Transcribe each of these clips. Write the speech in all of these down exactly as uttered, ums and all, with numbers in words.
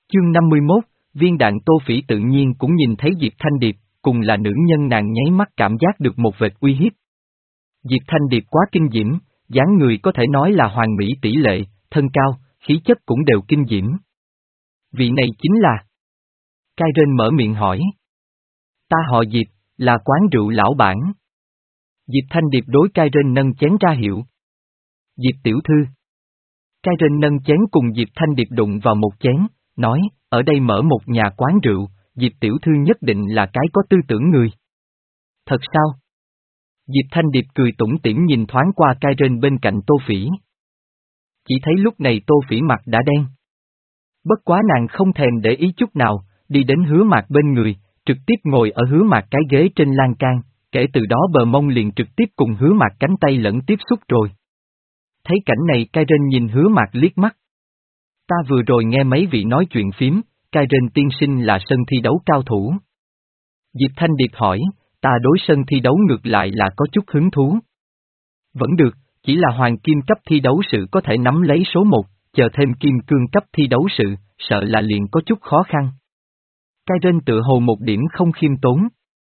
Chương năm mươi mốt, viên đạn. Tô Phỉ tự nhiên cũng nhìn thấy Diệp Thanh Điệp, cùng là nữ nhân, nàng nháy mắt cảm giác được một vệt uy hiếp. Diệp Thanh Điệp quá kinh diễm, dáng người có thể nói là hoàn mỹ tỷ lệ, thân cao, khí chất cũng đều kinh diễm. Vị này chính là... Karen mở miệng hỏi. Ta họ Diệp, là quán rượu lão bản. Diệp Thanh Điệp đối Karen nâng chén ra hiệu. Diệp tiểu thư. Karen nâng chén cùng Diệp Thanh Điệp đụng vào một chén, nói, ở đây mở một nhà quán rượu, Diệp tiểu thư nhất định là cái có tư tưởng người. Thật sao? Diệp Thanh Điệp cười tủm tỉm nhìn thoáng qua Karen bên cạnh Tô Phỉ. Chỉ thấy lúc này Tô Phỉ mặt đã đen. Bất quá nàng không thèm để ý chút nào, đi đến Hứa Mạc bên người, trực tiếp ngồi ở Hứa Mạc cái ghế trên lan can, kể từ đó bờ mông liền trực tiếp cùng Hứa Mạc cánh tay lẫn tiếp xúc rồi. Thấy cảnh này Karen nhìn Hứa Mạc liếc mắt. Ta vừa rồi nghe mấy vị nói chuyện phím, Karen tiên sinh là sân thi đấu cao thủ. Diệp Thanh Điệp hỏi, ta đối sân thi đấu ngược lại là có chút hứng thú. Vẫn được, chỉ là hoàng kim cấp thi đấu sự có thể nắm lấy số một, chờ thêm kim cương cấp thi đấu sự, sợ là liền có chút khó khăn. Karen tựa hồ một điểm không khiêm tốn.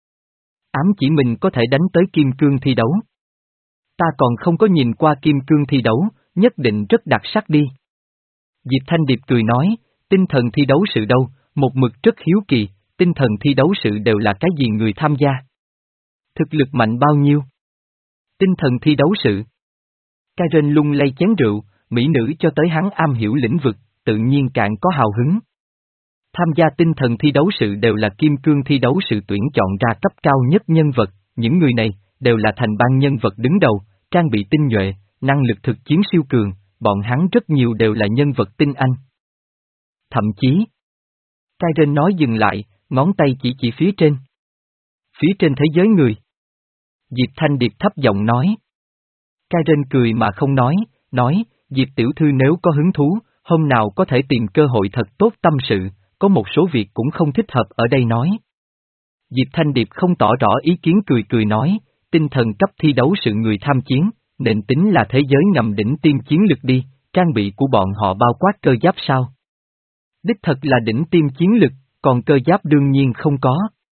Ám chỉ mình có thể đánh tới kim cương thi đấu. Ta còn không có nhìn qua kim cương thi đấu, nhất định rất đặc sắc đi. Diệp Thanh Điệp cười nói, tinh thần thi đấu sự đâu, một mực rất hiếu kỳ, tinh thần thi đấu sự đều là cái gì người tham gia? Thực lực mạnh bao nhiêu? Tinh thần thi đấu sự. Karen lung lay chén rượu, mỹ nữ cho tới hắn am hiểu lĩnh vực, tự nhiên càng có hào hứng. Tham gia tinh thần thi đấu sự đều là kim cương thi đấu sự tuyển chọn ra cấp cao nhất nhân vật, những người này, đều là thành ban nhân vật đứng đầu, trang bị tinh nhuệ, năng lực thực chiến siêu cường, bọn hắn rất nhiều đều là nhân vật tinh anh. Thậm chí, Karen nói dừng lại, ngón tay chỉ chỉ phía trên. Phía trên thế giới người. Diệp Thanh Điệp thấp giọng nói. Karen cười mà không nói, nói, Diệp tiểu thư nếu có hứng thú, hôm nào có thể tìm cơ hội thật tốt tâm sự, có một số việc cũng không thích hợp ở đây nói. Diệp Thanh Điệp không tỏ rõ ý kiến cười cười nói, tinh thần cấp thi đấu sự người tham chiến, nền tính là thế giới ngầm đỉnh tiêm chiến lực đi, trang bị của bọn họ bao quát cơ giáp sao? Đích thật là đỉnh tiêm chiến lực, còn cơ giáp đương nhiên không có.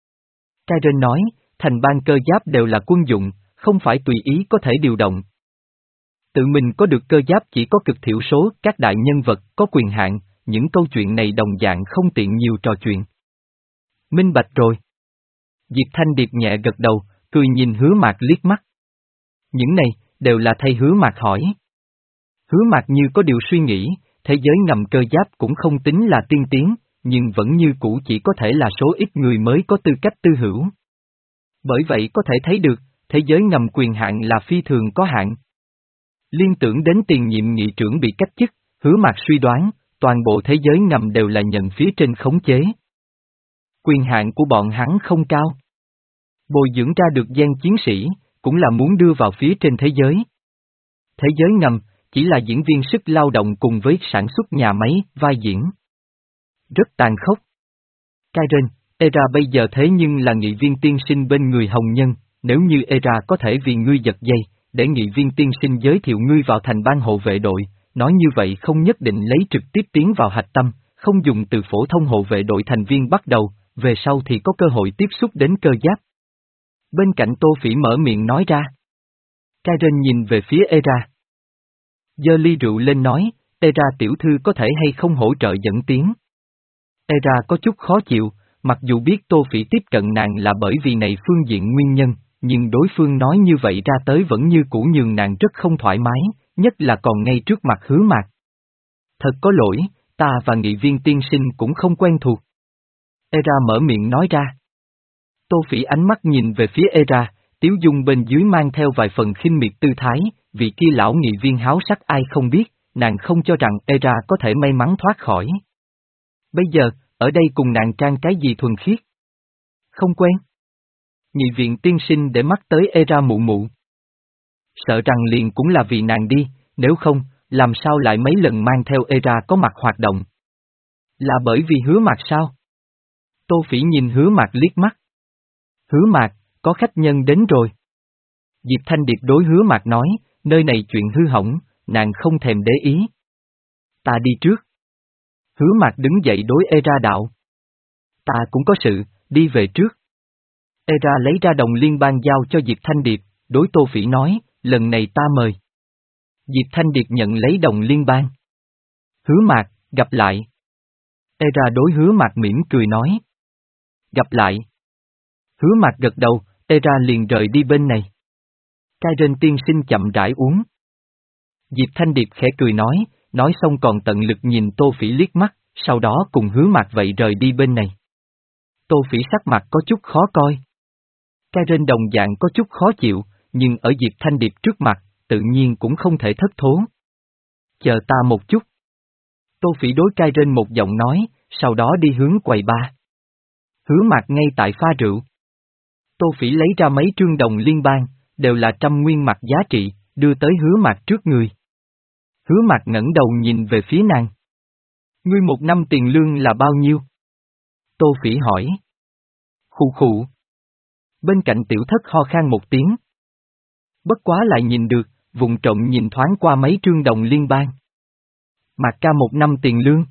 Karen nói, thành ban cơ giáp đều là quân dụng, không phải tùy ý có thể điều động. Tự mình có được cơ giáp chỉ có cực thiểu số, các đại nhân vật có quyền hạn, những câu chuyện này đồng dạng không tiện nhiều trò chuyện. Minh bạch rồi. Diệp Thanh Điệp nhẹ gật đầu, cười nhìn Hứa Mạc liếc mắt. Những này, đều là thay Hứa Mạc hỏi. Hứa Mạc như có điều suy nghĩ, thế giới ngầm cơ giáp cũng không tính là tiên tiến, nhưng vẫn như cũ chỉ có thể là số ít người mới có tư cách tư hữu. Bởi vậy có thể thấy được, thế giới ngầm quyền hạn là phi thường có hạn. Liên tưởng đến tiền nhiệm nghị trưởng bị cách chức, Hứa Mạc suy đoán, toàn bộ thế giới ngầm đều là nhận phía trên khống chế. Quyền hạn của bọn hắn không cao. Bồi dưỡng ra được gen chiến sĩ, cũng là muốn đưa vào phía trên thế giới. Thế giới ngầm, chỉ là diễn viên sức lao động cùng với sản xuất nhà máy, vai diễn. Rất tàn khốc. Karen, Era bây giờ thế nhưng là nghị viên tiên sinh bên người hồng nhân, nếu như Era có thể vì ngươi giật dây, để nghị viên tiên sinh giới thiệu ngươi vào thành ban hộ vệ đội, nói như vậy không nhất định lấy trực tiếp tiến vào hạch tâm, không dùng từ phổ thông hộ vệ đội thành viên bắt đầu, về sau thì có cơ hội tiếp xúc đến cơ giáp. Bên cạnh Tô Phỉ mở miệng nói ra. Karen nhìn về phía Era. Giơ ly rượu lên nói, Era tiểu thư có thể hay không hỗ trợ dẫn tiến. Era có chút khó chịu, mặc dù biết Tô Phỉ tiếp cận nàng là bởi vì này phương diện nguyên nhân, nhưng đối phương nói như vậy ra tới vẫn như cũ nhường nàng rất không thoải mái, nhất là còn ngay trước mặt Hứa Mạc. Thật có lỗi, ta và nghị viên tiên sinh cũng không quen thuộc. Era mở miệng nói ra. Tô Phỉ ánh mắt nhìn về phía Era, tiếu dung bên dưới mang theo vài phần khinh miệt tư thái, vị kia lão nghị viên háo sắc ai không biết, nàng không cho rằng Era có thể may mắn thoát khỏi. Bây giờ, ở đây cùng nàng trang cái gì thuần khiết? Không quen. Nghị viện tiên sinh để mắt tới Era mụ mụ. Sợ rằng liền cũng là vì nàng đi, nếu không, làm sao lại mấy lần mang theo Era có mặt hoạt động? Là bởi vì Hứa Mạc sao? Tô Phỉ nhìn Hứa Mạc liếc mắt. Hứa Mạc, có khách nhân đến rồi. Diệp Thanh Điệp đối Hứa Mạc nói, nơi này chuyện hư hỏng, nàng không thèm để ý. Ta đi trước. Hứa Mạc đứng dậy đối Era đạo. Ta cũng có sự, đi về trước. Era lấy ra đồng liên bang giao cho Diệp Thanh Điệp, đối Tô Phỉ nói, lần này ta mời. Diệp Thanh Điệp nhận lấy đồng liên bang. Hứa Mạc, gặp lại. Era đối Hứa Mạc mỉm cười nói. Gặp lại. Hứa Mạc gật đầu, Era liền rời đi bên này. Kairen tiên sinh chậm rãi uống. Diệp Thanh Điệp khẽ cười nói, nói xong còn tận lực nhìn Tô Phỉ liếc mắt, sau đó cùng Hứa Mạc vậy rời đi bên này. Tô Phỉ sắc mặt có chút khó coi. Kairen đồng dạng có chút khó chịu, nhưng ở Diệp Thanh Điệp trước mặt, tự nhiên cũng không thể thất thố. Chờ ta một chút. Tô Phỉ đối Kairen một giọng nói, sau đó đi hướng quầy ba. Hứa Mạc ngay tại pha rượu. Tô Phỉ lấy ra mấy trương đồng liên bang, đều là trăm nguyên mặt giá trị, đưa tới Hứa Mạc trước người. Hứa Mạc ngẩng đầu nhìn về phía nàng. Ngươi một năm tiền lương là bao nhiêu? Tô Phỉ hỏi. Khụ khụ. Bên cạnh tiểu thất ho khan một tiếng. Bất quá lại nhìn được, vùng trộm nhìn thoáng qua mấy trương đồng liên bang. Mạc ca một năm tiền lương.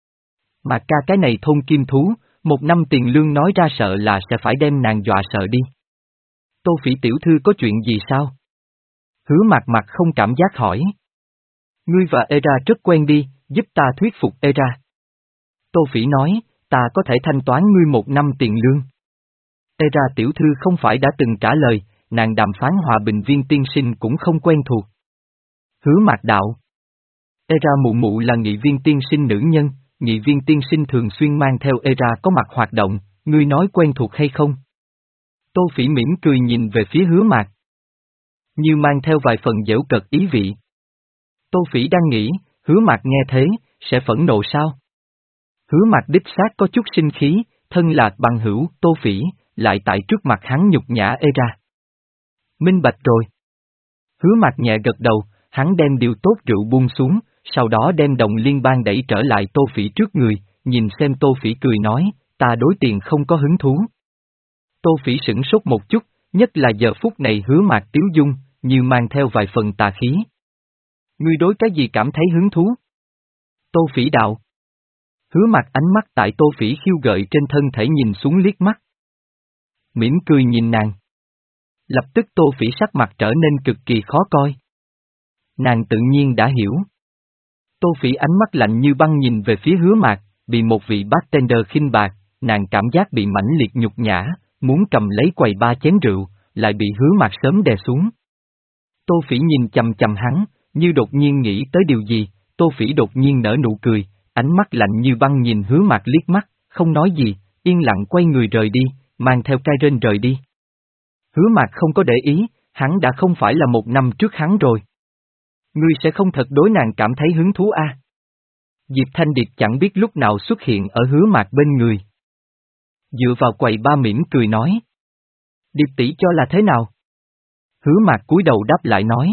Mạc ca cái này thôn kim thú, một năm tiền lương nói ra sợ là sẽ phải đem nàng dọa sợ đi. Tô Phỉ tiểu thư có chuyện gì sao? Hứa Mạc mặt không cảm giác hỏi. Ngươi và Era rất quen đi, giúp ta thuyết phục Era. Tô Phỉ nói, ta có thể thanh toán ngươi một năm tiền lương. Era tiểu thư không phải đã từng trả lời, nàng đàm phán hòa bình viên tiên sinh cũng không quen thuộc. Hứa Mạc đạo. Era mụ mụ là nghị viên tiên sinh nữ nhân, nghị viên tiên sinh thường xuyên mang theo Era có mặt hoạt động, ngươi nói quen thuộc hay không? Tô Phỉ mỉm cười nhìn về phía Hứa Mạc. Như mang theo vài phần giễu cợt ý vị. Tô Phỉ đang nghĩ, Hứa Mạc nghe thế, sẽ phẫn nộ sao? Hứa Mạc đích xác có chút sinh khí, thân là bằng hữu, Tô Phỉ, lại tại trước mặt hắn nhục nhã Era. Minh bạch rồi. Hứa Mạc nhẹ gật đầu, hắn đem điều tốt rượu buông xuống, sau đó đem đồng liên bang đẩy trở lại Tô Phỉ trước người, nhìn xem Tô Phỉ cười nói, ta đối tiền không có hứng thú. Tô Phỉ sửng sốt một chút, nhất là giờ phút này Hứa Mạc tiếu dung, như mang theo vài phần tà khí. Ngươi đối cái gì cảm thấy hứng thú? Tô Phỉ đạo. Hứa Mạc ánh mắt tại Tô Phỉ khiêu gợi trên thân thể nhìn xuống liếc mắt. Mỉm cười nhìn nàng. Lập tức Tô Phỉ sắc mặt trở nên cực kỳ khó coi. Nàng tự nhiên đã hiểu. Tô Phỉ ánh mắt lạnh như băng nhìn về phía Hứa Mạc, bị một vị bartender khinh bạc, nàng cảm giác bị mãnh liệt nhục nhã, muốn cầm lấy quầy ba chén rượu, lại bị Hứa Mạc sớm đè xuống. Tô Phỉ nhìn chằm chằm hắn, như đột nhiên nghĩ tới điều gì, Tô Phỉ đột nhiên nở nụ cười, ánh mắt lạnh như băng nhìn Hứa Mạc liếc mắt, không nói gì, yên lặng quay người rời đi, mang theo Kairen rời đi. Hứa Mạc không có để ý, hắn đã không phải là một năm trước hắn rồi. Ngươi sẽ không thật đối nàng cảm thấy hứng thú a? À? Diệp Thanh Điệp chẳng biết lúc nào xuất hiện ở Hứa Mạc bên người. Dựa vào quầy ba mỉm cười nói. Điệp tỷ cho là thế nào? Hứa Mạc cúi đầu đáp lại nói.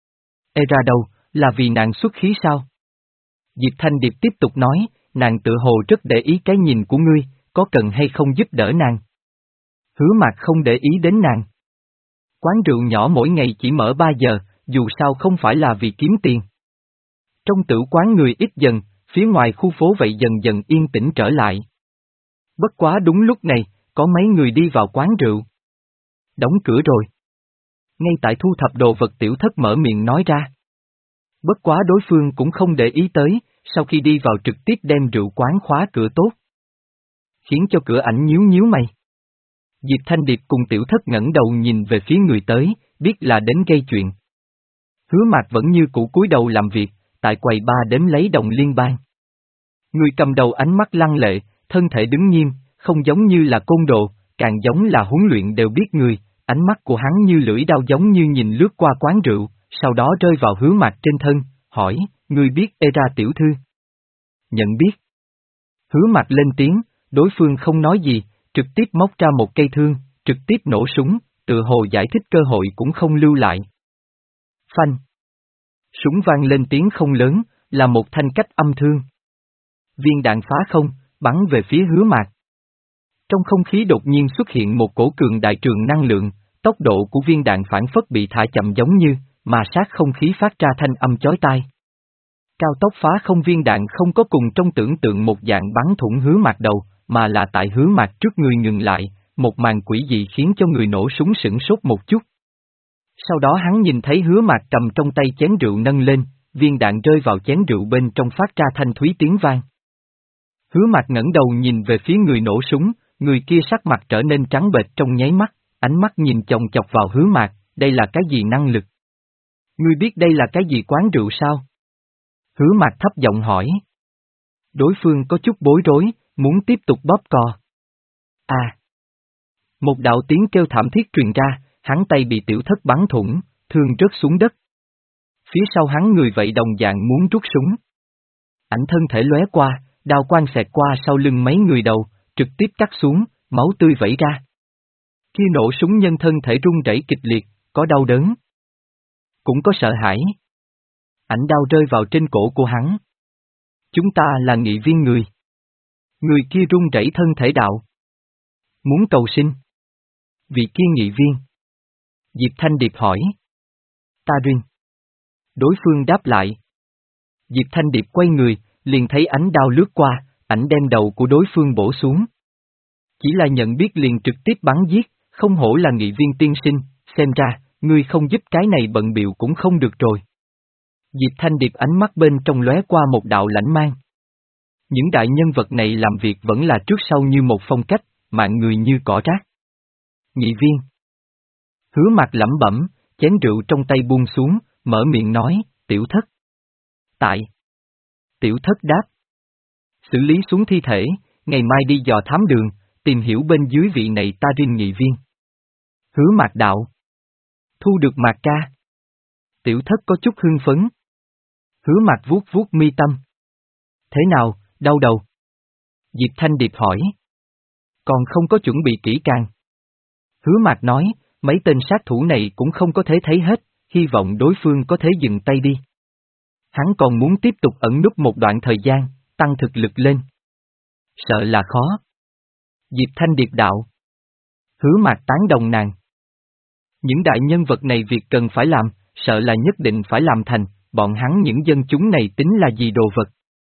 Ê ra đâu, là vì nàng xuất khí sao? Diệp Thanh Điệp tiếp tục nói, nàng tự hồ rất để ý cái nhìn của ngươi, có cần hay không giúp đỡ nàng? Hứa Mạc không để ý đến nàng. Quán rượu nhỏ mỗi ngày chỉ mở ba giờ, dù sao không phải là vì kiếm tiền. Trong tử quán người ít dần, phía ngoài khu phố vậy dần dần yên tĩnh trở lại. Bất quá đúng lúc này, có mấy người đi vào quán rượu. Đóng cửa rồi. Ngay tại thu thập đồ vật tiểu thất mở miệng nói ra. Bất quá đối phương cũng không để ý tới, sau khi đi vào trực tiếp đem rượu quán khóa cửa tốt. Khiến cho cửa ảnh nhíu nhíu mày. Diệp Thanh Điệp cùng tiểu thất ngẩng đầu nhìn về phía người tới, biết là đến gây chuyện. Hứa Mạc vẫn như cũ cúi đầu làm việc, tại quầy ba đếm lấy đồng liên bang. Người cầm đầu ánh mắt lăng lệ, thân thể đứng nghiêm, không giống như là côn đồ, càng giống là huấn luyện đều biết người, ánh mắt của hắn như lưỡi đao giống như nhìn lướt qua quán rượu, sau đó rơi vào Hứa Mạc trên thân, hỏi, ngươi biết Era tiểu thư? Nhận biết. Hứa Mạc lên tiếng, đối phương không nói gì, trực tiếp móc ra một cây thương, trực tiếp nổ súng, tự hồ giải thích cơ hội cũng không lưu lại. Phanh. Súng vang lên tiếng không lớn, là một thanh cách âm thương. Viên đạn phá không, bắn về phía Hứa Mạc. Trong không khí đột nhiên xuất hiện một cổ cường đại trường năng lượng, tốc độ của viên đạn phản phất bị thả chậm giống như, mà sát không khí phát ra thanh âm chói tai. Cao tốc phá không viên đạn không có cùng trong tưởng tượng một dạng bắn thủng Hứa Mạc đầu, mà là tại Hứa Mạc trước người ngừng lại, một màn quỷ dị khiến cho người nổ súng sửng sốt một chút. Sau đó hắn nhìn thấy Hứa Mạc cầm trong tay chén rượu nâng lên, viên đạn rơi vào chén rượu bên trong phát ra thanh thúy tiếng vang. Hứa Mạc ngẩng đầu nhìn về phía người nổ súng, người kia sắc mặt trở nên trắng bệch trong nháy mắt, ánh mắt nhìn chòng chọc vào Hứa Mạc, đây là cái gì năng lực? Ngươi biết đây là cái gì quán rượu sao? Hứa Mạc thấp giọng hỏi. Đối phương có chút bối rối, muốn tiếp tục bóp cò. À! Một đạo tiếng kêu thảm thiết truyền ra, hắn tay bị tiểu thất bắn thủng, thương rớt xuống đất. Phía sau hắn người vậy đồng dạng muốn rút súng. Ảnh thân thể lóe qua, đao quang xẹt qua sau lưng mấy người đầu, trực tiếp cắt xuống, máu tươi vẩy ra. Khi nổ súng nhân thân thể run rẩy kịch liệt, có đau đớn. Cũng có sợ hãi. Ảnh đao rơi vào trên cổ của hắn. Chúng ta là nghị viên người. Người kia run rẩy thân thể đạo. Muốn cầu sinh. Vị kia nghị viên. Diệp Thanh Điệp hỏi. Ta riêng. Đối phương đáp lại. Diệp Thanh Điệp quay người, liền thấy ánh đao lướt qua, ảnh đem đầu của đối phương bổ xuống. Chỉ là nhận biết liền trực tiếp bắn giết, không hổ là nghị viên tiên sinh, xem ra, ngươi không giúp cái này bận bịu cũng không được rồi. Diệp Thanh Điệp ánh mắt bên trong lóe qua một đạo lãnh mang. Những đại nhân vật này làm việc vẫn là trước sau như một phong cách, mạng người như cỏ rác. Nghị viên. Hứa Mạc lẩm bẩm, chén rượu trong tay buông xuống, mở miệng nói, tiểu thất. Tại. Tiểu thất đáp. Xử lý xuống thi thể, ngày mai đi dò thám đường, tìm hiểu bên dưới vị này ta riêng nghị viên. Hứa Mạc đạo. Thu được Mạc ca. Tiểu thất có chút hưng phấn. Hứa Mạc vuốt vuốt mi tâm. Thế nào, đau đầu? Diệp Thanh Điệp hỏi. Còn không có chuẩn bị kỹ càng. Hứa Mạc nói, mấy tên sát thủ này cũng không có thể thấy hết, hy vọng đối phương có thể dừng tay đi. Hắn còn muốn tiếp tục ẩn núp một đoạn thời gian, tăng thực lực lên. Sợ là khó. Diệp Thanh Điệp đạo. Hứa Mạc tán đồng nàng. Những đại nhân vật này việc cần phải làm, sợ là nhất định phải làm thành, bọn hắn những dân chúng này tính là gì đồ vật.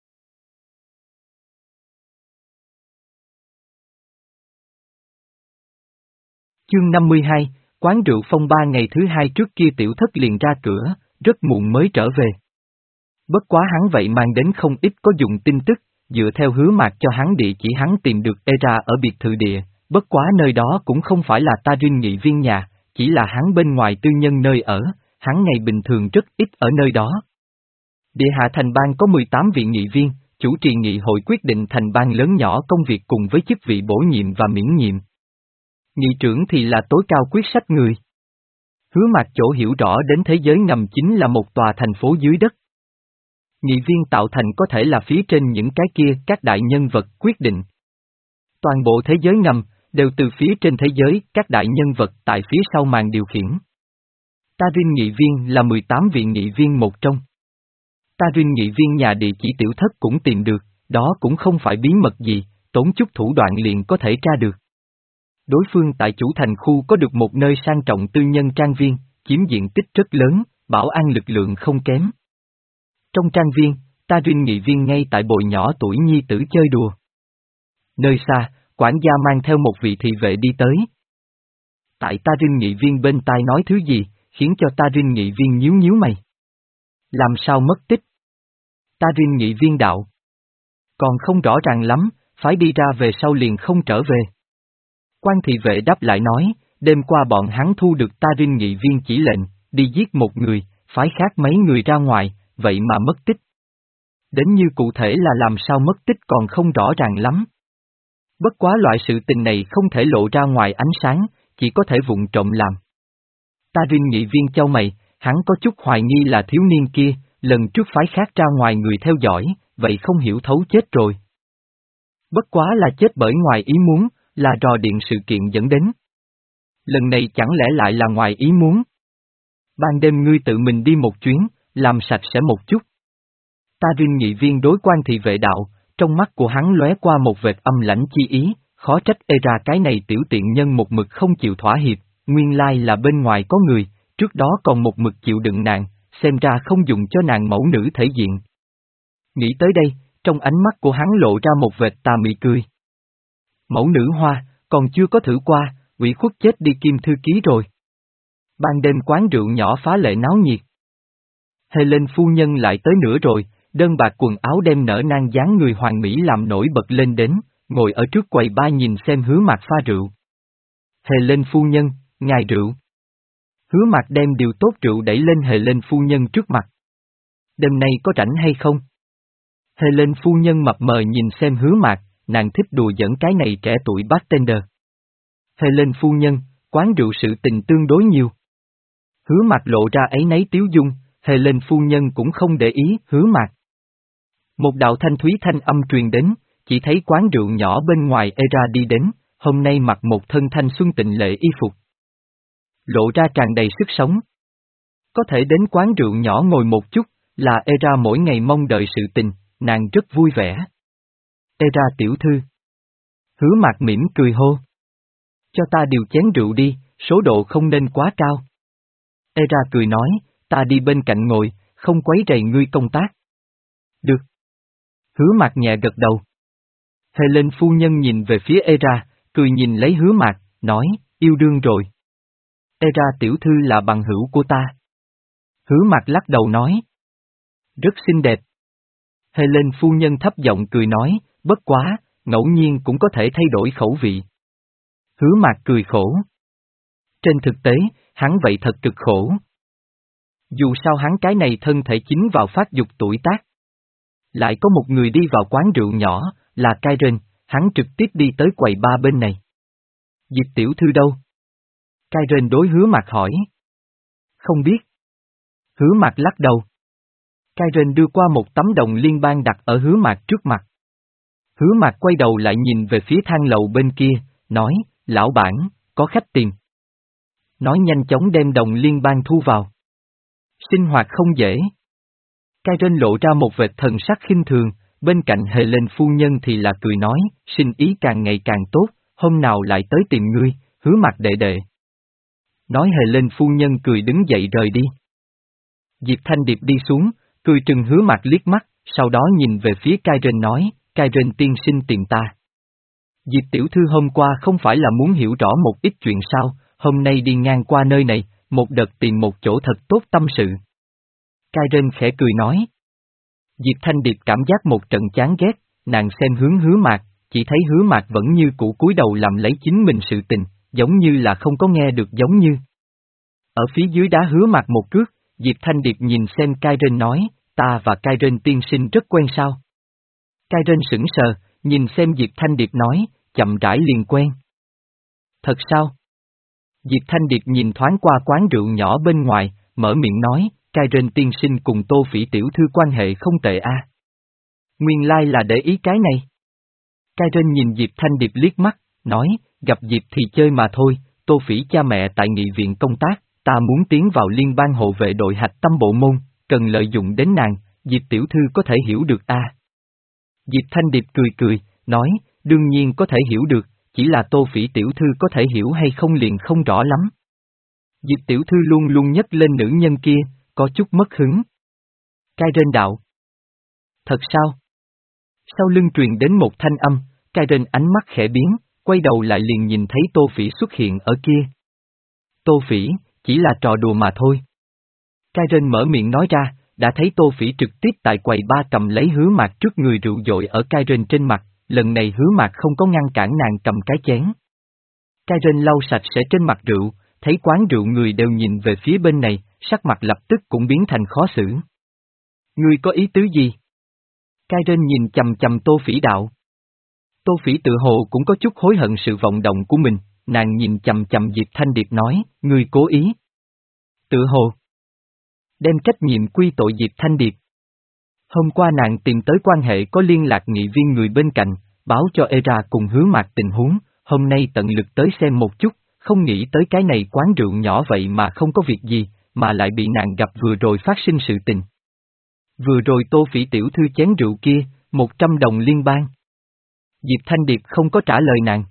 Chương năm mươi hai, quán rượu phong ba ngày thứ hai trước kia tiểu thất liền ra cửa, rất muộn mới trở về. Bất quá hắn vậy mang đến không ít có dụng tin tức, dựa theo Hứa Mạc cho hắn địa chỉ hắn tìm được Era ở biệt thự địa, bất quá nơi đó cũng không phải là ta riêng nghị viên nhà, chỉ là hắn bên ngoài tư nhân nơi ở, hắn ngày bình thường rất ít ở nơi đó. Địa hạ thành bang có mười tám vị nghị viên, chủ trì nghị hội quyết định thành bang lớn nhỏ công việc cùng với chức vị bổ nhiệm và miễn nhiệm. Nghị trưởng thì là tối cao quyết sách người. Hứa Mạc chỗ hiểu rõ đến thế giới ngầm chính là một tòa thành phố dưới đất. Nghị viên tạo thành có thể là phía trên những cái kia các đại nhân vật quyết định. Toàn bộ thế giới ngầm, đều từ phía trên thế giới các đại nhân vật tại phía sau màn điều khiển. Ta riêng nghị viên là mười tám vị nghị viên một trong. Ta riêng nghị viên nhà địa chỉ tiểu thất cũng tìm được, đó cũng không phải bí mật gì, tốn chút thủ đoạn liền có thể tra được. Đối phương tại chủ thành khu có được một nơi sang trọng tư nhân trang viên, chiếm diện tích rất lớn, bảo an lực lượng không kém. Trong trang viên, ta riêng nghị viên ngay tại bồi nhỏ tuổi nhi tử chơi đùa. Nơi xa, quản gia mang theo một vị thị vệ đi tới. Tại ta riêng nghị viên bên tai nói thứ gì, khiến cho ta riêng nghị viên nhíu nhíu mày. Làm sao mất tích? Ta riêng nghị viên đạo. Còn không rõ ràng lắm, phải đi ra về sau liền không trở về. Quan thị vệ đáp lại nói, đêm qua bọn hắn thu được ta riêng nghị viên chỉ lệnh, đi giết một người, phái khác mấy người ra ngoài, vậy mà mất tích. Đến như cụ thể là làm sao mất tích còn không rõ ràng lắm. Bất quá loại sự tình này không thể lộ ra ngoài ánh sáng, chỉ có thể vụng trộm làm. Ta riêng nghị viên châu mày, hắn có chút hoài nghi là thiếu niên kia, lần trước phái khác ra ngoài người theo dõi, vậy không hiểu thấu chết rồi. Bất quá là chết bởi ngoài ý muốn, là rò điện sự kiện dẫn đến. Lần này chẳng lẽ lại là ngoài ý muốn? Ban đêm ngươi tự mình đi một chuyến, làm sạch sẽ một chút. Ta riêng nghị viên đối quan thị vệ đạo, trong mắt của hắn lóe qua một vệt âm lãnh chi ý, khó trách ê ra cái này tiểu tiện nhân một mực không chịu thỏa hiệp, nguyên lai là bên ngoài có người, trước đó còn một mực chịu đựng nàng, xem ra không dùng cho nàng mẫu nữ thể diện. Nghĩ tới đây, trong ánh mắt của hắn lộ ra một vệt tà mị cười. Mẫu nữ hoa, còn chưa có thử qua, ủy khuất chết đi Kim thư ký rồi. Ban đêm quán rượu nhỏ phá lệ náo nhiệt. Helen phu nhân lại tới nữa rồi, đơn bạc quần áo đem nở nang dáng người hoàng mỹ làm nổi bật lên đến, ngồi ở trước quầy ba nhìn xem Hứa Mạc pha rượu. Helen phu nhân, ngài rượu. Hứa Mạc đem điều tốt rượu đẩy lên Helen phu nhân trước mặt. Đêm nay có rảnh hay không? Helen phu nhân mập mờ nhìn xem Hứa Mạc, nàng thích đùa giỡn cái này trẻ tuổi bartender. Helen phu nhân, quán rượu sự tình tương đối nhiều. Hứa Mạc lộ ra áy náy tiếu dung, Helen phu nhân cũng không để ý Hứa Mạc. Một đạo thanh thúy thanh âm truyền đến, chỉ thấy quán rượu nhỏ bên ngoài Era đi đến, hôm nay mặc một thân thanh xuân tịnh lệ y phục. Lộ ra tràn đầy sức sống. Có thể đến quán rượu nhỏ ngồi một chút, là Era mỗi ngày mong đợi sự tình, nàng rất vui vẻ. Era tiểu thư. Hứa Mạc mỉm cười hô. Cho ta điều chén rượu đi, số độ không nên quá cao. Era cười nói, ta đi bên cạnh ngồi, không quấy rầy ngươi công tác. Được. Hứa Mạc nhẹ gật đầu. Helen phu nhân nhìn về phía Era, cười nhìn lấy Hứa Mạc, nói, yêu đương rồi. Era tiểu thư là bằng hữu của ta. Hứa Mạc lắc đầu nói. Rất xinh đẹp. Helen phu nhân thấp giọng cười nói, bất quá, ngẫu nhiên cũng có thể thay đổi khẩu vị. Hứa Mạc cười khổ. Trên thực tế, hắn vậy thật cực khổ. Dù sao hắn cái này thân thể chính vào phát dục tuổi tác. Lại có một người đi vào quán rượu nhỏ, là Karen, hắn trực tiếp đi tới quầy ba bên này. Diệp tiểu thư đâu? Karen đối Hứa Mạc hỏi. Không biết. Hứa Mạc lắc đầu. Karen đưa qua một tấm đồng liên bang đặt ở Hứa Mạc trước mặt. Hứa Mạc quay đầu lại nhìn về phía thang lầu bên kia, nói, lão bản, có khách tìm. Nói nhanh chóng đem đồng liên bang thu vào. Sinh hoạt không dễ. Karen lộ ra một vệt thần sắc khinh thường, bên cạnh Helen phu nhân thì là cười nói, sinh ý càng ngày càng tốt, hôm nào lại tới tìm ngươi, Hứa Mạc đệ đệ. Nói Helen phu nhân cười đứng dậy rời đi. Diệp Thanh Điệp đi xuống, cười trừng Hứa Mạc liếc mắt, sau đó nhìn về phía Karen nói, Karen tiên sinh tìm ta. Diệp tiểu thư hôm qua không phải là muốn hiểu rõ một ít chuyện sao, hôm nay đi ngang qua nơi này, một đợt tìm một chỗ thật tốt tâm sự. Karen khẽ cười nói. Diệp Thanh Điệp cảm giác một trận chán ghét, nàng xem hướng Hứa Mạc, chỉ thấy Hứa Mạc vẫn như cũ cúi đầu làm lấy chính mình sự tình, giống như là không có nghe được giống như. Ở phía dưới đá Hứa Mạc một cước, Diệp Thanh Điệp nhìn xem Karen nói, ta và Karen tiên sinh rất quen sao. Karen sững sờ, nhìn xem Diệp Thanh Điệp nói, chậm rãi liền quen. Thật sao? Diệp Thanh Điệp nhìn thoáng qua quán rượu nhỏ bên ngoài, mở miệng nói, Karen tiên sinh cùng Tô Phỉ tiểu thư quan hệ không tệ a. À. Nguyên lai là để ý cái này. Karen nhìn Diệp Thanh Điệp liếc mắt, nói, gặp Diệp thì chơi mà thôi, Tô Phỉ cha mẹ tại nghị viện công tác, ta muốn tiến vào liên bang hộ vệ đội hạch tâm bộ môn, cần lợi dụng đến nàng, Diệp tiểu thư có thể hiểu được a. À. Diệp Thanh Điệp cười cười, nói, đương nhiên có thể hiểu được, chỉ là Tô Phỉ tiểu thư có thể hiểu hay không liền không rõ lắm. Diệp tiểu thư luôn luôn nhắc lên nữ nhân kia, có chút mất hứng. Karen đạo. Thật sao? Sau lưng truyền đến một thanh âm, Karen ánh mắt khẽ biến, quay đầu lại liền nhìn thấy Tô Phỉ xuất hiện ở kia. Tô Phỉ, chỉ là trò đùa mà thôi. Karen mở miệng nói ra, đã thấy Tô Phỉ trực tiếp tại quầy ba cầm lấy Hứa Mạc trước người rượu dội ở Karen trên mặt, lần này Hứa Mạc không có ngăn cản nàng cầm cái chén. Karen lau sạch sẽ trên mặt rượu, thấy quán rượu người đều nhìn về phía bên này, sắc mặt lập tức cũng biến thành khó xử. Ngươi có ý tứ gì? Karen nhìn chầm chầm Tô Phỉ đạo. Tô Phỉ tự hồ cũng có chút hối hận sự vọng động của mình, nàng nhìn chầm chầm Diệp Thanh Điệp nói, ngươi cố ý. Tự hồ. Đem trách nhiệm quy tội Diệp Thanh Điệp. Hôm qua nàng tìm tới quan hệ có liên lạc nghị viên người bên cạnh, báo cho Era cùng Hứa Mạc tình huống, hôm nay tận lực tới xem một chút, không nghĩ tới cái này quán rượu nhỏ vậy mà không có việc gì, mà lại bị nàng gặp vừa rồi phát sinh sự tình. Vừa rồi Tô Phỉ tiểu thư chén rượu kia, một trăm đồng liên bang. Diệp Thanh Điệp không có trả lời nàng.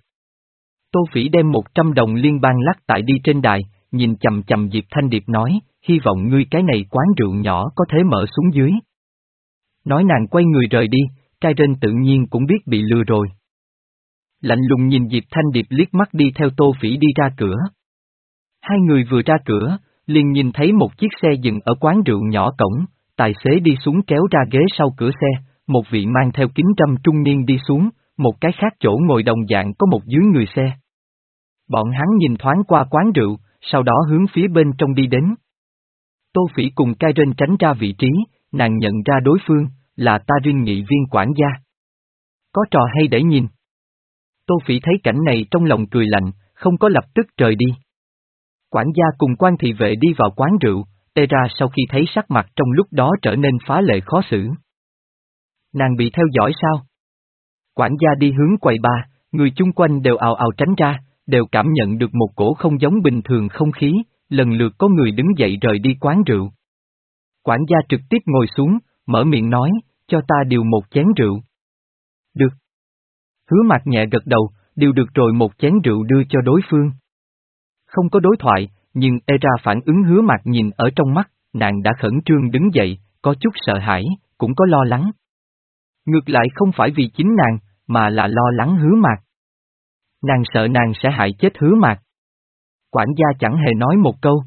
Tô Phỉ đem một trăm đồng liên bang lắc tại đi trên đài, nhìn chầm chầm Diệp Thanh Điệp nói, hy vọng ngươi cái này quán rượu nhỏ có thể mở xuống dưới. Nói nàng quay người rời đi, Karen tự nhiên cũng biết bị lừa rồi. Lạnh lùng nhìn Diệp Thanh Điệp liếc mắt đi theo Tô Phỉ đi ra cửa. Hai người vừa ra cửa, liền nhìn thấy một chiếc xe dừng ở quán rượu nhỏ cổng, tài xế đi xuống kéo ra ghế sau cửa xe, một vị mang theo kính râm trung niên đi xuống, một cái khác chỗ ngồi đồng dạng có một dưới người xe. Bọn hắn nhìn thoáng qua quán rượu, sau đó hướng phía bên trong đi đến. Tô Phỉ cùng Karen tránh ra vị trí, nàng nhận ra đối phương, là Tarin nghị viên quản gia. Có trò hay để nhìn. Tô Phỉ thấy cảnh này trong lòng cười lạnh, không có lập tức rời đi. Quản gia cùng quan thị vệ đi vào quán rượu, tê ra sau khi thấy sắc mặt trong lúc đó trở nên phá lệ khó xử. Nàng bị theo dõi sao? Quản gia đi hướng quầy bar, người chung quanh đều ào ào tránh ra, đều cảm nhận được một cổ không giống bình thường không khí, lần lượt có người đứng dậy rời đi quán rượu. Quản gia trực tiếp ngồi xuống, mở miệng nói, cho ta điều một chén rượu. Được. Hứa Mạc nhẹ gật đầu, điều được rồi một chén rượu đưa cho đối phương. Không có đối thoại, nhưng Era phản ứng Hứa Mạc nhìn ở trong mắt, nàng đã khẩn trương đứng dậy, có chút sợ hãi, cũng có lo lắng. Ngược lại không phải vì chính nàng, mà là lo lắng Hứa Mạc. Nàng sợ nàng sẽ hại chết Hứa Mạc. Quản gia chẳng hề nói một câu.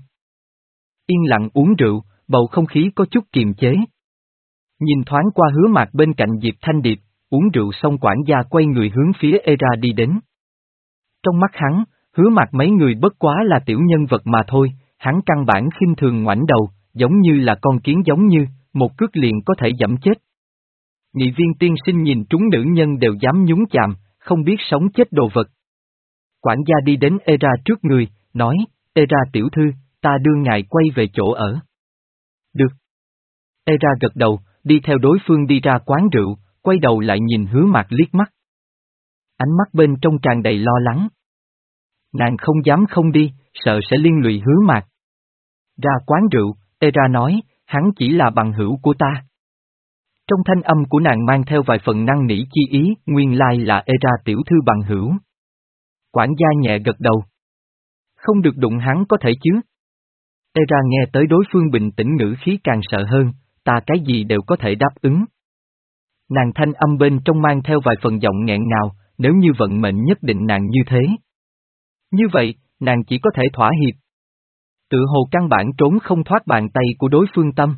Yên lặng uống rượu, bầu không khí có chút kiềm chế. Nhìn thoáng qua Hứa Mạc bên cạnh Diệp Thanh Điệp, uống rượu xong quản gia quay người hướng phía Era đi đến. Trong mắt hắn, Hứa Mạc mấy người bất quá là tiểu nhân vật mà thôi, hắn căn bản khinh thường ngoảnh đầu, giống như là con kiến giống như, một cước liền có thể giẫm chết. Nghị viên tiên sinh nhìn trúng nữ nhân đều dám nhúng chạm, không biết sống chết đồ vật. Quản gia đi đến Era trước người, nói, Era tiểu thư, ta đưa ngài quay về chỗ ở. Được. Era gật đầu, đi theo đối phương đi ra quán rượu, quay đầu lại nhìn Hứa Mạc liếc mắt. Ánh mắt bên trong tràn đầy lo lắng. Nàng không dám không đi, sợ sẽ liên lụy Hứa Mạc. Ra quán rượu, Era nói, hắn chỉ là bằng hữu của ta. Trong thanh âm của nàng mang theo vài phần năn nỉ chi ý, nguyên lai là Era tiểu thư bằng hữu. Quản gia nhẹ gật đầu. Không được đụng hắn có thể chứ. Era nghe tới đối phương bình tĩnh ngữ khí càng sợ hơn, ta cái gì đều có thể đáp ứng. Nàng thanh âm bên trong mang theo vài phần giọng nghẹn ngào, nếu như vận mệnh nhất định nàng như thế. Như vậy, nàng chỉ có thể thỏa hiệp. Tự hồ căn bản trốn không thoát bàn tay của đối phương tâm.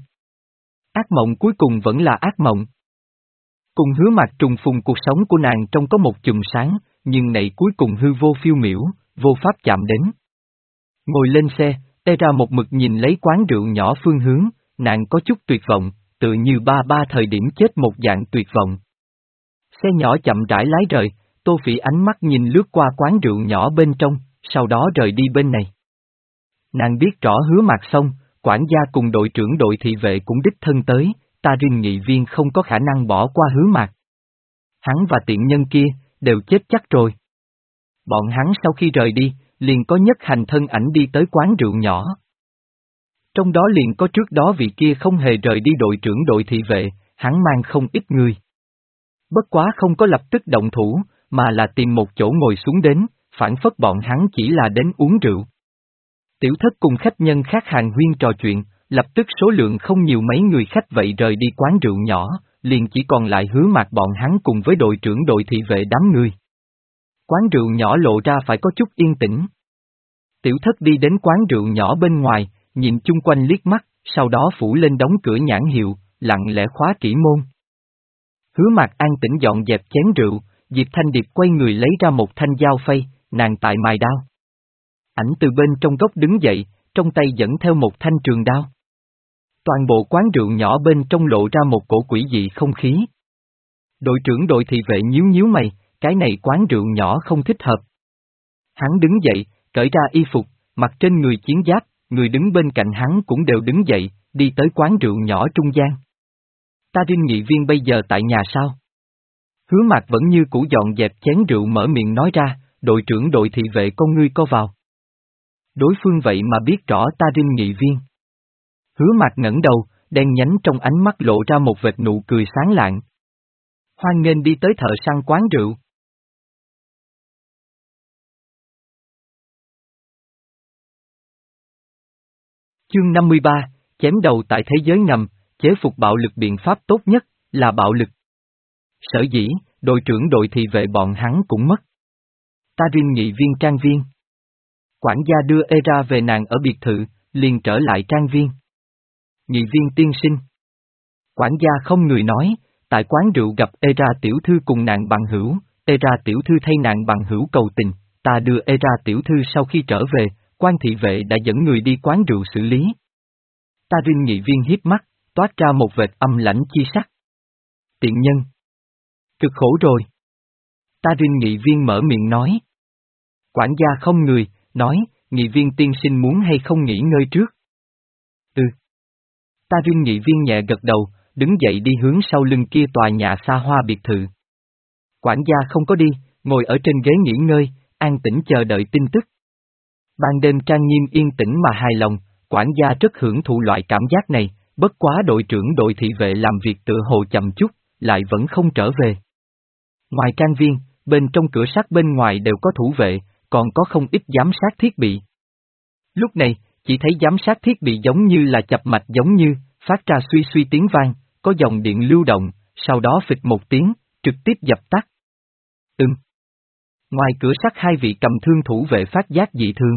Ác mộng cuối cùng vẫn là ác mộng. Cùng Hứa Mạc trùng phùng cuộc sống của nàng trông có một chùm sáng, nhưng này cuối cùng hư vô phiêu miểu, vô pháp chạm đến. Ngồi lên xe, Era một mực nhìn lấy quán rượu nhỏ phương hướng, nàng có chút tuyệt vọng, tự như ba ba thời điểm chết một dạng tuyệt vọng. Xe nhỏ chậm rãi lái rời, Tô Phỉ ánh mắt nhìn lướt qua quán rượu nhỏ bên trong, sau đó rời đi bên này. Nàng biết rõ Hứa Mạc xong, quản gia cùng đội trưởng đội thị vệ cũng đích thân tới, Tarin nghị viên không có khả năng bỏ qua Hứa Mạc. Hắn và tiện nhân kia, đều chết chắc rồi. Bọn hắn sau khi rời đi, liền có nhất hành thân ảnh đi tới quán rượu nhỏ. Trong đó liền có trước đó vị kia không hề rời đi đội trưởng đội thị vệ, hắn mang không ít người. Bất quá không có lập tức động thủ, mà là tìm một chỗ ngồi xuống đến, phản phất bọn hắn chỉ là đến uống rượu. Tiểu thất cùng khách nhân khác hàng huyên trò chuyện, lập tức số lượng không nhiều mấy người khách vậy rời đi quán rượu nhỏ, liền chỉ còn lại Hứa Mạc bọn hắn cùng với đội trưởng đội thị vệ đám người. Quán rượu nhỏ lộ ra phải có chút yên tĩnh. Tiểu thất đi đến quán rượu nhỏ bên ngoài, nhìn chung quanh liếc mắt, sau đó phủ lên đóng cửa nhãn hiệu, lặng lẽ khóa kỹ môn. Hứa Mạc an tĩnh dọn dẹp chén rượu, Diệp Thanh Điệp quay người lấy ra một thanh dao phay, nàng tại mài đao. Ảnh từ bên trong góc đứng dậy, trong tay dẫn theo một thanh trường đao. Toàn bộ quán rượu nhỏ bên trong lộ ra một cổ quỷ dị không khí. Đội trưởng đội thị vệ nhíu nhíu mày, cái này quán rượu nhỏ không thích hợp. Hắn đứng dậy, cởi ra y phục, mặc trên người chiến giáp, người đứng bên cạnh hắn cũng đều đứng dậy, đi tới quán rượu nhỏ trung gian. Tarin nghị viên bây giờ tại nhà sao? Hứa Mạc vẫn như cũ dọn dẹp chén rượu mở miệng nói ra, đội trưởng đội thị vệ con ngươi co vào. Đối phương vậy mà biết rõ Tarin nghị viên. Hứa Mạc ngẩng đầu, đen nhánh trong ánh mắt lộ ra một vệt nụ cười sáng lạng. Hoan nghênh đi tới thợ săn quán rượu. Chương năm mươi ba, chém đầu tại thế giới ngầm, chế phục bạo lực biện pháp tốt nhất, là bạo lực. Sở dĩ, đội trưởng đội thị vệ bọn hắn cũng mất. Ta riêng nghị viên trang viên. Quản gia đưa Era về nàng ở biệt thự, liền trở lại trang viên. Nghị viên tiên sinh. Quản gia không người nói, tại quán rượu gặp Era tiểu thư cùng nàng bằng hữu, Era tiểu thư thay nàng bằng hữu cầu tình, ta đưa Era tiểu thư sau khi trở về, quan thị vệ đã dẫn người đi quán rượu xử lý. Ta riêng nghị viên hiếp mắt, toát ra một vệt âm lãnh chi sắc. Tiện nhân. Cực khổ rồi. Ta riêng nghị viên mở miệng nói. Quản gia không người, nói, nghị viên tiên sinh muốn hay không nghỉ ngơi trước. Ừ. Ta riêng nghị viên nhẹ gật đầu, đứng dậy đi hướng sau lưng kia tòa nhà xa hoa biệt thự. Quản gia không có đi, ngồi ở trên ghế nghỉ ngơi, an tĩnh chờ đợi tin tức. Ban đêm trang nghiêm yên tĩnh mà hài lòng, quản gia rất hưởng thụ loại cảm giác này, bất quá đội trưởng đội thị vệ làm việc tựa hồ chậm chút, lại vẫn không trở về. Ngoài trang viên, bên trong cửa sắt bên ngoài đều có thủ vệ, còn có không ít giám sát thiết bị. Lúc này, chỉ thấy giám sát thiết bị giống như là chập mạch giống như, phát ra suy suy tiếng vang, có dòng điện lưu động, sau đó phịch một tiếng, trực tiếp dập tắt. Ừm. Ngoài cửa sắt hai vị cầm thương thủ vệ phát giác dị thường.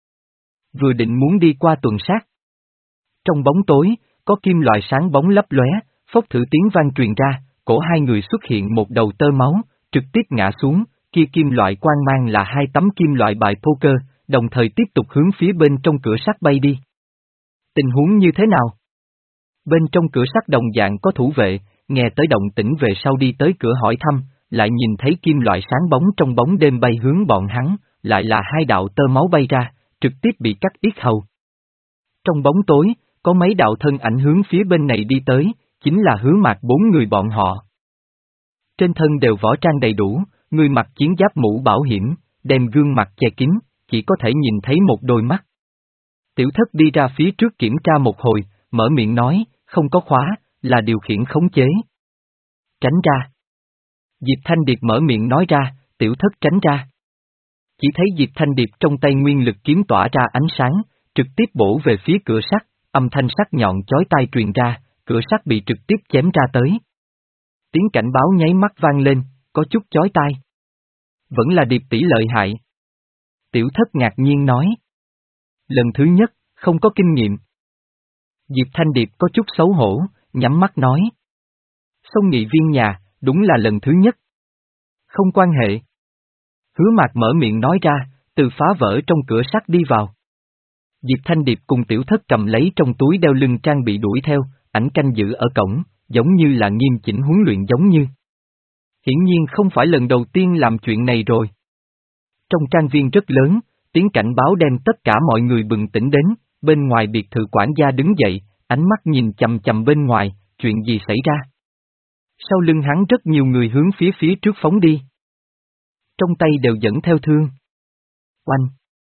Vừa định muốn đi qua tuần sát. Trong bóng tối, có kim loại sáng bóng lấp lóe, phốc thử tiếng vang truyền ra, cổ hai người xuất hiện một đầu tơ máu, trực tiếp ngã xuống, kia kim loại quang mang là hai tấm kim loại bài poker, đồng thời tiếp tục hướng phía bên trong cửa sắt bay đi. Tình huống như thế nào? Bên trong cửa sắt đồng dạng có thủ vệ, nghe tới động tĩnh về sau đi tới cửa hỏi thăm, lại nhìn thấy kim loại sáng bóng trong bóng đêm bay hướng bọn hắn, lại là hai đạo tơ máu bay ra, trực tiếp bị cắt yết hầu. Trong bóng tối, có mấy đạo thân ảnh hướng phía bên này đi tới, chính là Hứa Mạc bốn người bọn họ. Trên thân đều võ trang đầy đủ, người mặc chiến giáp mũ bảo hiểm, đem gương mặt che kín, chỉ có thể nhìn thấy một đôi mắt. Tiểu Thất đi ra phía trước kiểm tra một hồi, mở miệng nói, không có khóa, là điều khiển khống chế. Tránh ra. Diệp Thanh Điệp mở miệng nói ra, Tiểu Thất tránh ra. Chỉ thấy Diệp Thanh Điệp trong tay nguyên lực kiếm tỏa ra ánh sáng, trực tiếp bổ về phía cửa sắt, âm thanh sắc nhọn chói tai truyền ra, cửa sắt bị trực tiếp chém ra tới. Tiếng cảnh báo nháy mắt vang lên, có chút chói tai. Vẫn là Điệp tỷ lợi hại. Tiểu Thất ngạc nhiên nói. Lần thứ nhất, không có kinh nghiệm. Diệp Thanh Điệp có chút xấu hổ, nhắm mắt nói. Sông nghị viên nhà, đúng là lần thứ nhất. Không quan hệ. Hứa Mạc mở miệng nói ra, từ phá vỡ trong cửa sắt đi vào. Diệp Thanh Điệp cùng Tiểu Thất cầm lấy trong túi đeo lưng trang bị đuổi theo, ảnh canh giữ ở cổng, giống như là nghiêm chỉnh huấn luyện giống như. Hiển nhiên không phải lần đầu tiên làm chuyện này rồi. Trong trang viên rất lớn, tiếng cảnh báo đem tất cả mọi người bừng tỉnh đến, bên ngoài biệt thự quản gia đứng dậy, ánh mắt nhìn chằm chằm bên ngoài, chuyện gì xảy ra? Sau lưng hắn rất nhiều người hướng phía phía trước phóng đi. Trong tay đều dẫn theo thương. Oanh!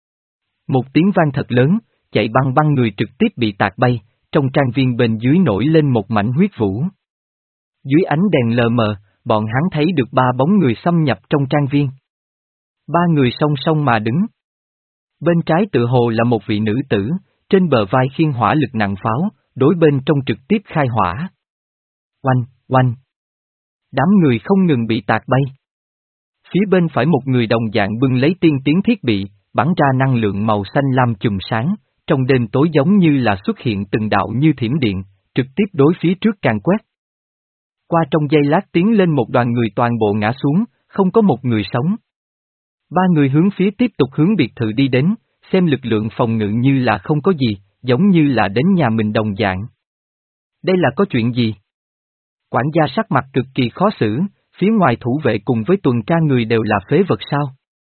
Một tiếng vang thật lớn, chạy băng băng người trực tiếp bị tạc bay, trong trang viên bên dưới nổi lên một mảnh huyết vũ. Dưới ánh đèn lờ mờ, bọn hắn thấy được ba bóng người xâm nhập trong trang viên. Ba người song song mà đứng. Bên trái tự hồ là một vị nữ tử, trên bờ vai khiêng hỏa lực nặng pháo, đối bên trong trực tiếp khai hỏa. Oanh, oanh! Đám người không ngừng bị tạc bay. Phía bên phải một người đồng dạng bưng lấy tiên tiến thiết bị, bắn ra năng lượng màu xanh lam chùm sáng, trong đêm tối giống như là xuất hiện từng đạo như thiểm điện, trực tiếp đối phía trước càng quét. Qua trong giây lát tiến lên một đoàn người toàn bộ ngã xuống, không có một người sống. Ba người hướng phía tiếp tục hướng biệt thự đi đến, xem lực lượng phòng ngự như là không có gì, giống như là đến nhà mình đồng dạng. Đây là có chuyện gì? Quản gia sắc mặt cực kỳ khó xử, phía ngoài thủ vệ cùng với tuần tra người đều là phế vật sao?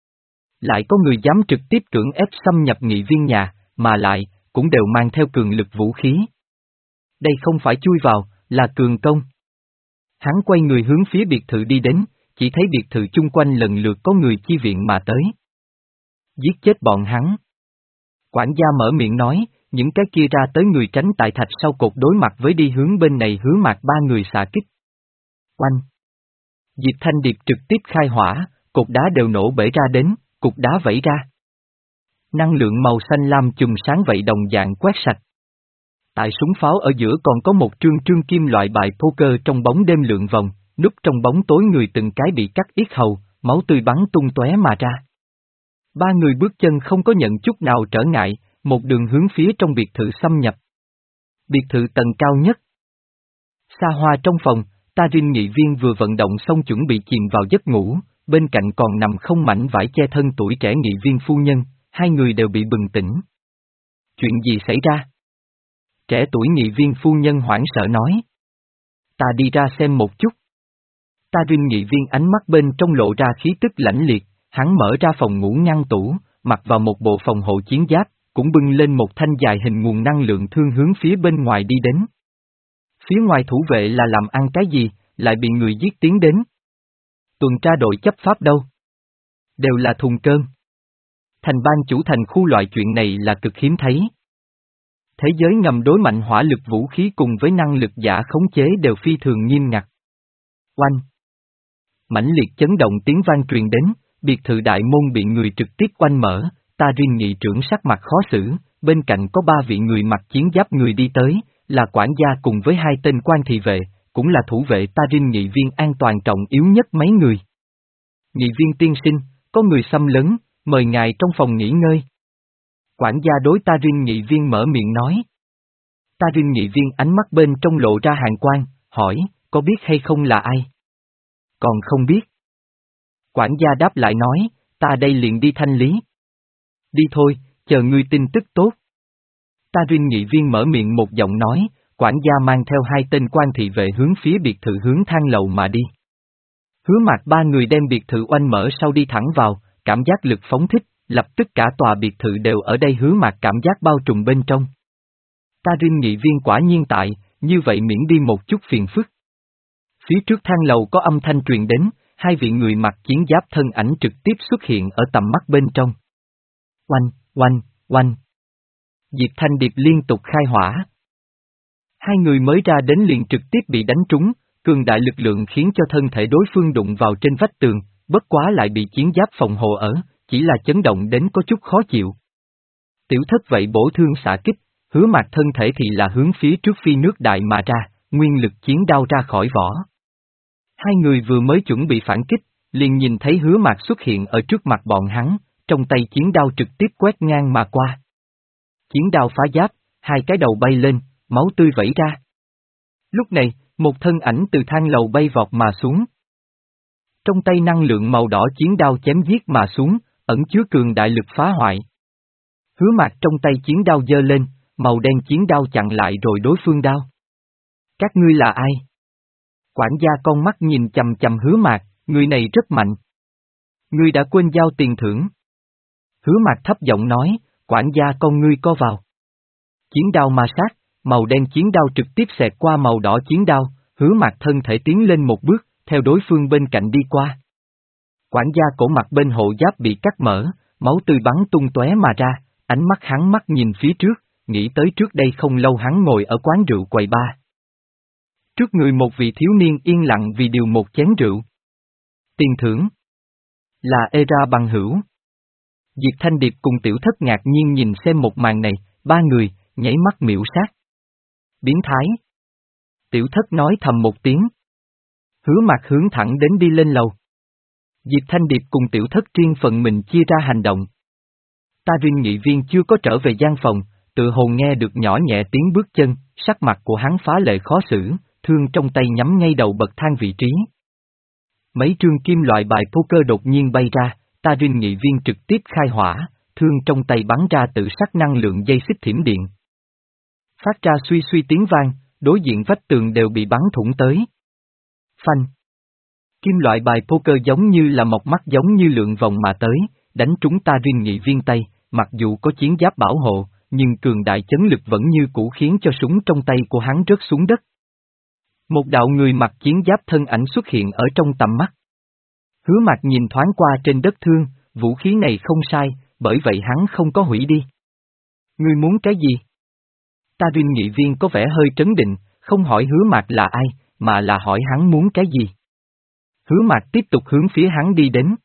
Lại có người dám trực tiếp cưỡng ép xâm nhập nghị viên nhà, mà lại, cũng đều mang theo cường lực vũ khí. Đây không phải chui vào, là cường công. Hắn quay người hướng phía biệt thự đi đến, chỉ thấy biệt thự chung quanh lần lượt có người chi viện mà tới. Giết chết bọn hắn. Quản gia mở miệng nói, những cái kia ra tới người tránh tại thạch sau cột đối mặt với đi hướng bên này Hứa Mạc ba người xạ kích. Oanh! Diệp Thanh Điệp trực tiếp khai hỏa, cột đá đều nổ bể ra đến, cục đá vẩy ra. Năng lượng màu xanh lam chùm sáng vậy đồng dạng quét sạch. Tại súng pháo ở giữa còn có một trương trương kim loại bài poker trong bóng đêm lượn vòng, núp trong bóng tối người từng cái bị cắt yết hầu, máu tươi bắn tung tóe mà ra. Ba người bước chân không có nhận chút nào trở ngại, một đường hướng phía trong biệt thự xâm nhập. Biệt thự tầng cao nhất. Xa hoa trong phòng, Tarin nghị viên vừa vận động xong chuẩn bị chìm vào giấc ngủ, bên cạnh còn nằm không mảnh vải che thân tuổi trẻ nghị viên phu nhân, hai người đều bị bừng tỉnh. Chuyện gì xảy ra? Trẻ tuổi nghị viên phu nhân hoảng sợ nói. Ta đi ra xem một chút. Tarin nghị viên ánh mắt bên trong lộ ra khí tức lãnh liệt, hắn mở ra phòng ngủ ngăn tủ, mặc vào một bộ phòng hộ chiến giáp, cũng bưng lên một thanh dài hình nguồn năng lượng thương hướng phía bên ngoài đi đến. Phía ngoài thủ vệ là làm ăn cái gì, lại bị người giết tiến đến. Tuần tra đội chấp pháp đâu? Đều là thùng cơm. Thành ban chủ thành khu loại chuyện này là cực hiếm thấy. Thế giới ngầm đối mạnh hỏa lực vũ khí cùng với năng lực giả khống chế đều phi thường nghiêm ngặt. Oanh! Mãnh liệt chấn động tiếng vang truyền đến, biệt thự đại môn bị người trực tiếp oanh mở, Tarin nghị trưởng sắc mặt khó xử, bên cạnh có ba vị người mặc chiến giáp người đi tới, là quản gia cùng với hai tên quan thị vệ, cũng là thủ vệ Tarin nghị viên an toàn trọng yếu nhất mấy người. Nghị viên tiên sinh, có người xâm lấn, mời ngài trong phòng nghỉ ngơi. Quản gia đối Tarin nghị viên mở miệng nói. Tarin nghị viên ánh mắt bên trong lộ ra hàn quang, hỏi, có biết hay không là ai? Còn không biết. Quản gia đáp lại nói, ta đây liền đi thanh lý. Đi thôi, chờ ngươi tin tức tốt. Tarin nghị viên mở miệng một giọng nói, quản gia mang theo hai tên quan thị vệ hướng phía biệt thự hướng thang lầu mà đi. Hứa Mạc ba người đem biệt thự oanh mở sau đi thẳng vào, cảm giác lực phóng thích, lập tức cả tòa biệt thự đều ở đây Hứa Mạc cảm giác bao trùm bên trong. Tarin nghị viên quả nhiên tại, như vậy miễn đi một chút phiền phức. Phía trước thang lầu có âm thanh truyền đến, hai vị người mặc chiến giáp thân ảnh trực tiếp xuất hiện ở tầm mắt bên trong. Oanh, oanh, oanh. Diệp Thanh Điệp liên tục khai hỏa. Hai người mới ra đến liền trực tiếp bị đánh trúng, cường đại lực lượng khiến cho thân thể đối phương đụng vào trên vách tường, bất quá lại bị chiến giáp phòng hộ ở, chỉ là chấn động đến có chút khó chịu. Tiểu thất vậy bổ thương xạ kích, Hứa Mạc thân thể thì là hướng phía trước phi nước đại mà ra, nguyên lực chiến đao ra khỏi vỏ. Hai người vừa mới chuẩn bị phản kích, liền nhìn thấy Hứa Mạc xuất hiện ở trước mặt bọn hắn, trong tay chiến đao trực tiếp quét ngang mà qua. Chiến đao phá giáp, hai cái đầu bay lên, máu tươi vẩy ra. Lúc này, một thân ảnh từ thang lầu bay vọt mà xuống. Trong tay năng lượng màu đỏ chiến đao chém giết mà xuống, ẩn chứa cường đại lực phá hoại. Hứa Mạc trong tay chiến đao giơ lên, màu đen chiến đao chặn lại rồi đối phương đao. Các ngươi là ai? Quản gia con mắt nhìn chằm chằm Hứa Mạc, người này rất mạnh. Ngươi đã quên giao tiền thưởng. Hứa Mạc thấp giọng nói, quản gia con ngươi co vào. Chiến đao ma sát, màu đen chiến đao trực tiếp xẹt qua màu đỏ chiến đao, Hứa Mạc thân thể tiến lên một bước, theo đối phương bên cạnh đi qua. Quản gia cổ mặt bên hộ giáp bị cắt mở, máu tươi bắn tung tóe mà ra, ánh mắt hắn mắt nhìn phía trước, nghĩ tới trước đây không lâu hắn ngồi ở quán rượu quầy ba. Trước người một vị thiếu niên yên lặng vì điều một chén rượu. Tiền thưởng là Era bằng hữu. Diệp Thanh Điệp cùng Tiểu Thất ngạc nhiên nhìn xem một màn này, ba người, nhảy mắt miễu sát. Biến thái. Tiểu Thất nói thầm một tiếng. Hứa Mạc hướng thẳng đến đi lên lầu. Diệp Thanh Điệp cùng Tiểu Thất riêng phần mình chia ra hành động. Tarin nghị viên chưa có trở về gian phòng, tự hồ nghe được nhỏ nhẹ tiếng bước chân, sắc mặt của hắn phá lệ khó xử, thương trong tay nhắm ngay đầu bậc thang vị trí. Mấy trương kim loại bài poker đột nhiên bay ra, Tarin nghị viên trực tiếp khai hỏa, thương trong tay bắn ra tự sắc năng lượng dây xích thiểm điện. Phát ra suy suy tiếng vang, đối diện vách tường đều bị bắn thủng tới. Phanh. Kim loại bài poker giống như là mọc mắt giống như lượn vòng mà tới, đánh trúng Tarin nghị viên tay, mặc dù có chiến giáp bảo hộ, nhưng cường đại chấn lực vẫn như cũ khiến cho súng trong tay của hắn rớt xuống đất. Một đạo người mặc chiến giáp thân ảnh xuất hiện ở trong tầm mắt. Hứa Mạc nhìn thoáng qua trên đất thương, vũ khí này không sai, bởi vậy hắn không có hủy đi. Ngươi muốn cái gì? Tarin nghị viên có vẻ hơi trấn định, không hỏi Hứa Mạc là ai, mà là hỏi hắn muốn cái gì. Hứa Mạc tiếp tục hướng phía hắn đi đến.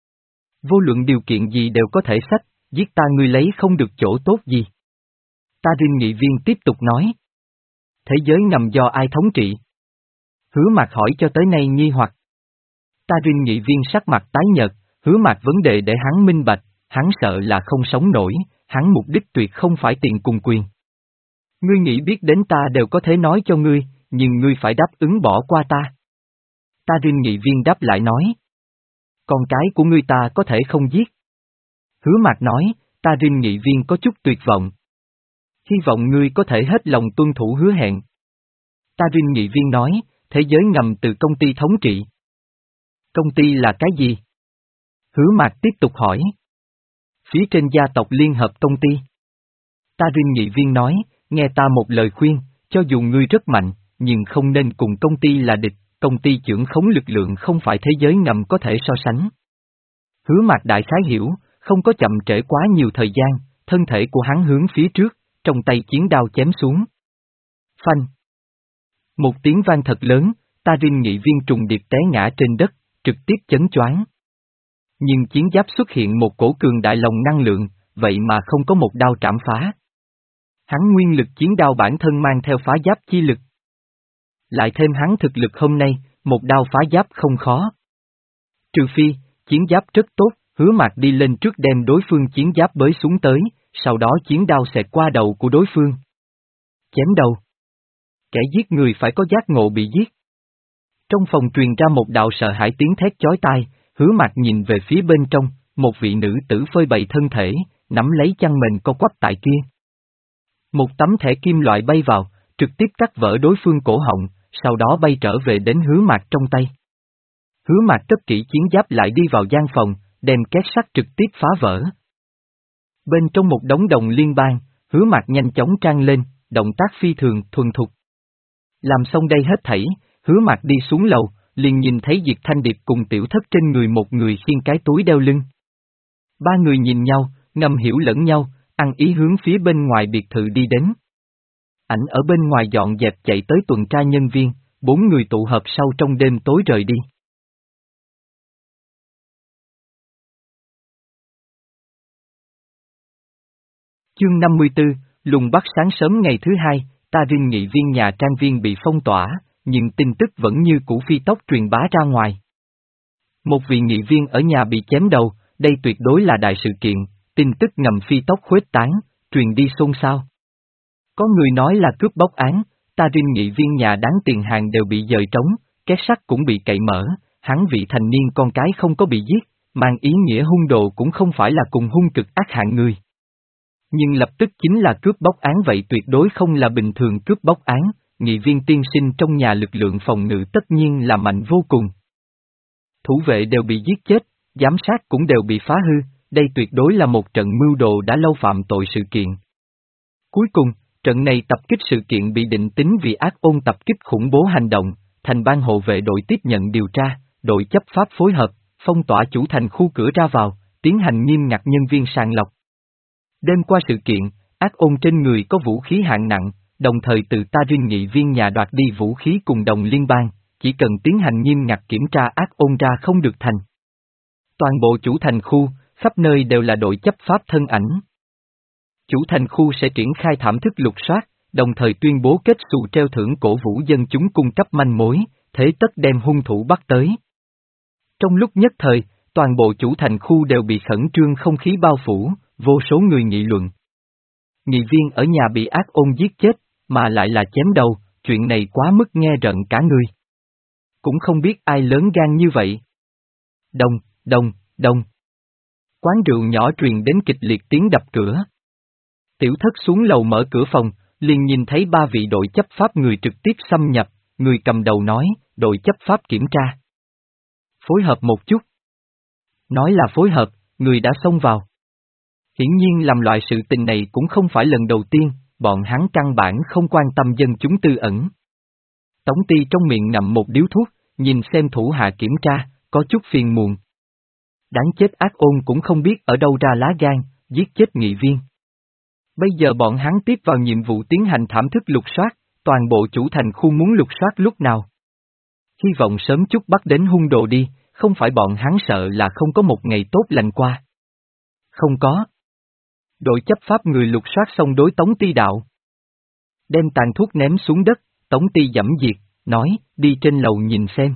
Vô luận điều kiện gì đều có thể sách, giết ta ngươi lấy không được chỗ tốt gì. Tarin nghị viên tiếp tục nói. thế giới ngầm do ai thống trị? Hứa Mạc hỏi cho tới nay nghi hoặc. Ta Rinh nghị viên sắc mặt tái nhợt, Hứa Mạc vấn đề để hắn minh bạch, hắn sợ là không sống nổi, hắn mục đích tuyệt không phải tiền cùng quyền. Ngươi nghĩ biết đến ta đều có thể nói cho ngươi, nhưng ngươi phải đáp ứng bỏ qua ta. Ta Rinh nghị viên đáp lại nói. Con cái của ngươi ta có thể không giết. Hứa Mạc nói, ta Rinh nghị viên có chút tuyệt vọng. Hy vọng ngươi có thể hết lòng tuân thủ hứa hẹn. Ta Rinh nghị viên nói, thế giới ngầm từ công ty thống trị. Công ty là cái gì? Hứa Mạc tiếp tục hỏi. Phía trên gia tộc liên hợp công ty. Ta Rinh nghị viên nói, nghe ta một lời khuyên, cho dù ngươi rất mạnh, nhưng không nên cùng công ty là địch, công ty trưởng khống lực lượng không phải thế giới ngầm có thể so sánh. Hứa Mạc đại khái hiểu, không có chậm trễ quá nhiều thời gian, thân thể của hắn hướng phía trước, trong tay chiến đao chém xuống. Phanh. Một tiếng vang thật lớn, Ta Rinh nghị viên trùng điệp té ngã trên đất, trực tiếp chấn choáng. Nhưng chiến giáp xuất hiện một cổ cường đại lòng năng lượng, vậy mà không có một đao trảm phá. Hắn nguyên lực chiến đao bản thân mang theo phá giáp chi lực. Lại thêm hắn thực lực hôm nay, một đao phá giáp không khó. Trừ phi, chiến giáp rất tốt, Hứa Mạc đi lên trước đem đối phương chiến giáp bới xuống tới, sau đó chiến đao xẹt qua đầu của đối phương. Chém đầu. Kẻ giết người phải có giác ngộ bị giết. Trong phòng truyền ra một đạo sợ hãi tiếng thét chói tai, Hứa Mạc nhìn về phía bên trong, một vị nữ tử phơi bày thân thể, nắm lấy chăn mền co quắp tại kia. Một tấm thẻ kim loại bay vào, trực tiếp cắt vỡ đối phương cổ họng, sau đó bay trở về đến Hứa Mạc trong tay. Hứa Mạc cất kỹ chiến giáp lại đi vào gian phòng, đem két sắt trực tiếp phá vỡ. Bên trong một đống đồng liên bang, Hứa Mạc nhanh chóng trang lên, động tác phi thường, thuần thục. Làm xong đây hết thảy, Hứa Mạc đi xuống lầu, liền nhìn thấy Diệp Thanh Điệp cùng Tiểu Thất trên người một người khiêng cái túi đeo lưng. Ba người nhìn nhau, ngầm hiểu lẫn nhau, ăn ý hướng phía bên ngoài biệt thự đi đến. Ảnh ở bên ngoài dọn dẹp chạy tới tuần tra nhân viên, bốn người tụ hợp sau trong đêm tối rời đi. Chương năm mươi tư, lùng bắt sáng sớm ngày thứ hai, Ta Rinh nghị viên nhà trang viên bị phong tỏa, nhưng tin tức vẫn như cũ phi tốc truyền bá ra ngoài. Một vị nghị viên ở nhà bị chém đầu, đây tuyệt đối là đại sự kiện, tin tức ngầm phi tốc khuếch tán, truyền đi xôn xao. Có người nói là cướp bóc án, Ta Rinh nghị viên nhà đáng tiền hàng đều bị dời trống, két sắt cũng bị cậy mở, hắn vị thành niên con cái không có bị giết, mang ý nghĩa hung đồ cũng không phải là cùng hung cực ác hạng người. Nhưng lập tức chính là cướp bóc án vậy tuyệt đối không là bình thường cướp bóc án, nghị viên tiên sinh trong nhà lực lượng phòng ngự tất nhiên là mạnh vô cùng. Thủ vệ đều bị giết chết, giám sát cũng đều bị phá hư, đây tuyệt đối là một trận mưu đồ đã lâu phạm tội sự kiện. Cuối cùng, trận này tập kích sự kiện bị định tính vì ác ôn tập kích khủng bố hành động, thành ban hộ vệ đội tiếp nhận điều tra, đội chấp pháp phối hợp, phong tỏa chủ thành khu cửa ra vào, tiến hành nghiêm ngặt nhân viên sàng lọc. Đêm qua sự kiện, ác ôn trên người có vũ khí hạng nặng, đồng thời từ Ta Rinh nghị viên nhà đoạt đi vũ khí cùng đồng liên bang, chỉ cần tiến hành nghiêm ngặt kiểm tra ác ôn ra không được thành. Toàn bộ chủ thành khu, khắp nơi đều là đội chấp pháp thân ảnh. Chủ thành khu sẽ triển khai thảm thức lục soát, đồng thời tuyên bố kết xù treo thưởng cổ vũ dân chúng cung cấp manh mối, thế tất đem hung thủ bắt tới. Trong lúc nhất thời, toàn bộ chủ thành khu đều bị khẩn trương không khí bao phủ, vô số người nghị luận. Nghị viên ở nhà bị ác ôn giết chết, mà lại là chém đầu, chuyện này quá mức nghe rợn cả người. Cũng không biết ai lớn gan như vậy. Đông, đông, đông. Quán rượu nhỏ truyền đến kịch liệt tiếng đập cửa. Tiểu Thất xuống lầu mở cửa phòng, liền nhìn thấy ba vị đội chấp pháp người trực tiếp xâm nhập, người cầm đầu nói, đội chấp pháp kiểm tra. Phối hợp một chút. Nói là phối hợp, người đã xông vào. Hiển nhiên làm loại sự tình này cũng không phải lần đầu tiên, bọn hắn căn bản không quan tâm dân chúng tư ẩn. Tống Ti trong miệng ngậm một điếu thuốc, nhìn xem thủ hạ kiểm tra, có chút phiền muộn. Đáng chết ác ôn cũng không biết ở đâu ra lá gan, giết chết nghị viên. Bây giờ bọn hắn tiếp vào nhiệm vụ tiến hành thảm thức lục soát, toàn bộ chủ thành khu muốn lục soát lúc nào. Hy vọng sớm chút bắt đến hung đồ đi, không phải bọn hắn sợ là không có một ngày tốt lành qua. Không có. Đội chấp pháp người lục soát xong đối Tống Ti đạo. Đem tàn thuốc ném xuống đất, Tống Ti dẫm diệt, nói, đi trên lầu nhìn xem.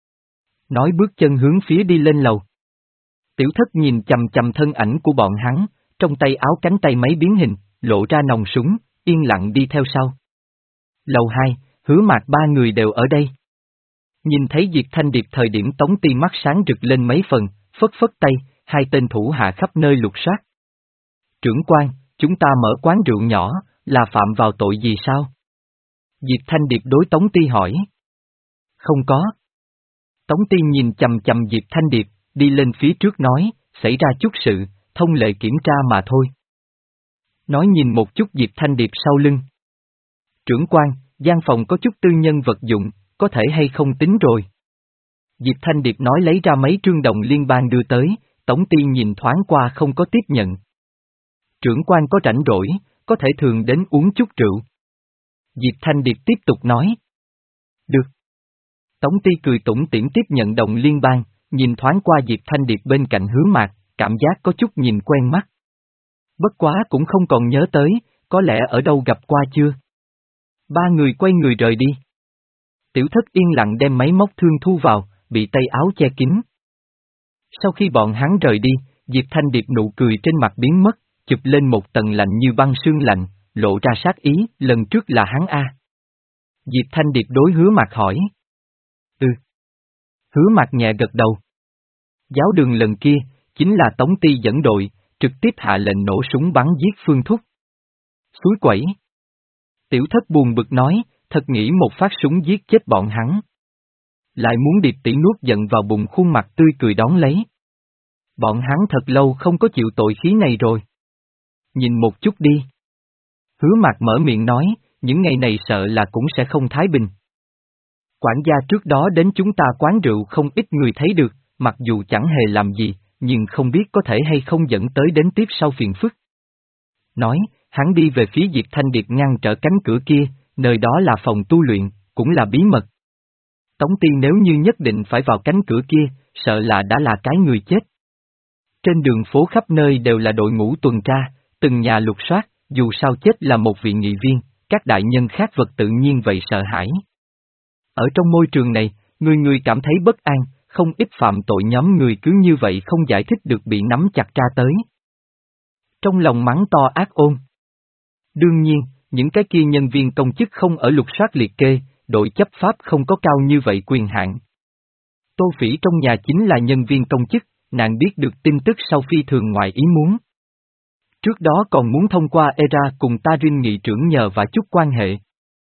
Nói bước chân hướng phía đi lên lầu. Tiểu Thất nhìn chằm chằm thân ảnh của bọn hắn, trong tay áo cánh tay máy biến hình, lộ ra nòng súng, yên lặng đi theo sau. Lầu hai, Hứa Mạc ba người đều ở đây. Nhìn thấy Diệp Thanh Điệp thời điểm Tống Ti mắt sáng rực lên mấy phần, phất phất tay, hai tên thủ hạ khắp nơi lục soát. Trưởng quan, chúng ta mở quán rượu nhỏ, là phạm vào tội gì sao? Diệp Thanh Điệp đối Tống Ti hỏi. Không có. Tống Ti nhìn chằm chằm Diệp Thanh Điệp, đi lên phía trước nói, xảy ra chút sự, thông lệ kiểm tra mà thôi. Nói nhìn một chút Diệp Thanh Điệp sau lưng. Trưởng quan, gian phòng có chút tư nhân vật dụng, có thể hay không tính rồi. Diệp Thanh Điệp nói lấy ra mấy trương đồng liên bang đưa tới, Tống Ti nhìn thoáng qua không có tiếp nhận. Trưởng quan có rảnh rỗi, có thể thường đến uống chút rượu. Diệp Thanh Điệp tiếp tục nói. Được. Tống Ti cười tủm tỉm tiếp nhận đồng liên bang, nhìn thoáng qua Diệp Thanh Điệp bên cạnh Hứa Mạc, cảm giác có chút nhìn quen mắt. Bất quá cũng không còn nhớ tới, có lẽ ở đâu gặp qua chưa. Ba người quay người rời đi. Tiểu Thất yên lặng đem máy móc thương thu vào, bị tay áo che kín. Sau khi bọn hắn rời đi, Diệp Thanh Điệp nụ cười trên mặt biến mất, chụp lên một tầng lạnh như băng sương lạnh, lộ ra sát ý, lần trước là hắn A. Diệp Thanh Điệp đối Hứa Mạc hỏi. Ừ. Hứa Mạc nhẹ gật đầu. Giáo đường lần kia, chính là Tống Ti dẫn đội, trực tiếp hạ lệnh nổ súng bắn giết Phương Thúc. Suối quẩy. Tiểu Thất buồn bực nói, thật nghĩ một phát súng giết chết bọn hắn. Lại muốn Điệp tỷ nuốt giận vào bụng khuôn mặt tươi cười đón lấy. Bọn hắn thật lâu không có chịu tội khí này rồi. Nhìn một chút đi. Hứa Mạc mở miệng nói, những ngày này sợ là cũng sẽ không thái bình. Quản gia trước đó đến chúng ta quán rượu không ít người thấy được, mặc dù chẳng hề làm gì, nhưng không biết có thể hay không dẫn tới đến tiếp sau phiền phức. Nói, hắn đi về phía Diệp Thanh Điệp ngăn trở cánh cửa kia, nơi đó là phòng tu luyện, cũng là bí mật. Tống Ti nếu như nhất định phải vào cánh cửa kia, sợ là đã là cái người chết. Trên đường phố khắp nơi đều là đội ngũ tuần tra, từng nhà lục soát, dù sao chết là một vị nghị viên, các đại nhân khác vật tự nhiên vậy sợ hãi. Ở trong môi trường này, người người cảm thấy bất an, không ít phạm tội nhóm người cứ như vậy không giải thích được bị nắm chặt tra tới. Trong lòng mắng to ác ôn. Đương nhiên, những cái kia nhân viên công chức không ở lục soát liệt kê, đội chấp pháp không có cao như vậy quyền hạn. Tô Phỉ trong nhà chính là nhân viên công chức, nàng biết được tin tức sau phi thường ngoài ý muốn. Trước đó còn muốn thông qua e rờ a cùng Tarin nghị trưởng nhờ và chút quan hệ.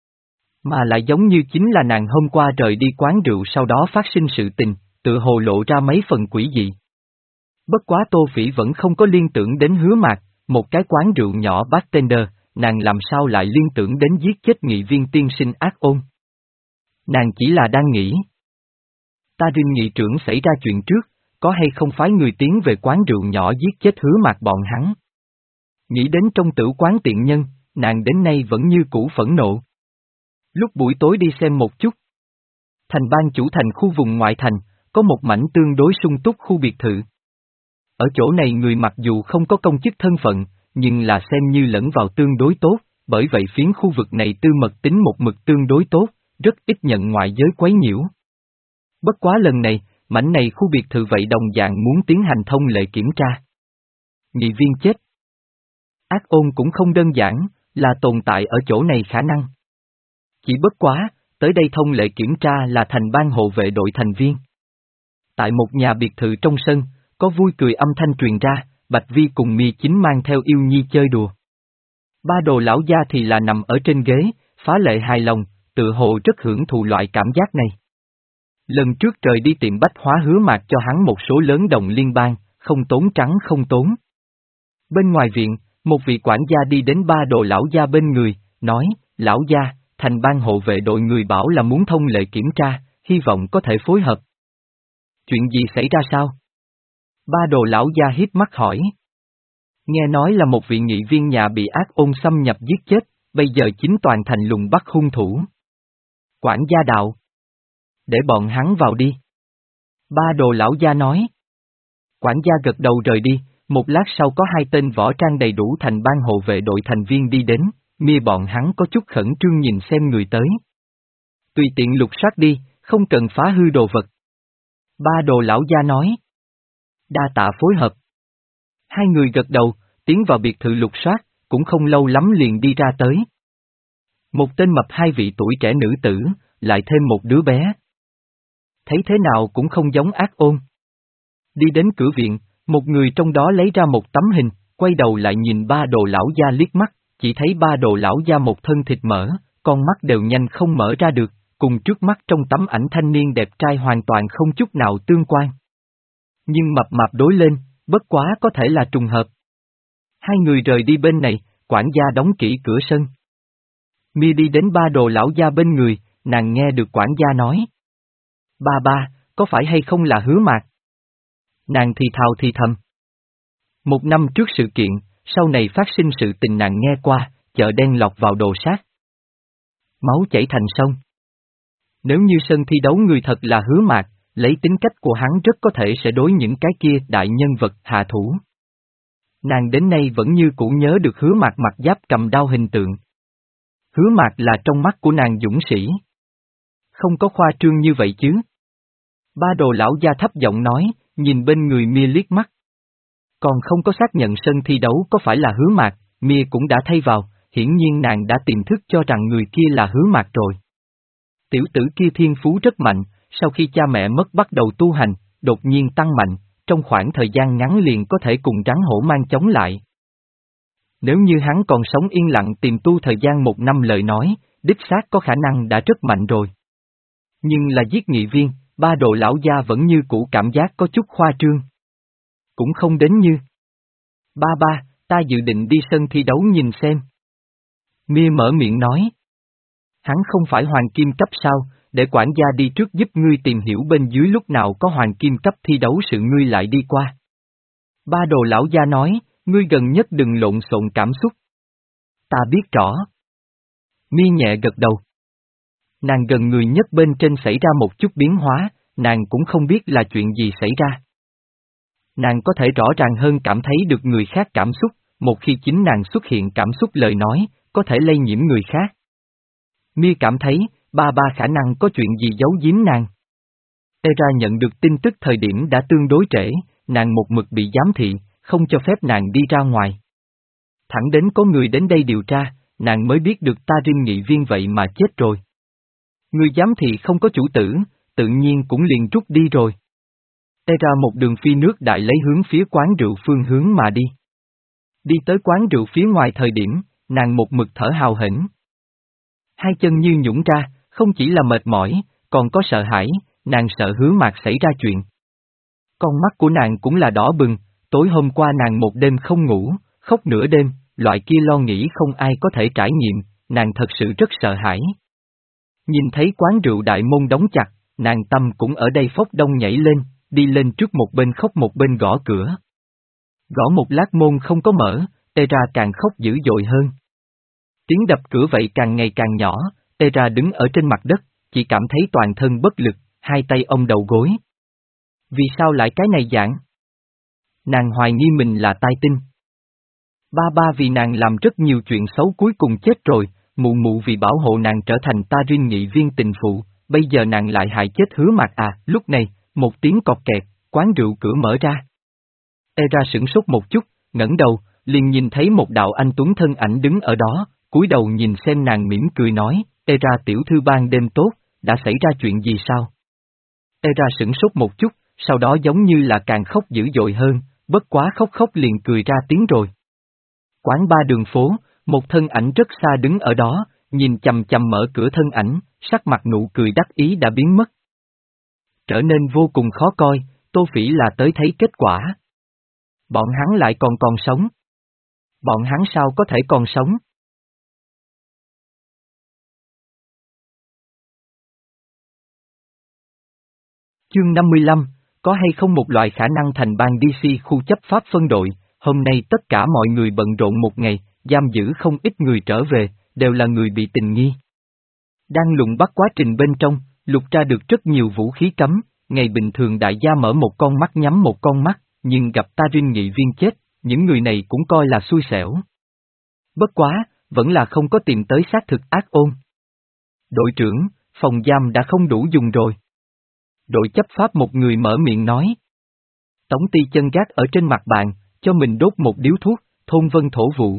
Mà lại giống như chính là nàng hôm qua rời đi quán rượu sau đó phát sinh sự tình, tự hồ lộ ra mấy phần quỷ dị. Bất quá Tô Phỉ vẫn không có liên tưởng đến Hứa Mạc, một cái quán rượu nhỏ bartender, nàng làm sao lại liên tưởng đến giết chết nghị viên tiên sinh ác ôn. Nàng chỉ là đang nghĩ. Tarin nghị trưởng xảy ra chuyện trước, có hay không phái người tiến về quán rượu nhỏ giết chết Hứa Mạc bọn hắn. Nghĩ đến trong tử quán tiện nhân, nàng đến nay vẫn như cũ phẫn nộ. Lúc buổi tối đi xem một chút. Thành Ban chủ thành khu vùng ngoại thành, có một mảnh tương đối sung túc khu biệt thự. Ở chỗ này người mặc dù không có công chức thân phận, nhưng là xem như lẫn vào tương đối tốt, bởi vậy phiến khu vực này tư mật tính một mực tương đối tốt, rất ít nhận ngoại giới quấy nhiễu. Bất quá lần này, mảnh này khu biệt thự vậy đồng dạng muốn tiến hành thông lệ kiểm tra. Nghị viên chết. Ác ôn cũng không đơn giản, là tồn tại ở chỗ này khả năng. Chỉ bất quá, tới đây thông lệ kiểm tra là Thành Ban hộ vệ đội thành viên. Tại một nhà biệt thự trong sân, có vui cười âm thanh truyền ra, Bạch Vi cùng Mi Chính mang theo yêu nhi chơi đùa. Ba đồ lão gia thì là nằm ở trên ghế, phá lệ hài lòng, tự hồ rất hưởng thụ loại cảm giác này. Lần trước trời đi tiệm bách hóa Hứa Mạc cho hắn một số lớn đồng liên bang, không tốn trắng không tốn. Bên ngoài viện, một vị quản gia đi đến ba đồ lão gia bên người, nói, lão gia, Thành Ban hộ vệ đội người bảo là muốn thông lệ kiểm tra, hy vọng có thể phối hợp. Chuyện gì xảy ra sao? Ba đồ lão gia hiếp mắt hỏi. Nghe nói là một vị nghị viên nhà bị ác ôn xâm nhập giết chết, bây giờ chính toàn thành lùng bắt hung thủ. Quản gia đạo. Để bọn hắn vào đi. Ba đồ lão gia nói. Quản gia gật đầu rời đi, một lát sau có hai tên võ trang đầy đủ Thành Ban hộ vệ đội thành viên đi đến, Mia bọn hắn có chút khẩn trương nhìn xem người tới. Tùy tiện lục soát đi, không cần phá hư đồ vật. Ba đồ lão gia nói. Đa tạ phối hợp. Hai người gật đầu, tiến vào biệt thự lục soát, cũng không lâu lắm liền đi ra tới. Một tên mập hai vị tuổi trẻ nữ tử, lại thêm một đứa bé. Thấy thế nào cũng không giống ác ôn. Đi đến cửa viện, một người trong đó lấy ra một tấm hình, quay đầu lại nhìn ba đồ lão gia liếc mắt, chỉ thấy ba đồ lão gia một thân thịt mỡ, con mắt đều nhanh không mở ra được, cùng trước mắt trong tấm ảnh thanh niên đẹp trai hoàn toàn không chút nào tương quan. Nhưng mập mạp đối lên, bất quá có thể là trùng hợp. Hai người rời đi bên này, quản gia đóng kỹ cửa sân. Mia đi đến ba đồ lão gia bên người, nàng nghe được quản gia nói. Ba ba, có phải hay không là Hứa Mạc? Nàng thì thào thì thầm. Một năm trước sự kiện, sau này phát sinh sự tình nàng nghe qua, chợ đen lọt vào đồ sát. Máu chảy thành sông. Nếu như sân thi đấu người thật là Hứa Mạc, lấy tính cách của hắn rất có thể sẽ đối những cái kia đại nhân vật hạ thủ. Nàng đến nay vẫn như cũ nhớ được Hứa Mạc mặt giáp cầm đao hình tượng. Hứa Mạc là trong mắt của nàng dũng sĩ. Không có khoa trương như vậy chứ. Ba đồ lão gia thấp giọng nói, nhìn bên người Mia liếc mắt. Còn không có xác nhận sân thi đấu có phải là Hứa Mạc, Mia cũng đã thay vào, hiển nhiên nàng đã tiềm thức cho rằng người kia là Hứa Mạc rồi. Tiểu tử kia thiên phú rất mạnh, sau khi cha mẹ mất bắt đầu tu hành, đột nhiên tăng mạnh, trong khoảng thời gian ngắn liền có thể cùng rắn hổ mang chống lại. Nếu như hắn còn sống yên lặng tìm tu thời gian một năm lời nói, đích xác có khả năng đã rất mạnh rồi. Nhưng là giết nghị viên, ba đồ lão gia vẫn như cũ cảm giác có chút khoa trương. Cũng không đến như. Ba ba, ta dự định đi sân thi đấu nhìn xem. Mia mở miệng nói. Hắn không phải hoàng kim cấp sao, để quản gia đi trước giúp ngươi tìm hiểu bên dưới lúc nào có hoàng kim cấp thi đấu sự ngươi lại đi qua. Ba đồ lão gia nói, ngươi gần nhất đừng lộn xộn cảm xúc. Ta biết rõ. Mia nhẹ gật đầu. Nàng gần người nhất bên trên xảy ra một chút biến hóa, nàng cũng không biết là chuyện gì xảy ra. Nàng có thể rõ ràng hơn cảm thấy được người khác cảm xúc, một khi chính nàng xuất hiện cảm xúc lời nói, có thể lây nhiễm người khác. Mia cảm thấy, ba ba khả năng có chuyện gì giấu giếm nàng. Era nhận được tin tức thời điểm đã tương đối trễ, nàng một mực bị giám thị, không cho phép nàng đi ra ngoài. Thẳng đến có người đến đây điều tra, nàng mới biết được ta riêng nghị viên vậy mà chết rồi. Người giám thị không có chủ tử, tự nhiên cũng liền rút đi rồi. Era một đường phi nước đại lấy hướng phía quán rượu phương hướng mà đi. Đi tới quán rượu phía ngoài thời điểm, nàng một mực thở hào hển. Hai chân như nhũn ra, không chỉ là mệt mỏi, còn có sợ hãi, nàng sợ Hứa Mạc xảy ra chuyện. Con mắt của nàng cũng là đỏ bừng, tối hôm qua nàng một đêm không ngủ, khóc nửa đêm, loại kia lo nghĩ không ai có thể trải nghiệm, nàng thật sự rất sợ hãi. Nhìn thấy quán rượu đại môn đóng chặt, nàng tâm cũng ở đây phốc đông nhảy lên, đi lên trước một bên khóc một bên gõ cửa. Gõ một lát môn không có mở, Era càng khóc dữ dội hơn. Tiếng đập cửa vậy càng ngày càng nhỏ, Era đứng ở trên mặt đất, chỉ cảm thấy toàn thân bất lực, hai tay ôm đầu gối. Vì sao lại cái này dạng? Nàng hoài nghi mình là tai tinh. Ba ba vì nàng làm rất nhiều chuyện xấu cuối cùng chết rồi, mụ mụ vì bảo hộ nàng trở thành ta riêng nghị viên tình phụ, bây giờ nàng lại hại chết Hứa Mạc à, lúc này, một tiếng cọt kẹt, quán rượu cửa mở ra. Era sửng sốt một chút, ngẩng đầu, liền nhìn thấy một đạo anh tuấn thân ảnh đứng ở đó, cúi đầu nhìn xem nàng mỉm cười nói, Era tiểu thư ban đêm tốt, đã xảy ra chuyện gì sao? Era sửng sốt một chút, sau đó giống như là càng khóc dữ dội hơn, bất quá khóc khóc liền cười ra tiếng rồi. Quán ba đường phố, một thân ảnh rất xa đứng ở đó, nhìn chầm chầm mở cửa thân ảnh, sắc mặt nụ cười đắc ý đã biến mất. Trở nên vô cùng khó coi, Tô Phỉ là tới thấy kết quả. Bọn hắn lại còn còn sống. Bọn hắn sao có thể còn sống? Chương năm mươi lăm, có hay không một loại khả năng thành bang đê xê khu chấp pháp phân đội, hôm nay tất cả mọi người bận rộn một ngày, giam giữ không ít người trở về, đều là người bị tình nghi. Đang lùng bắt quá trình bên trong, lục ra được rất nhiều vũ khí cấm, ngày bình thường đại gia mở một con mắt nhắm một con mắt, nhưng gặp ta riêng nghị viên chết, những người này cũng coi là xui xẻo. Bất quá, vẫn là không có tìm tới xác thực ác ôn. Đội trưởng, phòng giam đã không đủ dùng rồi. Đội chấp pháp một người mở miệng nói. Tống Ti chân gác ở trên mặt bàn, cho mình đốt một điếu thuốc, thôn vân thổ vụ.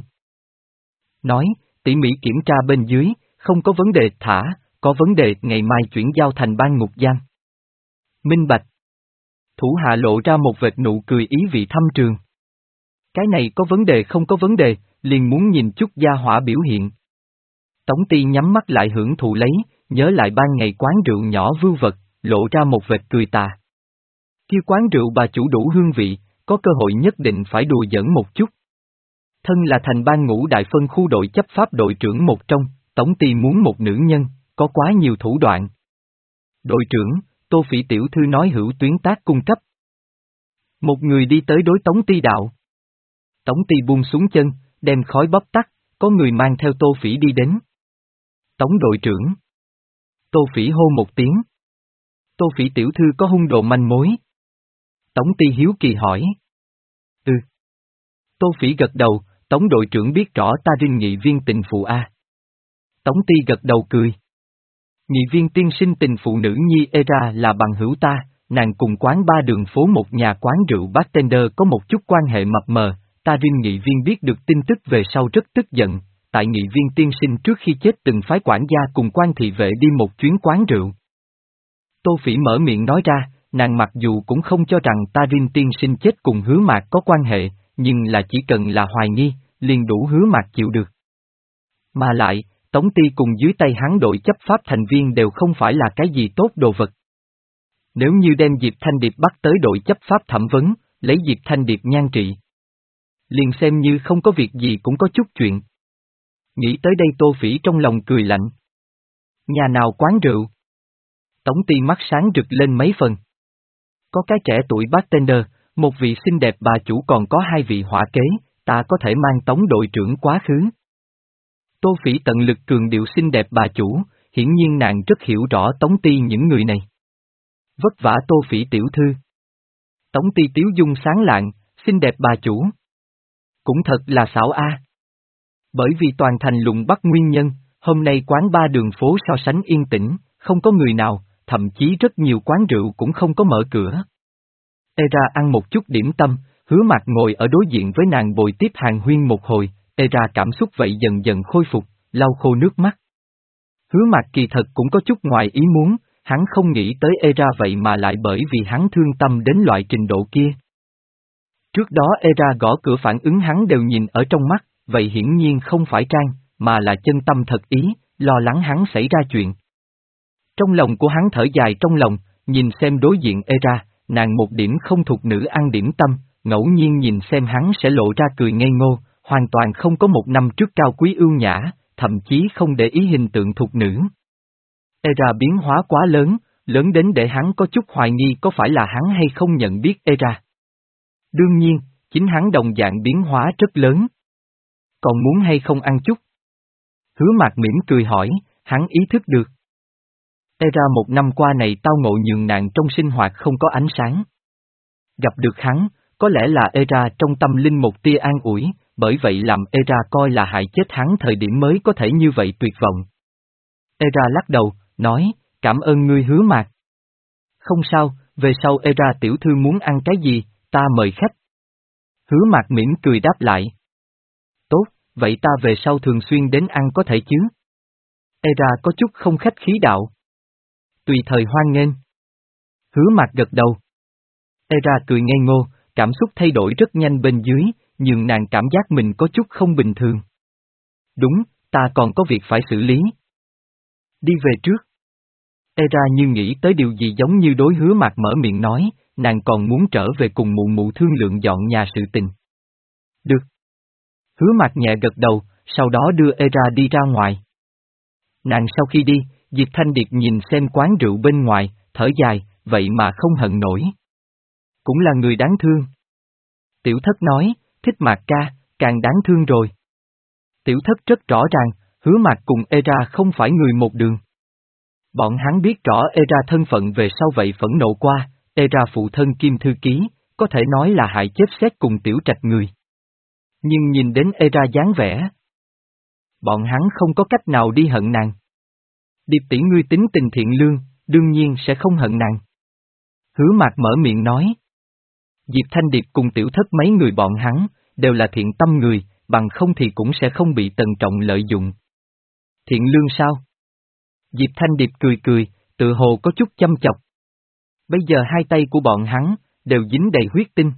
Nói, tỉ mỉ kiểm tra bên dưới, không có vấn đề thả, có vấn đề ngày mai chuyển giao thành ban ngục giam. Minh bạch. Thủ hạ lộ ra một vệt nụ cười ý vị thâm trường. Cái này có vấn đề không có vấn đề, liền muốn nhìn chút gia hỏa biểu hiện. Tống Ti nhắm mắt lại hưởng thụ lấy, nhớ lại ban ngày quán rượu nhỏ vưu vật, lộ ra một vệt cười tà. Kia quán rượu bà chủ đủ hương vị, có cơ hội nhất định phải đùa giỡn một chút. Thân là thành ban ngũ đại phân khu đội chấp pháp đội trưởng một trong, Tống Ti muốn một nữ nhân, có quá nhiều thủ đoạn. Đội trưởng, Tô Phỉ tiểu thư nói hữu tuyến tác cung cấp. Một người đi tới đối Tống Ti đạo. Tống Ti buông xuống chân, đem khói bóp tắt, có người mang theo Tô Phỉ đi đến. Tống đội trưởng. Tô Phỉ hô một tiếng. Tô Phỉ tiểu thư có hung đồ manh mối. Tống Ti hiếu kỳ hỏi. Ừ. Tô Phỉ gật đầu, Tống đội trưởng biết rõ ta Rinh nghị viên tình phụ A. Tống Ti gật đầu cười. Nghị viên tiên sinh tình phụ nữ nhi Era là bằng hữu ta, nàng cùng quán ba đường phố một nhà quán rượu bartender có một chút quan hệ mập mờ, ta Rinh nghị viên biết được tin tức về sau rất tức giận, tại nghị viên tiên sinh trước khi chết từng phái quản gia cùng quan thị vệ đi một chuyến quán rượu. Tô Phỉ mở miệng nói ra, nàng mặc dù cũng không cho rằng ta Rinh tiên sinh chết cùng Hứa Mạc có quan hệ, nhưng là chỉ cần là hoài nghi, liền đủ Hứa Mạc chịu được. Mà lại, Tống Ti cùng dưới tay hắn đội chấp pháp thành viên đều không phải là cái gì tốt đồ vật. Nếu như đem Diệp Thanh Điệp bắt tới đội chấp pháp thẩm vấn, lấy Diệp Thanh Điệp nhan trị, liền xem như không có việc gì cũng có chút chuyện. Nghĩ tới đây Tô Phỉ trong lòng cười lạnh. Nhà nào quán rượu? Tống Ti mắt sáng rực lên mấy phần. Có cái trẻ tuổi bartender, một vị xinh đẹp bà chủ còn có hai vị hỏa kế, ta có thể mang Tống đội trưởng quá khứ. Tô Phỉ tận lực cường điệu xinh đẹp bà chủ, hiển nhiên nàng rất hiểu rõ Tống Ti những người này. Vất vả Tô Phỉ tiểu thư. Tống Ti tiếu dung sáng lạng, xinh đẹp bà chủ. Cũng thật là xảo a. Bởi vì toàn thành lùng bắt nguyên nhân, hôm nay quán ba đường phố so sánh yên tĩnh, không có người nào, thậm chí rất nhiều quán rượu cũng không có mở cửa. Era ăn một chút điểm tâm, Hứa Mạc ngồi ở đối diện với nàng bồi tiếp hàng huyên một hồi, Era cảm xúc vậy dần dần khôi phục, lau khô nước mắt. Hứa Mạc kỳ thật cũng có chút ngoài ý muốn, hắn không nghĩ tới Era vậy mà lại bởi vì hắn thương tâm đến loại trình độ kia. Trước đó Era gõ cửa phản ứng hắn đều nhìn ở trong mắt, vậy hiển nhiên không phải trang, mà là chân tâm thật ý, lo lắng hắn xảy ra chuyện. Trong lòng của hắn thở dài trong lòng, nhìn xem đối diện Era, nàng một điểm không thuộc nữ ăn điểm tâm, ngẫu nhiên nhìn xem hắn sẽ lộ ra cười ngây ngô, hoàn toàn không có một năm trước cao quý ưu nhã, thậm chí không để ý hình tượng thuộc nữ. Era biến hóa quá lớn, lớn đến để hắn có chút hoài nghi có phải là hắn hay không nhận biết Era. Đương nhiên, chính hắn đồng dạng biến hóa rất lớn. Còn muốn hay không ăn chút? Hứa Mạc mỉm cười hỏi, hắn ý thức được. Era một năm qua này tao ngộ nhường nạn trong sinh hoạt không có ánh sáng. Gặp được hắn, có lẽ là Era trong tâm linh một tia an ủi, bởi vậy làm Era coi là hại chết hắn thời điểm mới có thể như vậy tuyệt vọng. Era lắc đầu, nói, cảm ơn ngươi Hứa Mạc. Không sao, về sau Era tiểu thư muốn ăn cái gì, ta mời khách. Hứa Mạc mỉm cười đáp lại. Tốt, vậy ta về sau thường xuyên đến ăn có thể chứ? Era có chút không khách khí đạo. Tùy thời hoan nghênh. Hứa Mạc gật đầu. Era cười ngây ngô, cảm xúc thay đổi rất nhanh bên dưới, nhưng nàng cảm giác mình có chút không bình thường. Đúng, ta còn có việc phải xử lý. Đi về trước. Era như nghĩ tới điều gì giống như đối Hứa Mạc mở miệng nói, nàng còn muốn trở về cùng mụ mụ thương lượng dọn nhà sự tình. Được. Hứa Mạc nhẹ gật đầu, sau đó đưa Era đi ra ngoài. Nàng sau khi đi, Diệp Thanh Điệp nhìn xem quán rượu bên ngoài, thở dài, vậy mà không hận nổi. Cũng là người đáng thương. Tiểu Thất nói, thích Mạc ca, càng đáng thương rồi. Tiểu Thất rất rõ ràng, Hứa Mạc cùng Era không phải người một đường. Bọn hắn biết rõ Era thân phận về sau vậy phẫn nộ qua, Era phụ thân Kim Thư Ký, có thể nói là hại chết xét cùng Tiểu Trạch người. Nhưng nhìn đến Era dáng vẻ. bọn hắn không có cách nào đi hận nàng. Điệp tỷ ngươi tính tình thiện lương, đương nhiên sẽ không hận nàng. Hứa Mạc mở miệng nói. Diệp Thanh Điệp cùng Tiểu Thất mấy người bọn hắn, đều là thiện tâm người, bằng không thì cũng sẽ không bị Tần Trọng lợi dụng. Thiện lương sao? Diệp Thanh Điệp cười cười, tự hồ có chút chăm chọc. Bây giờ hai tay của bọn hắn, đều dính đầy huyết tinh.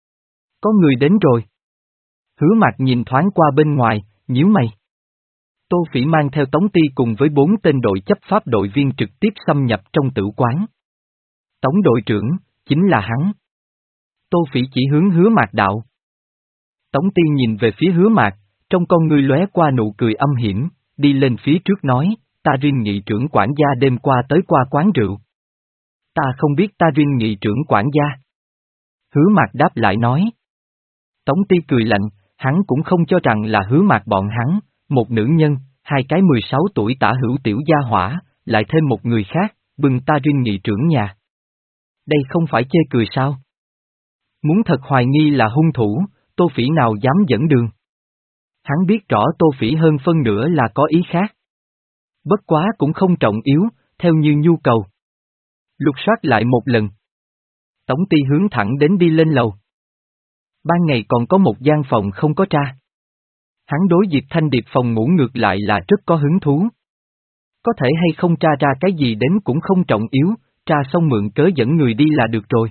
Có người đến rồi. Hứa Mạc nhìn thoáng qua bên ngoài, nhíu mày. Tô Phỉ mang theo Tống Ti cùng với bốn tên đội chấp pháp đội viên trực tiếp xâm nhập trong tử quán. Tống đội trưởng, chính là hắn. Tô Phỉ chỉ hướng Hứa Mạc đạo. Tống Ti nhìn về phía Hứa Mạc, trong con ngươi lóe qua nụ cười âm hiểm, đi lên phía trước nói, ta Rin nghị trưởng quản gia đêm qua tới qua quán rượu. Ta không biết ta Rin nghị trưởng quản gia. Hứa Mạc đáp lại nói. Tống Ti cười lạnh, hắn cũng không cho rằng là Hứa Mạc bọn hắn, một nữ nhân, hai cái mười sáu tuổi tả hữu tiểu gia hỏa, lại thêm một người khác, bừng ta Rin nghị trưởng nhà. Đây không phải chê cười sao? Muốn thật hoài nghi là hung thủ, Tô Phỉ nào dám dẫn đường? Hắn biết rõ Tô Phỉ hơn phân nửa là có ý khác. Bất quá cũng không trọng yếu, theo như nhu cầu. Lục soát lại một lần. Tống Ti hướng thẳng đến đi lên lầu. Ban ngày còn có một gian phòng không có tra. Hắn đối Diệp Thanh Điệp phòng ngủ ngược lại là rất có hứng thú. Có thể hay không tra ra cái gì đến cũng không trọng yếu, tra xong mượn cớ dẫn người đi là được rồi.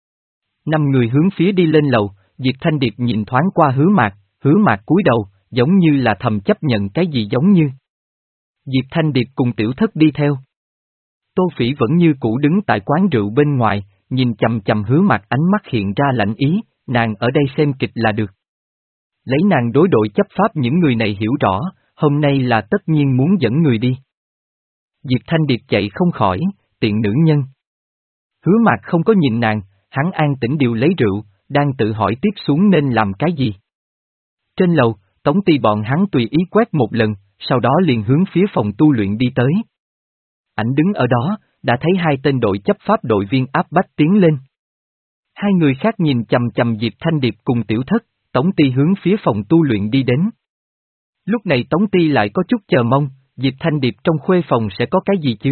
Năm người hướng phía đi lên lầu, Diệp Thanh Điệp nhìn thoáng qua Hứa Mạc, Hứa Mạc cúi đầu, giống như là thầm chấp nhận cái gì giống như. Diệp Thanh Điệp cùng Tiểu Thất đi theo. Tô Phỉ vẫn như cũ đứng tại quán rượu bên ngoài, nhìn chầm chầm Hứa Mạc, ánh mắt hiện ra lạnh ý, nàng ở đây xem kịch là được. Lấy nàng đối đội chấp pháp những người này hiểu rõ, hôm nay là tất nhiên muốn dẫn người đi. Diệp Thanh Điệp chạy không khỏi, tiện nữ nhân. Hứa Mạc không có nhìn nàng, hắn an tĩnh điều lấy rượu, đang tự hỏi tiếp xuống nên làm cái gì. Trên lầu, Tống Ti bọn hắn tùy ý quét một lần, sau đó liền hướng phía phòng tu luyện đi tới. Ảnh đứng ở đó, đã thấy hai tên đội chấp pháp đội viên áp bách tiến lên. Hai người khác nhìn chầm chầm Diệp Thanh Điệp cùng Tiểu Thất, Tống Ti hướng phía phòng tu luyện đi đến. Lúc này Tống Ti lại có chút chờ mong, Diệp Thanh Điệp trong khuê phòng sẽ có cái gì chứ?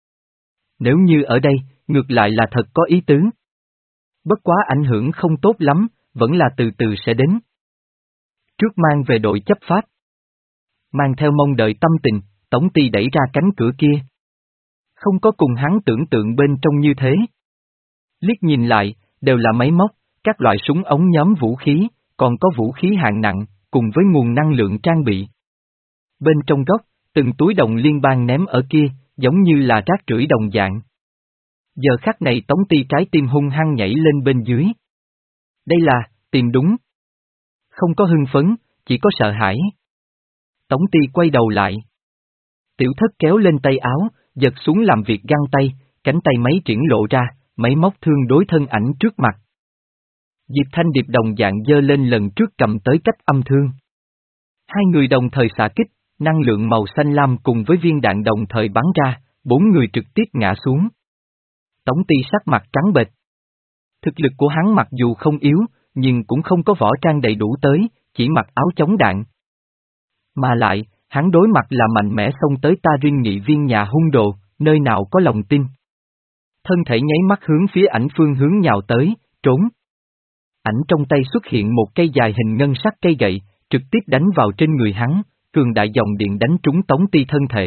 Nếu như ở đây, ngược lại là thật có ý tứ. Bất quá ảnh hưởng không tốt lắm, vẫn là từ từ sẽ đến. Trước mang về đội chấp pháp. Mang theo mong đợi tâm tình, Tống Ti đẩy ra cánh cửa kia. Không có cùng hắn tưởng tượng bên trong như thế. Liếc nhìn lại, đều là máy móc, các loại súng ống nhóm vũ khí, còn có vũ khí hạng nặng, cùng với nguồn năng lượng trang bị. Bên trong góc, từng túi đồng liên bang ném ở kia, giống như là rác rưởi đồng dạng. Giờ khắc này Tống Ti trái tim hung hăng nhảy lên bên dưới. Đây là, tìm đúng. Không có hưng phấn, chỉ có sợ hãi. Tống Ti quay đầu lại. Tiểu Thất kéo lên tay áo, giật xuống làm việc găng tay, cánh tay máy triển lộ ra, máy móc thương đối thân ảnh trước mặt. Diệp Thanh Điệp đồng dạng giơ lên lần trước cầm tới cách âm thương. Hai người đồng thời xạ kích, năng lượng màu xanh lam cùng với viên đạn đồng thời bắn ra, bốn người trực tiếp ngã xuống. Tống Ti sắc mặt trắng bệch. Thực lực của hắn mặc dù không yếu, nhưng cũng không có võ trang đầy đủ tới, chỉ mặc áo chống đạn. Mà lại, hắn đối mặt là mạnh mẽ xông tới ta Rin nghị viên nhà hung đồ, nơi nào có lòng tin. Thân thể nháy mắt hướng phía ảnh phương hướng nhào tới, trốn. Ảnh trong tay xuất hiện một cây dài hình ngân sắc cây gậy, trực tiếp đánh vào trên người hắn, cường đại dòng điện đánh trúng Tống Ti thân thể.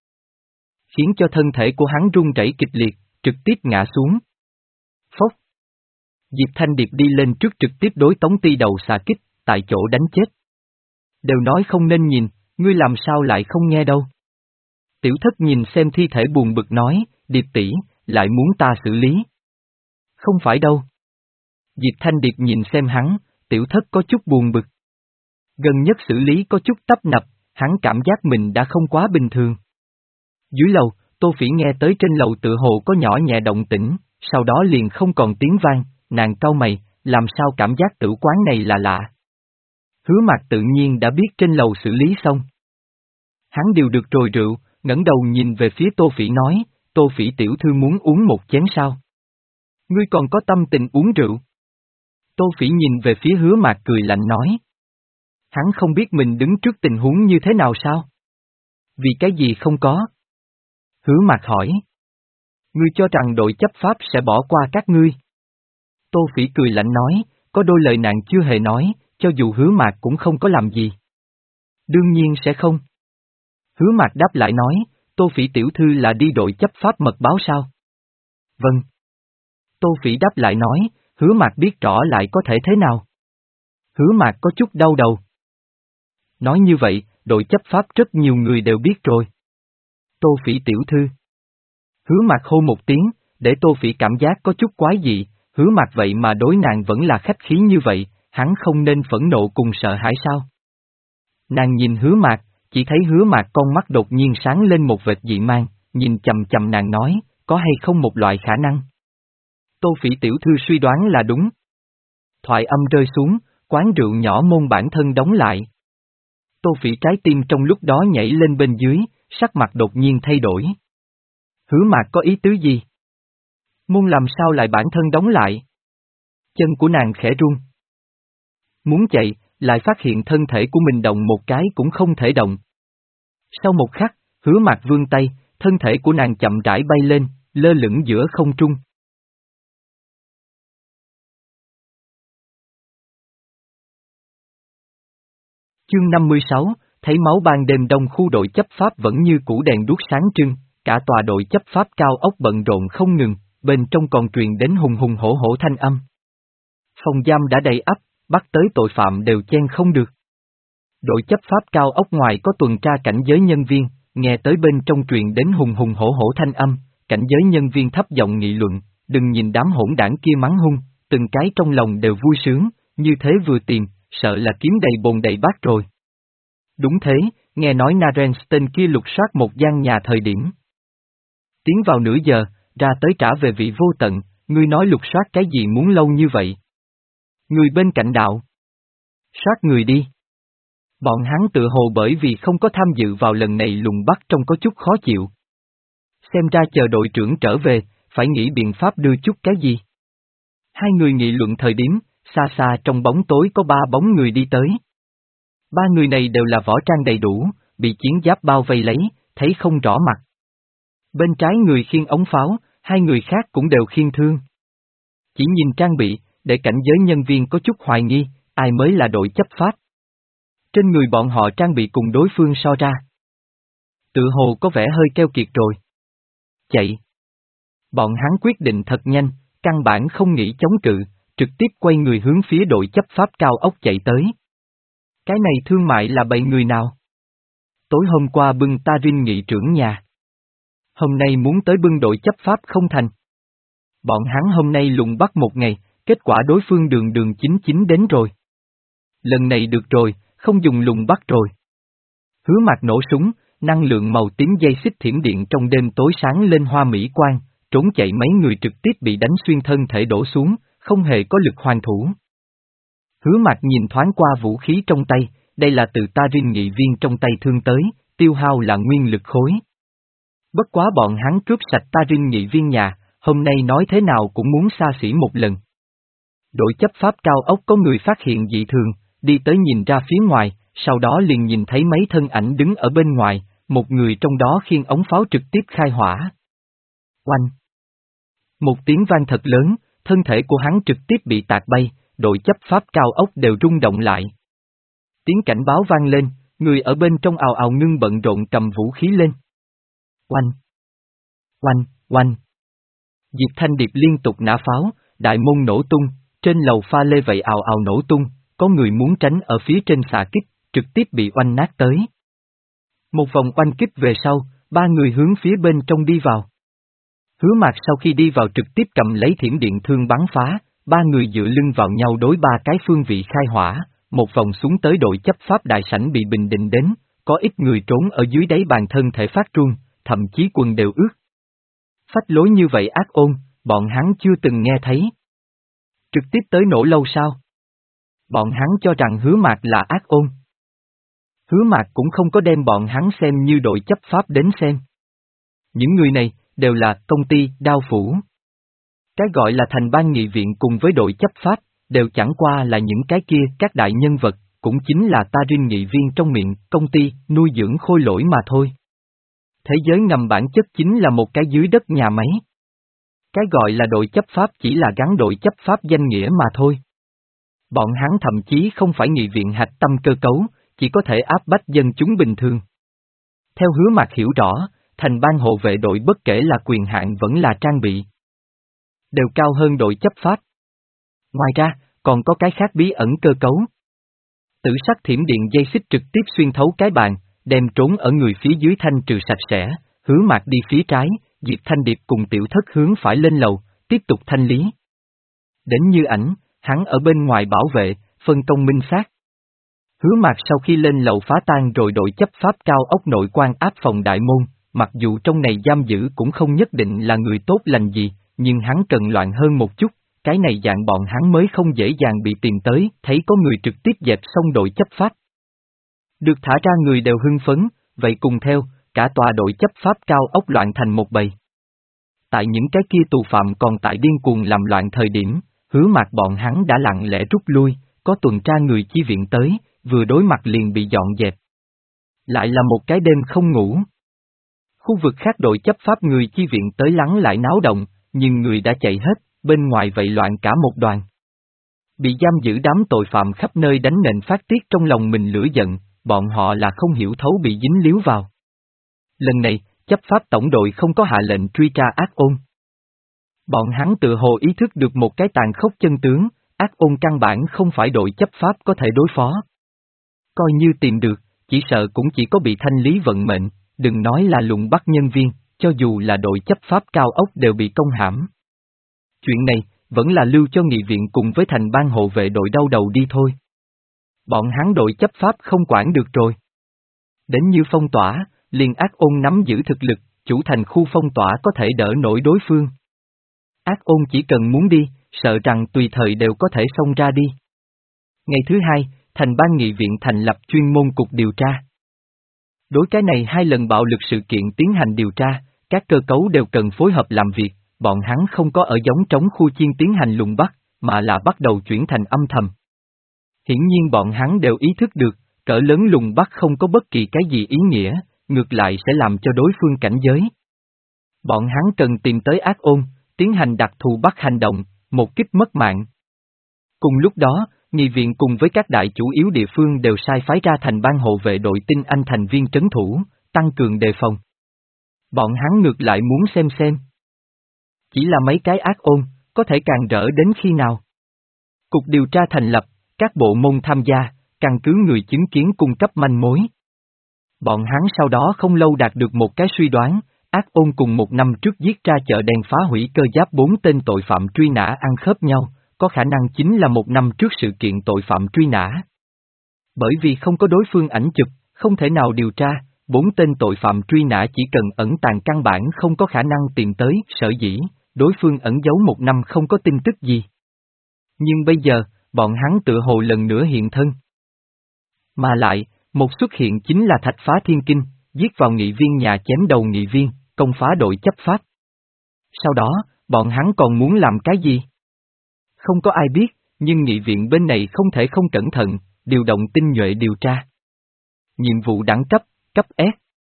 Khiến cho thân thể của hắn rung rẩy kịch liệt, trực tiếp ngã xuống. Phốc. Diệp Thanh Điệp đi lên trước trực tiếp đối Tống Ti đầu xạ kích, tại chỗ đánh chết. Đều nói không nên nhìn, ngươi làm sao lại không nghe đâu. Tiểu Thất nhìn xem thi thể buồn bực nói, Điệp tỷ, lại muốn ta xử lý. Không phải đâu. Diệp Thanh Điệp nhìn xem hắn, Tiểu Thất có chút buồn bực. Gần nhất xử lý có chút tấp nập, hắn cảm giác mình đã không quá bình thường. Dưới lầu, Tô Phỉ nghe tới trên lầu tựa hồ có nhỏ nhẹ động tĩnh, sau đó liền không còn tiếng vang, nàng cau mày, làm sao cảm giác tử quán này là lạ. Hứa Mạc tự nhiên đã biết trên lầu xử lý xong. Hắn điều được rồi rượu, ngẩng đầu nhìn về phía Tô Phỉ nói, Tô Phỉ tiểu thư muốn uống một chén sao? Ngươi còn có tâm tình uống rượu? Tô Phỉ nhìn về phía Hứa Mạc cười lạnh nói. Hắn không biết mình đứng trước tình huống như thế nào sao? Vì cái gì không có? Hứa Mạc hỏi. Ngươi cho rằng đội chấp pháp sẽ bỏ qua các ngươi? Tô Phỉ cười lạnh nói, có đôi lời nàng chưa hề nói, cho dù Hứa Mạc cũng không có làm gì. Đương nhiên sẽ không. Hứa Mạc đáp lại nói, Tô Phỉ tiểu thư là đi đội chấp pháp mật báo sao? Vâng. Tô Phỉ đáp lại nói, Hứa Mạc biết rõ lại có thể thế nào? Hứa Mạc có chút đau đầu. Nói như vậy, đội chấp pháp rất nhiều người đều biết rồi. Tô Phỉ tiểu thư. Hứa Mạc hô một tiếng, để Tô Phỉ cảm giác có chút quái dị, Hứa Mạc vậy mà đối nàng vẫn là khách khí như vậy, hắn không nên phẫn nộ cùng sợ hãi sao? Nàng nhìn Hứa Mạc, chỉ thấy Hứa Mạc con mắt đột nhiên sáng lên một vệt dị mang, nhìn chầm chầm nàng nói, có hay không một loại khả năng? Tô Phỉ tiểu thư suy đoán là đúng. Thoại âm rơi xuống, quán rượu nhỏ môn bản thân đóng lại. Tô Phỉ trái tim trong lúc đó nhảy lên bên dưới, sắc mặt đột nhiên thay đổi. Hứa Mạc có ý tứ gì? Môn làm sao lại bản thân đóng lại? Chân của nàng khẽ run. Muốn chạy, lại phát hiện thân thể của mình động một cái cũng không thể động. Sau một khắc, Hứa Mạc vươn tay, thân thể của nàng chậm rãi bay lên, lơ lửng giữa không trung. Chương năm mươi sáu, thấy máu ban đêm đông khu đội chấp pháp vẫn như cũ đèn đuốc sáng trưng, cả tòa đội chấp pháp cao ốc bận rộn không ngừng, bên trong còn truyền đến hùng hùng hổ hổ thanh âm. Phòng giam đã đầy ắp, bắt tới tội phạm đều chen không được. Đội chấp pháp cao ốc ngoài có tuần tra cảnh giới nhân viên, nghe tới bên trong truyền đến hùng hùng hổ hổ thanh âm, cảnh giới nhân viên thấp giọng nghị luận, đừng nhìn đám hỗn đảng kia mắng hung, từng cái trong lòng đều vui sướng, như thế vừa tìm, sợ là kiếm đầy bồn đầy bát rồi. Đúng thế, nghe nói Narens tên kia lục soát một gian nhà thời điểm. Tiến vào nửa giờ, ra tới trả về vị vô tận, ngươi nói lục soát cái gì muốn lâu như vậy? Người bên cạnh đạo. Soát người đi. Bọn hắn tự hồ bởi vì không có tham dự vào lần này lùng bắt trông có chút khó chịu. Xem ra chờ đội trưởng trở về, phải nghĩ biện pháp đưa chút cái gì. Hai người nghị luận thời điểm, xa xa trong bóng tối có ba bóng người đi tới. Ba người này đều là võ trang đầy đủ, bị chiến giáp bao vây lấy, thấy không rõ mặt. Bên trái người khiêng ống pháo, hai người khác cũng đều khiêng thương. Chỉ nhìn trang bị, để cảnh giới nhân viên có chút hoài nghi, ai mới là đội chấp pháp. Trên người bọn họ trang bị cùng đối phương so ra. Tự hồ có vẻ hơi keo kiệt rồi. Chạy. Bọn hắn quyết định thật nhanh, căn bản không nghĩ chống cự, trực tiếp quay người hướng phía đội chấp pháp cao ốc chạy tới. Cái này thương mại là bầy người nào? Tối hôm qua bưng Tarin nghị trưởng nhà. Hôm nay muốn tới bưng đội chấp pháp không thành. Bọn hắn hôm nay lùng bắt một ngày, kết quả đối phương đường đường chính chính đến rồi. Lần này được rồi, không dùng lùng bắt rồi. Hứa Mạc nổ súng, năng lượng màu tím dây xích thiểm điện trong đêm tối sáng lên hoa mỹ quang, trốn chạy mấy người trực tiếp bị đánh xuyên thân thể đổ xuống, không hề có lực hoàn thủ. Hứa Mạc nhìn thoáng qua vũ khí trong tay, đây là từ Tarin nghị viên trong tay thương tới, tiêu hao là nguyên lực khối. Bất quá bọn hắn cướp sạch Tarin nghị viên nhà, hôm nay nói thế nào cũng muốn xa xỉ một lần. Đội chấp pháp cao ốc có người phát hiện dị thường, đi tới nhìn ra phía ngoài, sau đó liền nhìn thấy mấy thân ảnh đứng ở bên ngoài, một người trong đó khiêng ống pháo trực tiếp khai hỏa. Oanh! Một tiếng vang thật lớn, thân thể của hắn trực tiếp bị tạc bay, đội chấp pháp cao ốc đều rung động lại. Tiếng cảnh báo vang lên, người ở bên trong ào ào ngưng bận rộn cầm vũ khí lên. Oanh! Oanh! Oanh! Diệp Thanh Điệp liên tục nã pháo, đại môn nổ tung, trên lầu pha lê vậy ào ào nổ tung, có người muốn tránh ở phía trên xạ kích, trực tiếp bị oanh nát tới. Một vòng oanh kích về sau, ba người hướng phía bên trong đi vào. Hứa Mạc sau khi đi vào trực tiếp cầm lấy thiểm điện thương bắn phá, ba người dựa lưng vào nhau đối ba cái phương vị khai hỏa, một vòng xuống tới đội chấp pháp đại sảnh bị bình định đến, có ít người trốn ở dưới đáy bàn thân thể phát run, thậm chí quần đều ướt. Phách lối như vậy ác ôn, bọn hắn chưa từng nghe thấy. Trực tiếp tới nổ lâu sao? Bọn hắn cho rằng Hứa Mạc là ác ôn. Hứa Mạc cũng không có đem bọn hắn xem như đội chấp pháp đến xem. Những người này, đều là công ty, đao phủ. Cái gọi là thành ban nghị viện cùng với đội chấp pháp, đều chẳng qua là những cái kia các đại nhân vật, cũng chính là Tarin nghị viên trong miệng, công ty, nuôi dưỡng khôi lỗi mà thôi. Thế giới ngầm bản chất chính là một cái dưới đất nhà máy. Cái gọi là đội chấp pháp chỉ là gắn đội chấp pháp danh nghĩa mà thôi. Bọn hắn thậm chí không phải nghị viện hạch tâm cơ cấu, chỉ có thể áp bách dân chúng bình thường. Theo Hứa Mạc hiểu rõ, thành ban hộ vệ đội bất kể là quyền hạn vẫn là trang bị, đều cao hơn đội chấp pháp. Ngoài ra, còn có cái khác bí ẩn cơ cấu. Tử sắc thiểm điện dây xích trực tiếp xuyên thấu cái bàn, đem trốn ở người phía dưới thanh trừ sạch sẽ, Hứa Mạc đi phía trái, Diệp Thanh Điệp cùng tiểu thất hướng phải lên lầu, tiếp tục thanh lý. Đến Như Ảnh, hắn ở bên ngoài bảo vệ, phân công minh xác. Hứa Mạc sau khi lên lầu phá tan rồi đội chấp pháp cao ốc nội quan áp phòng đại môn, mặc dù trong này giam giữ cũng không nhất định là người tốt lành gì, nhưng hắn cần loạn hơn một chút, cái này dạng bọn hắn mới không dễ dàng bị tìm tới, thấy có người trực tiếp dẹp xong đội chấp pháp. Được thả ra người đều hưng phấn, vậy cùng theo, cả tòa đội chấp pháp cao ốc loạn thành một bầy. Tại những cái kia tù phạm còn tại điên cuồng làm loạn thời điểm, Hứa Mạc bọn hắn đã lặng lẽ rút lui, có tuần tra người chi viện tới, vừa đối mặt liền bị dọn dẹp. Lại là một cái đêm không ngủ. Khu vực khác đội chấp pháp người chi viện tới lắng lại náo động, nhưng người đã chạy hết, bên ngoài vậy loạn cả một đoàn. Bị giam giữ đám tội phạm khắp nơi đánh nện phát tiết trong lòng mình lửa giận, bọn họ là không hiểu thấu bị dính líu vào. Lần này, chấp pháp tổng đội không có hạ lệnh truy tra ác ôn. Bọn hắn tự hồ ý thức được một cái tàn khốc chân tướng, ác ôn căn bản không phải đội chấp pháp có thể đối phó. Coi như tìm được, chỉ sợ cũng chỉ có bị thanh lý vận mệnh, đừng nói là lùng bắt nhân viên, cho dù là đội chấp pháp cao ốc đều bị công hãm. Chuyện này, vẫn là lưu cho nghị viện cùng với thành ban hộ vệ đội đau đầu đi thôi. Bọn hắn đội chấp pháp không quản được rồi. Đến Như phong tỏa, liền ác ôn nắm giữ thực lực, chủ thành khu phong tỏa có thể đỡ nổi đối phương. Ác ôn chỉ cần muốn đi, sợ rằng tùy thời đều có thể xông ra đi. Ngày thứ hai, thành ban nghị viện thành lập chuyên môn cục điều tra. Đối cái này hai lần bạo lực sự kiện tiến hành điều tra, các cơ cấu đều cần phối hợp làm việc, bọn hắn không có ở giống trống khu chiên tiến hành lùng bắt, mà là bắt đầu chuyển thành âm thầm. Hiển nhiên bọn hắn đều ý thức được, cỡ lớn lùng bắt không có bất kỳ cái gì ý nghĩa, ngược lại sẽ làm cho đối phương cảnh giới. Bọn hắn cần tìm tới ác ôn, tiến hành đặc thù bắt hành động, một kích mất mạng. Cùng lúc đó, nghị viện cùng với các đại chủ yếu địa phương đều sai phái ra thành ban hộ vệ đội tinh anh thành viên trấn thủ, tăng cường đề phòng. Bọn hắn ngược lại muốn xem xem. Chỉ là mấy cái ác ôn, có thể càng rỡ đến khi nào. Cục điều tra thành lập, các bộ môn tham gia, căn cứ người chứng kiến cung cấp manh mối. Bọn hắn sau đó không lâu đạt được một cái suy đoán, ác ôn cùng một năm trước giết ra chợ đen phá hủy cơ giáp bốn tên tội phạm truy nã ăn khớp nhau, có khả năng chính là một năm trước sự kiện tội phạm truy nã. Bởi vì không có đối phương ảnh chụp, không thể nào điều tra, bốn tên tội phạm truy nã chỉ cần ẩn tàng căn bản không có khả năng tìm tới, sở dĩ, đối phương ẩn giấu một năm không có tin tức gì. Nhưng bây giờ, bọn hắn tự hồ lần nữa hiện thân. Mà lại, một xuất hiện chính là Thạch Phá Thiên Kinh, giết vào nghị viên nhà chém đầu nghị viên, công phá đội chấp pháp. Sau đó, bọn hắn còn muốn làm cái gì? Không có ai biết, nhưng nghị viện bên này không thể không cẩn thận, điều động tinh nhuệ điều tra. Nhiệm vụ đẳng cấp, cấp S.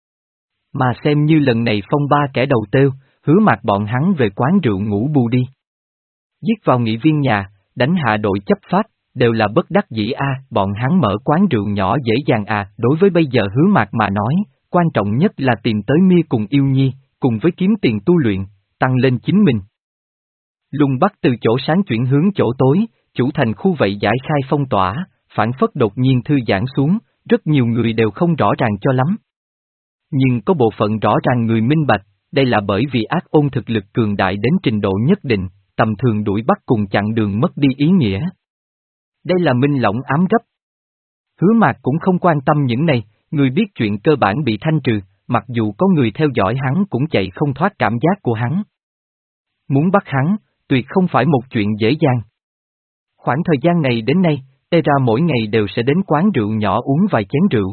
Mà xem như lần này phong ba kẻ đầu têu, Hứa Mạc bọn hắn về quán rượu ngủ bù đi. Giết vào nghị viên nhà, đánh hạ đội chấp pháp, đều là bất đắc dĩ a, bọn hắn mở quán rượu nhỏ dễ dàng à, đối với bây giờ Hứa Mạc mà nói, quan trọng nhất là tìm tới Mia cùng Yêu Nhi, cùng với kiếm tiền tu luyện, tăng lên chính mình. Lùng bắt từ chỗ sáng chuyển hướng chỗ tối, chủ thành khu vậy giải khai phong tỏa, phản phất đột nhiên thư giãn xuống, rất nhiều người đều không rõ ràng cho lắm. Nhưng có bộ phận rõ ràng người minh bạch, đây là bởi vì ác ôn thực lực cường đại đến trình độ nhất định, tầm thường đuổi bắt cùng chặn đường mất đi ý nghĩa. Đây là minh lỏng ám gấp. Hứa Mạc cũng không quan tâm những này, người biết chuyện cơ bản bị thanh trừ, mặc dù có người theo dõi hắn cũng chạy không thoát cảm giác của hắn. Muốn bắt hắn, tuyệt không phải một chuyện dễ dàng. Khoảng thời gian này đến nay, Tera mỗi ngày đều sẽ đến quán rượu nhỏ uống vài chén rượu.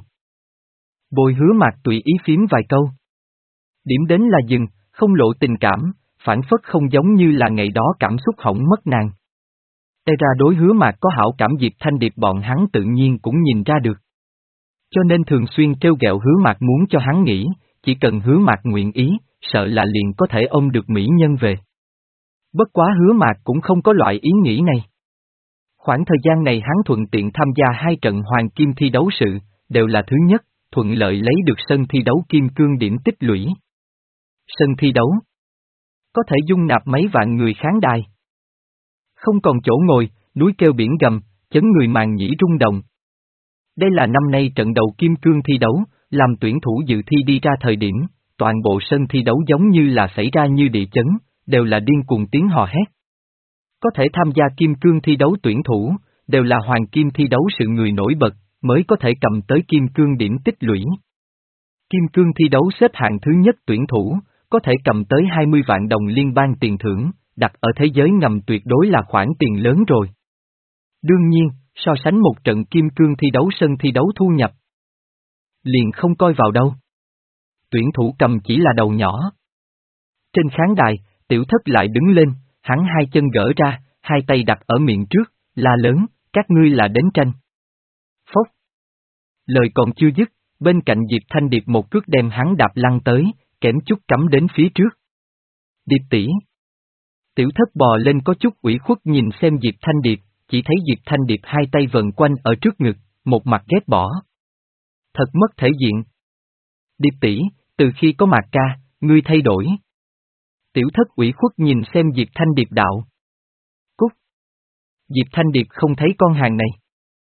Bồi Hứa Mạc tùy ý phím vài câu. Điểm đến là dừng, không lộ tình cảm, phản phất không giống như là ngày đó cảm xúc hỏng mất nàng. Tera đối Hứa Mạc có hảo cảm Diệp Thanh Điệp bọn hắn tự nhiên cũng nhìn ra được. Cho nên thường xuyên trêu ghẹo Hứa Mạc muốn cho hắn nghỉ, chỉ cần Hứa Mạc nguyện ý, sợ là liền có thể ôm được mỹ nhân về. Bất quá Hứa Mạc cũng không có loại ý nghĩ này. Khoảng thời gian này hắn thuận tiện tham gia hai trận hoàng kim thi đấu sự, đều là thứ nhất, thuận lợi lấy được sân thi đấu kim cương điểm tích lũy. Sân thi đấu có thể dung nạp mấy vạn người khán đài. Không còn chỗ ngồi, núi kêu biển gầm, chấn người màng nhĩ rung động. Đây là năm nay trận đầu kim cương thi đấu, làm tuyển thủ dự thi đi ra thời điểm, toàn bộ sân thi đấu giống như là xảy ra như địa chấn, đều là điên cuồng tiếng hò hét. Có thể tham gia kim cương thi đấu tuyển thủ, đều là hoàng kim thi đấu sự người nổi bật, mới có thể cầm tới kim cương điểm tích lũy. Kim cương thi đấu xếp hạng thứ nhất tuyển thủ, có thể cầm tới hai mươi vạn đồng liên bang tiền thưởng, đặt ở thế giới ngầm tuyệt đối là khoản tiền lớn rồi. Đương nhiên, so sánh một trận kim cương thi đấu sân thi đấu thu nhập, liền không coi vào đâu. Tuyển thủ cầm chỉ là đầu nhỏ. Trên khán đài, Tiểu Thất lại đứng lên, hắn hai chân gỡ ra, hai tay đặt ở miệng trước, la lớn, các ngươi là đến tranh. Phốc. Lời còn chưa dứt, bên cạnh Diệp Thanh Điệp một cước đem hắn đạp lăn tới, kém chút cắm đến phía trước. Điệp tỷ. Tiểu Thất bò lên có chút ủy khuất nhìn xem Diệp Thanh Điệp, chỉ thấy Diệp Thanh Điệp hai tay vần quanh ở trước ngực, một mặt ghét bỏ. Thật mất thể diện. Điệp tỷ, từ khi có Mạc ca, ngươi thay đổi. Tiểu Thất ủy khuất nhìn xem Diệp Thanh Điệp đạo. Cút. Diệp Thanh Điệp không thấy con hàng này.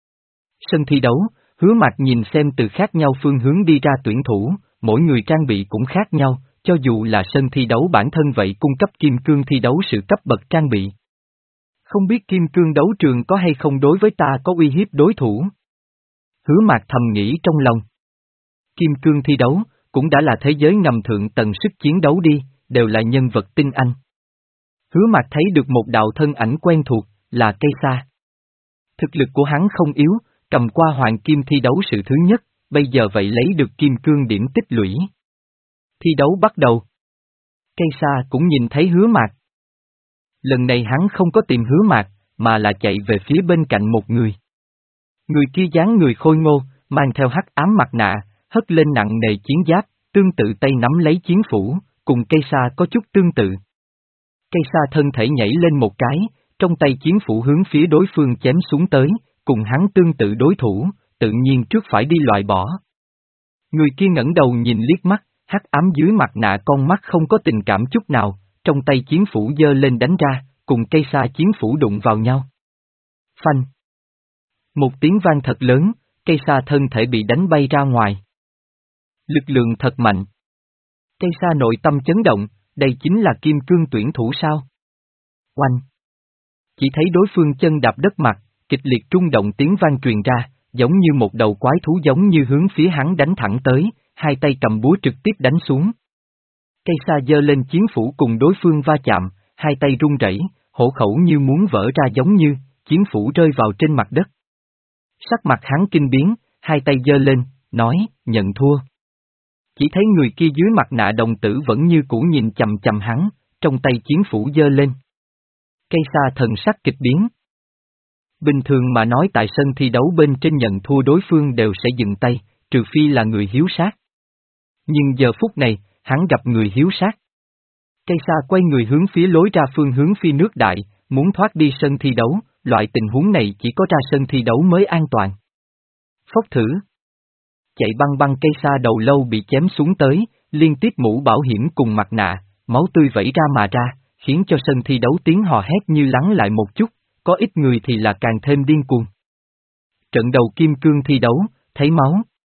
Sân thi đấu, Hứa Mạc nhìn xem từ khác nhau phương hướng đi ra tuyển thủ, mỗi người trang bị cũng khác nhau, cho dù là sân thi đấu bản thân vậy cung cấp kim cương thi đấu sự cấp bậc trang bị. Không biết kim cương đấu trường có hay không đối với ta có uy hiếp đối thủ. Hứa Mạc thầm nghĩ trong lòng. Kim cương thi đấu, cũng đã là thế giới ngầm thượng tầng sức chiến đấu đi, đều là nhân vật tinh anh. Hứa Mạc thấy được một đạo thân ảnh quen thuộc, là Cây Sa. Thực lực của hắn không yếu, cầm qua hoàng kim thi đấu sự thứ nhất, bây giờ vậy lấy được kim cương điểm tích lũy. Thi đấu bắt đầu. Cây Sa cũng nhìn thấy Hứa Mạc. Lần này hắn không có tìm Hứa Mạc, mà là chạy về phía bên cạnh một người. Người kia dáng người khôi ngô, mang theo hắc ám mặt nạ, hất lên nặng nề chiến giáp, tương tự tay nắm lấy chiến phủ, cùng Cây Sa có chút tương tự. Cây Sa thân thể nhảy lên một cái, trong tay chiến phủ hướng phía đối phương chém xuống tới, cùng hắn tương tự đối thủ, tự nhiên trước phải đi loại bỏ. Người kia ngẩng đầu nhìn liếc mắt, hắc ám dưới mặt nạ con mắt không có tình cảm chút nào, trong tay chiến phủ giơ lên đánh ra, cùng Cây Sa chiến phủ đụng vào nhau. Phanh. Một tiếng vang thật lớn, Cây Sa thân thể bị đánh bay ra ngoài. Lực lượng thật mạnh. Cây Sa nội tâm chấn động, đây chính là kim cương tuyển thủ sao? Oanh! Chỉ thấy đối phương chân đạp đất mặt, kịch liệt rung động tiếng vang truyền ra, giống như một đầu quái thú giống như hướng phía hắn đánh thẳng tới, hai tay cầm búa trực tiếp đánh xuống. Cây Sa giơ lên chiến phủ cùng đối phương va chạm, hai tay run rẩy, hổ khẩu như muốn vỡ ra giống như, chiến phủ rơi vào trên mặt đất. Sắc mặt hắn kinh biến, hai tay giơ lên, nói, nhận thua. Chỉ thấy người kia dưới mặt nạ đồng tử vẫn như cũ nhìn chằm chằm hắn, trong tay chiến phủ giơ lên. Cây Sa thần sắc kịch biến. Bình thường mà nói tại sân thi đấu bên trên nhận thua đối phương đều sẽ dừng tay, trừ phi là người hiếu sát. Nhưng giờ phút này, hắn gặp người hiếu sát. Cây Sa quay người hướng phía lối ra phương hướng phi nước đại, muốn thoát đi sân thi đấu, loại tình huống này chỉ có ra sân thi đấu mới an toàn. Phốc thử. Chạy băng băng Cây Sa đầu lâu bị chém xuống tới, liên tiếp mũ bảo hiểm cùng mặt nạ, máu tươi vẩy ra mà ra, khiến cho sân thi đấu tiếng hò hét như lắng lại một chút, có ít người thì là càng thêm điên cuồng. Trận đầu kim cương thi đấu, thấy máu.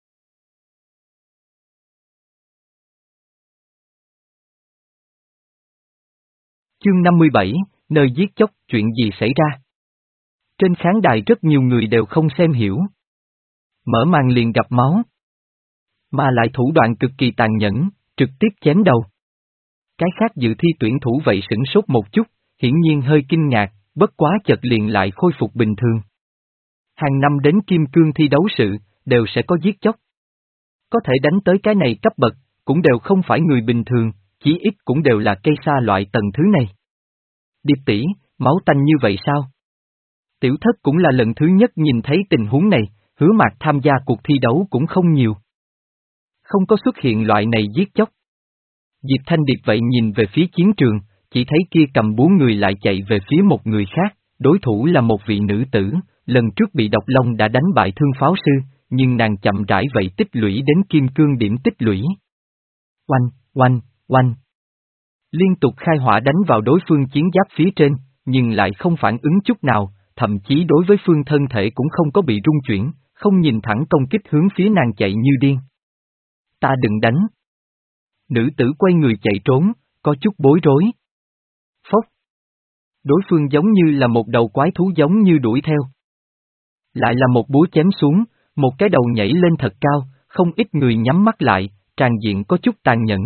Chương năm mươi bảy, nơi giết chóc, chuyện gì xảy ra? Trên khán đài rất nhiều người đều không xem hiểu. Mở màn liền gặp máu. Mà lại thủ đoạn cực kỳ tàn nhẫn, trực tiếp chém đầu. Cái khác dự thi tuyển thủ vậy sửng sốt một chút, hiển nhiên hơi kinh ngạc, bất quá chợt liền lại khôi phục bình thường. Hàng năm đến kim cương thi đấu sự, đều sẽ có giết chóc. Có thể đánh tới cái này cấp bậc, cũng đều không phải người bình thường, chí ít cũng đều là Cây Sa loại tầng thứ này. Điệp tỷ, máu tanh như vậy sao? Tiểu Thất cũng là lần thứ nhất nhìn thấy tình huống này, Hứa Mạc tham gia cuộc thi đấu cũng không nhiều. Không có xuất hiện loại này giết chóc. Diệp Thanh Điệp vậy nhìn về phía chiến trường, chỉ thấy kia cầm búa người lại chạy về phía một người khác, đối thủ là một vị nữ tử, lần trước bị độc long đã đánh bại thương pháo sư, nhưng nàng chậm rãi vậy tích lũy đến kim cương điểm tích lũy. Oanh, oanh, oanh. Liên tục khai hỏa đánh vào đối phương chiến giáp phía trên, nhưng lại không phản ứng chút nào, thậm chí đối với phương thân thể cũng không có bị rung chuyển, không nhìn thẳng công kích hướng phía nàng chạy như điên. Ta đừng đánh. Nữ tử quay người chạy trốn, có chút bối rối. Phốc. Đối phương giống như là một đầu quái thú giống như đuổi theo. Lại là một búa chém xuống, một cái đầu nhảy lên thật cao, không ít người nhắm mắt lại, tràn diện có chút tàn nhẫn.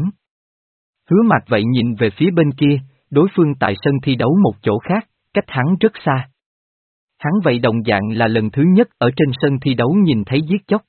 Hứa Mạc vậy nhìn về phía bên kia, đối phương tại sân thi đấu một chỗ khác, cách hắn rất xa. Hắn vậy đồng dạng là lần thứ nhất ở trên sân thi đấu nhìn thấy giết chóc.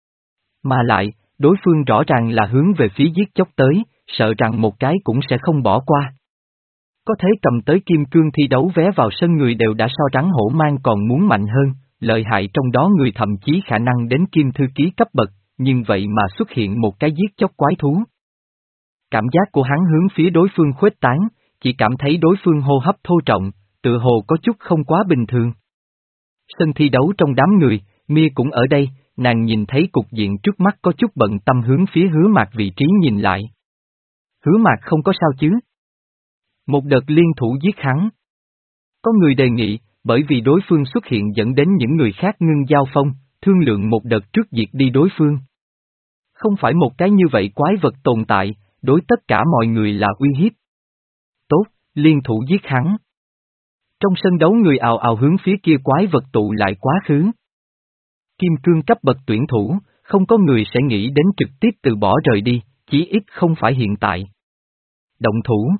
Mà lại, đối phương rõ ràng là hướng về phía giết chóc tới, sợ rằng một cái cũng sẽ không bỏ qua. Có thế cầm tới kim cương thi đấu vé vào sân người đều đã so rắn hổ mang còn muốn mạnh hơn, lợi hại trong đó người thậm chí khả năng đến kim thư ký cấp bậc, nhưng vậy mà xuất hiện một cái giết chóc quái thú. Cảm giác của hắn hướng phía đối phương khuếch tán, chỉ cảm thấy đối phương hô hấp thô trọng, tựa hồ có chút không quá bình thường. Sân thi đấu trong đám người, Mia cũng ở đây, nàng nhìn thấy cục diện trước mắt có chút bận tâm hướng phía Hứa Mạc vị trí nhìn lại. Hứa Mạc không có sao chứ? Một đợt liên thủ giết hắn. Có người đề nghị, bởi vì đối phương xuất hiện dẫn đến những người khác ngưng giao phong, thương lượng một đợt trước diệt đi đối phương. Không phải một cái như vậy quái vật tồn tại, đối tất cả mọi người là uy hiếp. Tốt, liên thủ giết hắn. Trong sân đấu người ào ào hướng phía kia quái vật tụ lại quá khứ. Kim cương cấp bậc tuyển thủ, không có người sẽ nghĩ đến trực tiếp từ bỏ rời đi, chí ít không phải hiện tại. Động thủ.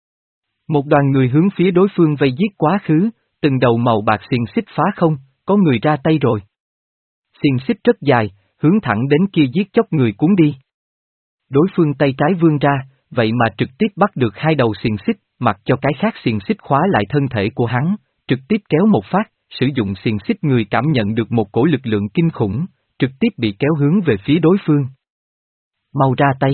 Một đoàn người hướng phía đối phương vây giết quá khứ, từng đầu màu bạc xiềng xích phá không, có người ra tay rồi. Xiềng xích rất dài, hướng thẳng đến kia giết chóc người cuốn đi. Đối phương tay trái vươn ra, vậy mà trực tiếp bắt được hai đầu xiềng xích, mặc cho cái khác xiềng xích khóa lại thân thể của hắn, trực tiếp kéo một phát, sử dụng xiềng xích người cảm nhận được một cổ lực lượng kinh khủng, trực tiếp bị kéo hướng về phía đối phương. Mau ra tay.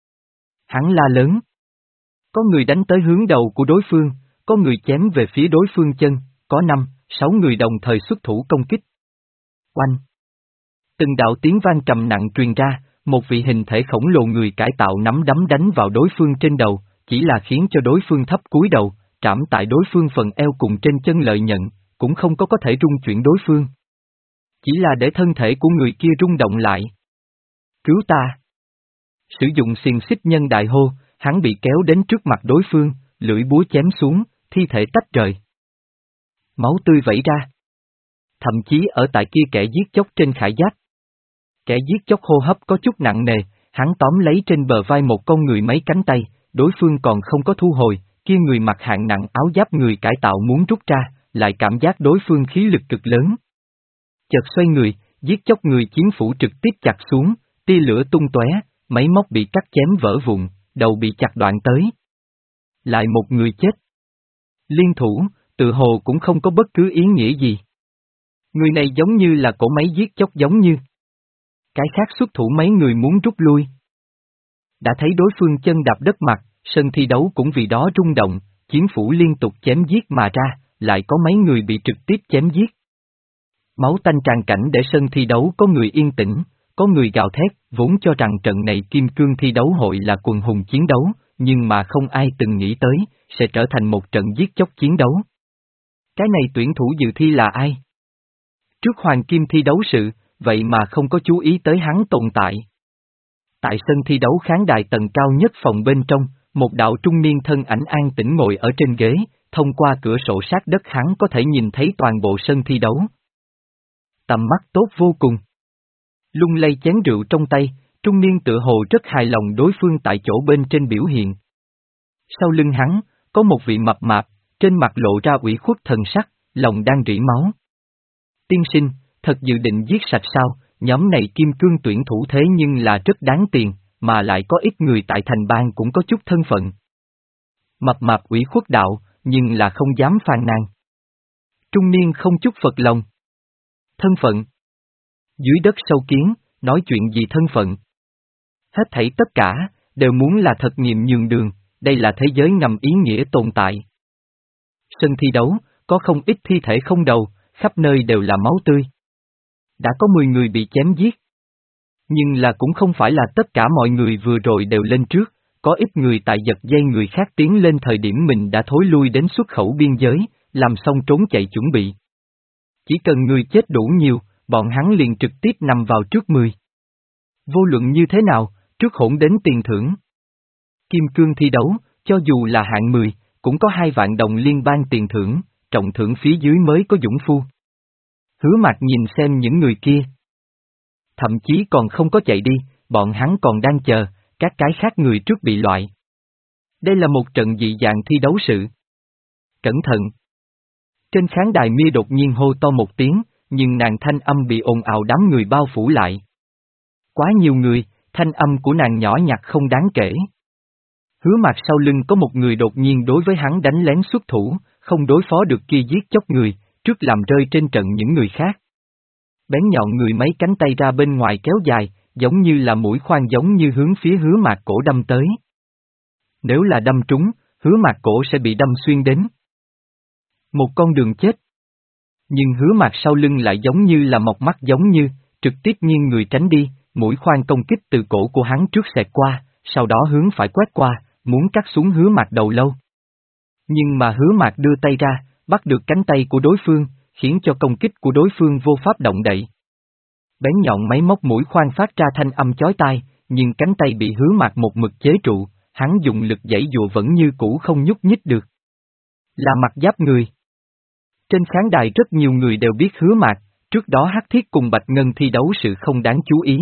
Hắn la lớn. Có người đánh tới hướng đầu của đối phương, có người chém về phía đối phương chân, có năm, sáu người đồng thời xuất thủ công kích. Oanh! Từng đạo tiếng vang trầm nặng truyền ra, một vị hình thể khổng lồ người cải tạo nắm đấm đánh vào đối phương trên đầu, chỉ là khiến cho đối phương thấp cúi đầu, trảm tại đối phương phần eo cùng trên chân lợi nhận, cũng không có có thể rung chuyển đối phương. Chỉ là để thân thể của người kia rung động lại. Cứu ta! Sử dụng xiềng xích nhân đại hô, hắn bị kéo đến trước mặt đối phương, lưỡi búa chém xuống, thi thể tách rời. Máu tươi vẩy ra. Thậm chí ở tại kia kẻ giết chóc trên khải giáp. Kẻ giết chóc hô hấp có chút nặng nề, hắn tóm lấy trên bờ vai một con người mấy cánh tay, đối phương còn không có thu hồi, kia người mặc hạng nặng áo giáp người cải tạo muốn rút ra, lại cảm giác đối phương khí lực cực lớn. Chợt xoay người, giết chóc người chiến phủ trực tiếp chặt xuống, tia lửa tung tóe, máy móc bị cắt chém vỡ vụn, đầu bị chặt đoạn tới. Lại một người chết. Liên thủ, tự hồ cũng không có bất cứ ý nghĩa gì. Người này giống như là cỗ máy giết chóc giống như. Cái khác xuất thủ mấy người muốn rút lui. Đã thấy đối phương chân đạp đất mặt, sân thi đấu cũng vì đó rung động, chiến phủ liên tục chém giết mà ra, lại có mấy người bị trực tiếp chém giết. Máu tanh tràn cảnh để sân thi đấu có người yên tĩnh, có người gào thét, vốn cho rằng trận này kim cương thi đấu hội là quần hùng chiến đấu, nhưng mà không ai từng nghĩ tới, sẽ trở thành một trận giết chóc chiến đấu. Cái này tuyển thủ dự thi là ai? Trước hoàng kim thi đấu sự, vậy mà không có chú ý tới hắn tồn tại. Tại sân thi đấu khán đài tầng cao nhất phòng bên trong, một đạo trung niên thân ảnh an tĩnh ngồi ở trên ghế, thông qua cửa sổ sát đất hắn có thể nhìn thấy toàn bộ sân thi đấu. Tầm mắt tốt vô cùng. Lung lay chén rượu trong tay, trung niên tựa hồ rất hài lòng đối phương tại chỗ bên trên biểu hiện. Sau lưng hắn, có một vị mập mạp, trên mặt lộ ra ủy khuất thần sắc, lòng đang rỉ máu. Tiên sinh, thật dự định giết sạch sao, nhóm này kim cương tuyển thủ thế nhưng là rất đáng tiền, mà lại có ít người tại thành bang cũng có chút thân phận. Mập mạp ủy khuất đạo, nhưng là không dám phàn nàn. Trung niên không chút phật lòng. Thân phận. Dưới đất sâu kiến, nói chuyện gì thân phận? Hết thảy tất cả, đều muốn là thật nghiệm nhường đường, đây là thế giới ngầm ý nghĩa tồn tại. Sân thi đấu, có không ít thi thể không đầu, khắp nơi đều là máu tươi. Đã có mười người bị chém giết. Nhưng là cũng không phải là tất cả mọi người vừa rồi đều lên trước, có ít người tại giật dây người khác tiến lên thời điểm mình đã thối lui đến xuất khẩu biên giới, làm xong trốn chạy chuẩn bị. Chỉ cần người chết đủ nhiều, bọn hắn liền trực tiếp nằm vào trước mười. Vô luận như thế nào, trước hỗn đến tiền thưởng. Kim cương thi đấu, cho dù là hạng mười, cũng có hai vạn đồng liên bang tiền thưởng, trọng thưởng phía dưới mới có dũng phu. Hứa Mạc nhìn xem những người kia. Thậm chí còn không có chạy đi, bọn hắn còn đang chờ, các cái khác người trước bị loại. Đây là một trận dị dạng thi đấu sự. Cẩn thận! Trên khán đài Mia đột nhiên hô to một tiếng, nhưng nàng thanh âm bị ồn ào đám người bao phủ lại. Quá nhiều người, thanh âm của nàng nhỏ nhặt không đáng kể. Hứa Mạc sau lưng có một người đột nhiên đối với hắn đánh lén xuất thủ, không đối phó được kia giết chóc người, trước làm rơi trên trận những người khác. Bén nhọn người mấy cánh tay ra bên ngoài kéo dài, giống như là mũi khoan giống như hướng phía Hứa Mạc cổ đâm tới. Nếu là đâm trúng, Hứa Mạc cổ sẽ bị đâm xuyên đến. Một con đường chết. Nhưng Hứa Mạc sau lưng lại giống như là mọc mắt giống như, trực tiếp nghiêng người tránh đi, mũi khoan công kích từ cổ của hắn trước xẹt qua, sau đó hướng phải quét qua, muốn cắt xuống Hứa Mạc đầu lâu. Nhưng mà Hứa Mạc đưa tay ra, bắt được cánh tay của đối phương, khiến cho công kích của đối phương vô pháp động đậy. Bén nhọn máy móc mũi khoan phát ra thanh âm chói tai, nhưng cánh tay bị Hứa Mạc một mực chế trụ, hắn dùng lực giãy dụa vẫn như cũ không nhúc nhích được. Là mặt giáp người. Trên khán đài rất nhiều người đều biết Hứa Mạc, trước đó Hắc Thiết cùng Bạch Ngân thi đấu sự không đáng chú ý.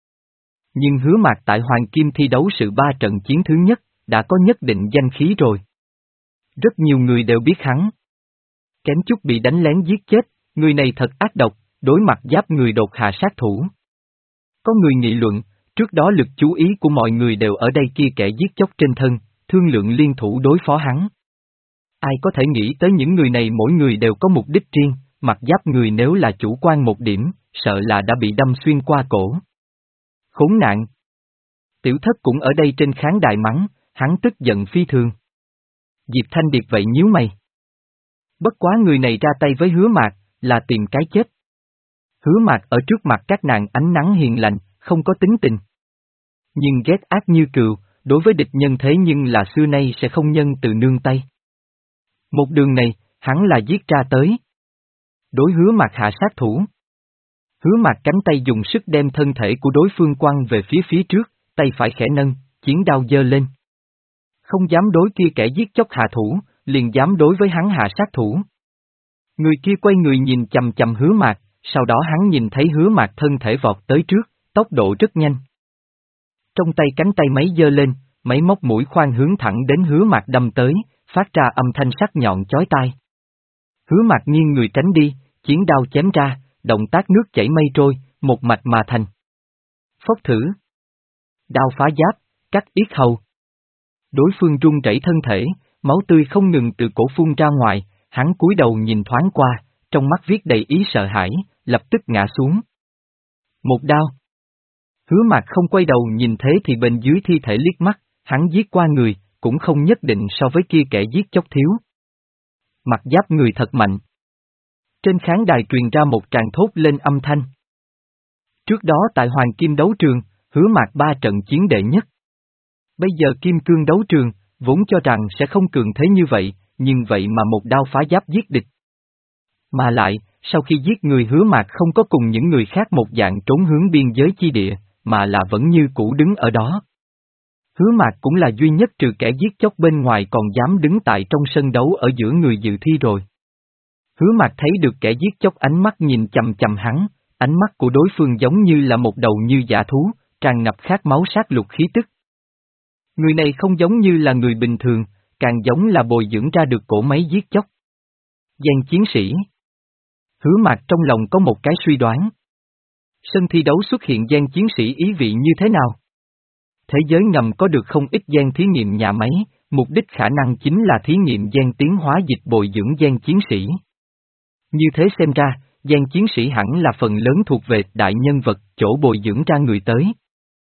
Nhưng Hứa Mạc tại Hoàng Kim thi đấu sự ba trận chiến thứ nhất, đã có nhất định danh khí rồi. Rất nhiều người đều biết hắn. Kém chút bị đánh lén giết chết, người này thật ác độc, đối mặt giáp người đột hạ sát thủ. Có người nghị luận, trước đó lực chú ý của mọi người đều ở đây kia kẻ giết chóc trên thân, thương lượng liên thủ đối phó hắn. Ai có thể nghĩ tới những người này mỗi người đều có mục đích riêng, mặt giáp người nếu là chủ quan một điểm, sợ là đã bị đâm xuyên qua cổ. Khốn nạn! Tiểu Thất cũng ở đây trên khán đài mắng, hắn tức giận phi thường. Diệp Thanh Điệp vậy nhíu mày. Bất quá người này ra tay với Hứa Mạc, là tìm cái chết. Hứa Mạc ở trước mặt các nàng ánh nắng hiền lành, không có tính tình. Nhưng ghét ác như cừu, đối với địch nhân thế nhưng là xưa nay sẽ không nhân từ nương tay. Một đường này, hắn là giết ra tới. Đối Hứa Mạc hạ sát thủ. Hứa Mạc cánh tay dùng sức đem thân thể của đối phương quăng về phía phía trước, tay phải khẽ nâng, chiến đao giơ lên. Không dám đối kia kẻ giết chóc hạ thủ, liền dám đối với hắn hạ sát thủ. Người kia quay người nhìn chầm chầm Hứa Mạc, sau đó hắn nhìn thấy Hứa Mạc thân thể vọt tới trước, tốc độ rất nhanh. Trong tay cánh tay máy giơ lên, máy móc mũi khoan hướng thẳng đến Hứa Mạc đâm tới, phát ra âm thanh sắc nhọn chói tai. Hứa Mạc nghiêng người tránh đi, chiến đao chém ra, động tác nước chảy mây trôi, một mạch mà thành. Phốc thử. Đao phá giáp, cắt yết hầu. Đối phương run rẩy thân thể, máu tươi không ngừng từ cổ phun ra ngoài, hắn cúi đầu nhìn thoáng qua, trong mắt viết đầy ý sợ hãi, lập tức ngã xuống. Một đao. Hứa Mạc không quay đầu nhìn thế thì bên dưới thi thể liếc mắt, hắn giết qua người, cũng không nhất định so với kia kẻ giết chóc thiếu. Mặt giáp người thật mạnh. Trên khán đài truyền ra một tràng thốt lên âm thanh. Trước đó tại Hoàng Kim đấu trường, Hứa Mạc ba trận chiến đệ nhất. Bây giờ Kim Cương đấu trường, vốn cho rằng sẽ không cường thế như vậy, nhưng vậy mà một đao phá giáp giết địch. Mà lại, sau khi giết người Hứa Mạc không có cùng những người khác một dạng trốn hướng biên giới chi địa, mà là vẫn như cũ đứng ở đó. Hứa Mạc cũng là duy nhất trừ kẻ giết chóc bên ngoài còn dám đứng tại trong sân đấu ở giữa người dự thi rồi. Hứa Mạc thấy được kẻ giết chóc ánh mắt nhìn chầm chầm hắn, ánh mắt của đối phương giống như là một đầu như dã thú, tràn ngập khát máu sát lục khí tức. Người này không giống như là người bình thường, càng giống là bồi dưỡng ra được cỗ máy giết chóc. Gian chiến sĩ. Hứa Mạc trong lòng có một cái suy đoán. Sân thi đấu xuất hiện gian chiến sĩ ý vị như thế nào? Thế giới ngầm có được không ít gian thí nghiệm nhà máy, mục đích khả năng chính là thí nghiệm gian tiến hóa dịch bồi dưỡng gian chiến sĩ. Như thế xem ra, gian chiến sĩ hẳn là phần lớn thuộc về đại nhân vật chỗ bồi dưỡng ra người tới.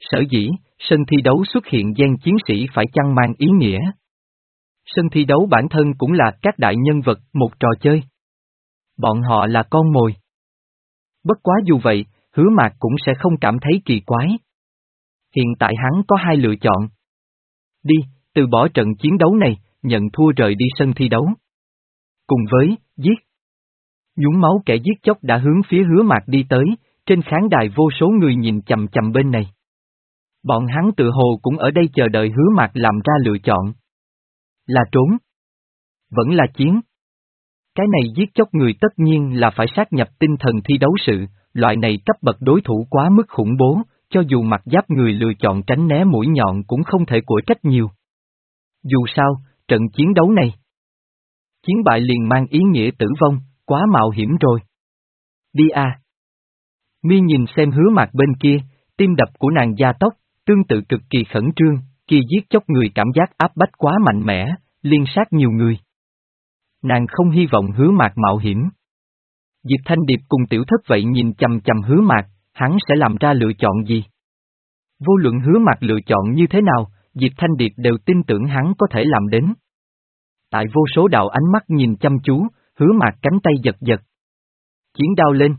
Sở dĩ, sân thi đấu xuất hiện gen chiến sĩ phải chăng mang ý nghĩa. Sân thi đấu bản thân cũng là các đại nhân vật, một trò chơi. Bọn họ là con mồi. Bất quá dù vậy, Hứa Mạc cũng sẽ không cảm thấy kỳ quái. Hiện tại hắn có hai lựa chọn. Đi, từ bỏ trận chiến đấu này, nhận thua rời đi sân thi đấu. Cùng với, giết. Nhúng máu kẻ giết chóc đã hướng phía Hứa Mạc đi tới, trên khán đài vô số người nhìn chằm chằm bên này. Bọn hắn tự hồ cũng ở đây chờ đợi Hứa Mạc làm ra lựa chọn. Là trốn. Vẫn là chiến. Cái này giết chóc người tất nhiên là phải sát nhập tinh thần thi đấu sự, loại này cấp bậc đối thủ quá mức khủng bố, cho dù mặc giáp người lựa chọn tránh né mũi nhọn cũng không thể của trách nhiều. Dù sao, trận chiến đấu này, chiến bại liền mang ý nghĩa tử vong, quá mạo hiểm rồi. Đi a. Mi nhìn xem Hứa Mạc bên kia, tim đập của nàng gia tốc, tương tự cực kỳ khẩn trương, kia giết chóc người cảm giác áp bách quá mạnh mẽ, liên sát nhiều người. Nàng không hy vọng Hứa Mạc mạo hiểm. Diệp Thanh Điệp cùng Tiểu Thất vậy nhìn chằm chằm Hứa Mạc, hắn sẽ làm ra lựa chọn gì? Vô luận Hứa Mạc lựa chọn như thế nào, Diệp Thanh Điệp đều tin tưởng hắn có thể làm đến. Tại vô số đạo ánh mắt nhìn chăm chú, Hứa Mạc cánh tay giật giật. Chiến đao lên.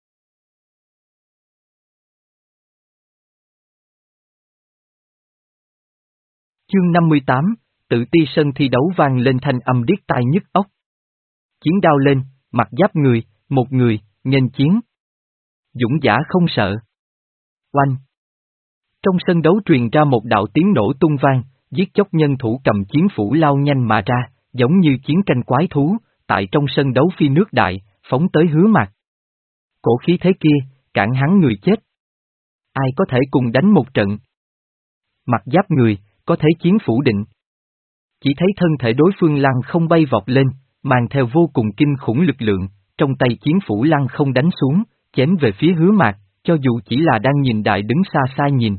Chương năm mươi tám, tự ti sân thi đấu vang lên thanh âm điếc tai nhức óc. Chiến đao lên, mặt giáp người, một người, nghênh chiến. Dũng giả không sợ. Oanh. Trong sân đấu truyền ra một đạo tiếng nổ tung vang, giết chóc nhân thủ cầm chiến phủ lao nhanh mà ra, giống như chiến tranh quái thú, tại trong sân đấu phi nước đại, phóng tới Hứa Mạc. Cổ khí thế kia, cản hắn người chết. Ai có thể cùng đánh một trận? Mặt giáp người, có thế chiến phủ định. Chỉ thấy thân thể đối phương lăng không bay vọt lên, mang theo vô cùng kinh khủng lực lượng, trong tay chiến phủ lăng không đánh xuống, chém về phía Hứa Mạc, cho dù chỉ là đang nhìn đại đứng xa xa nhìn.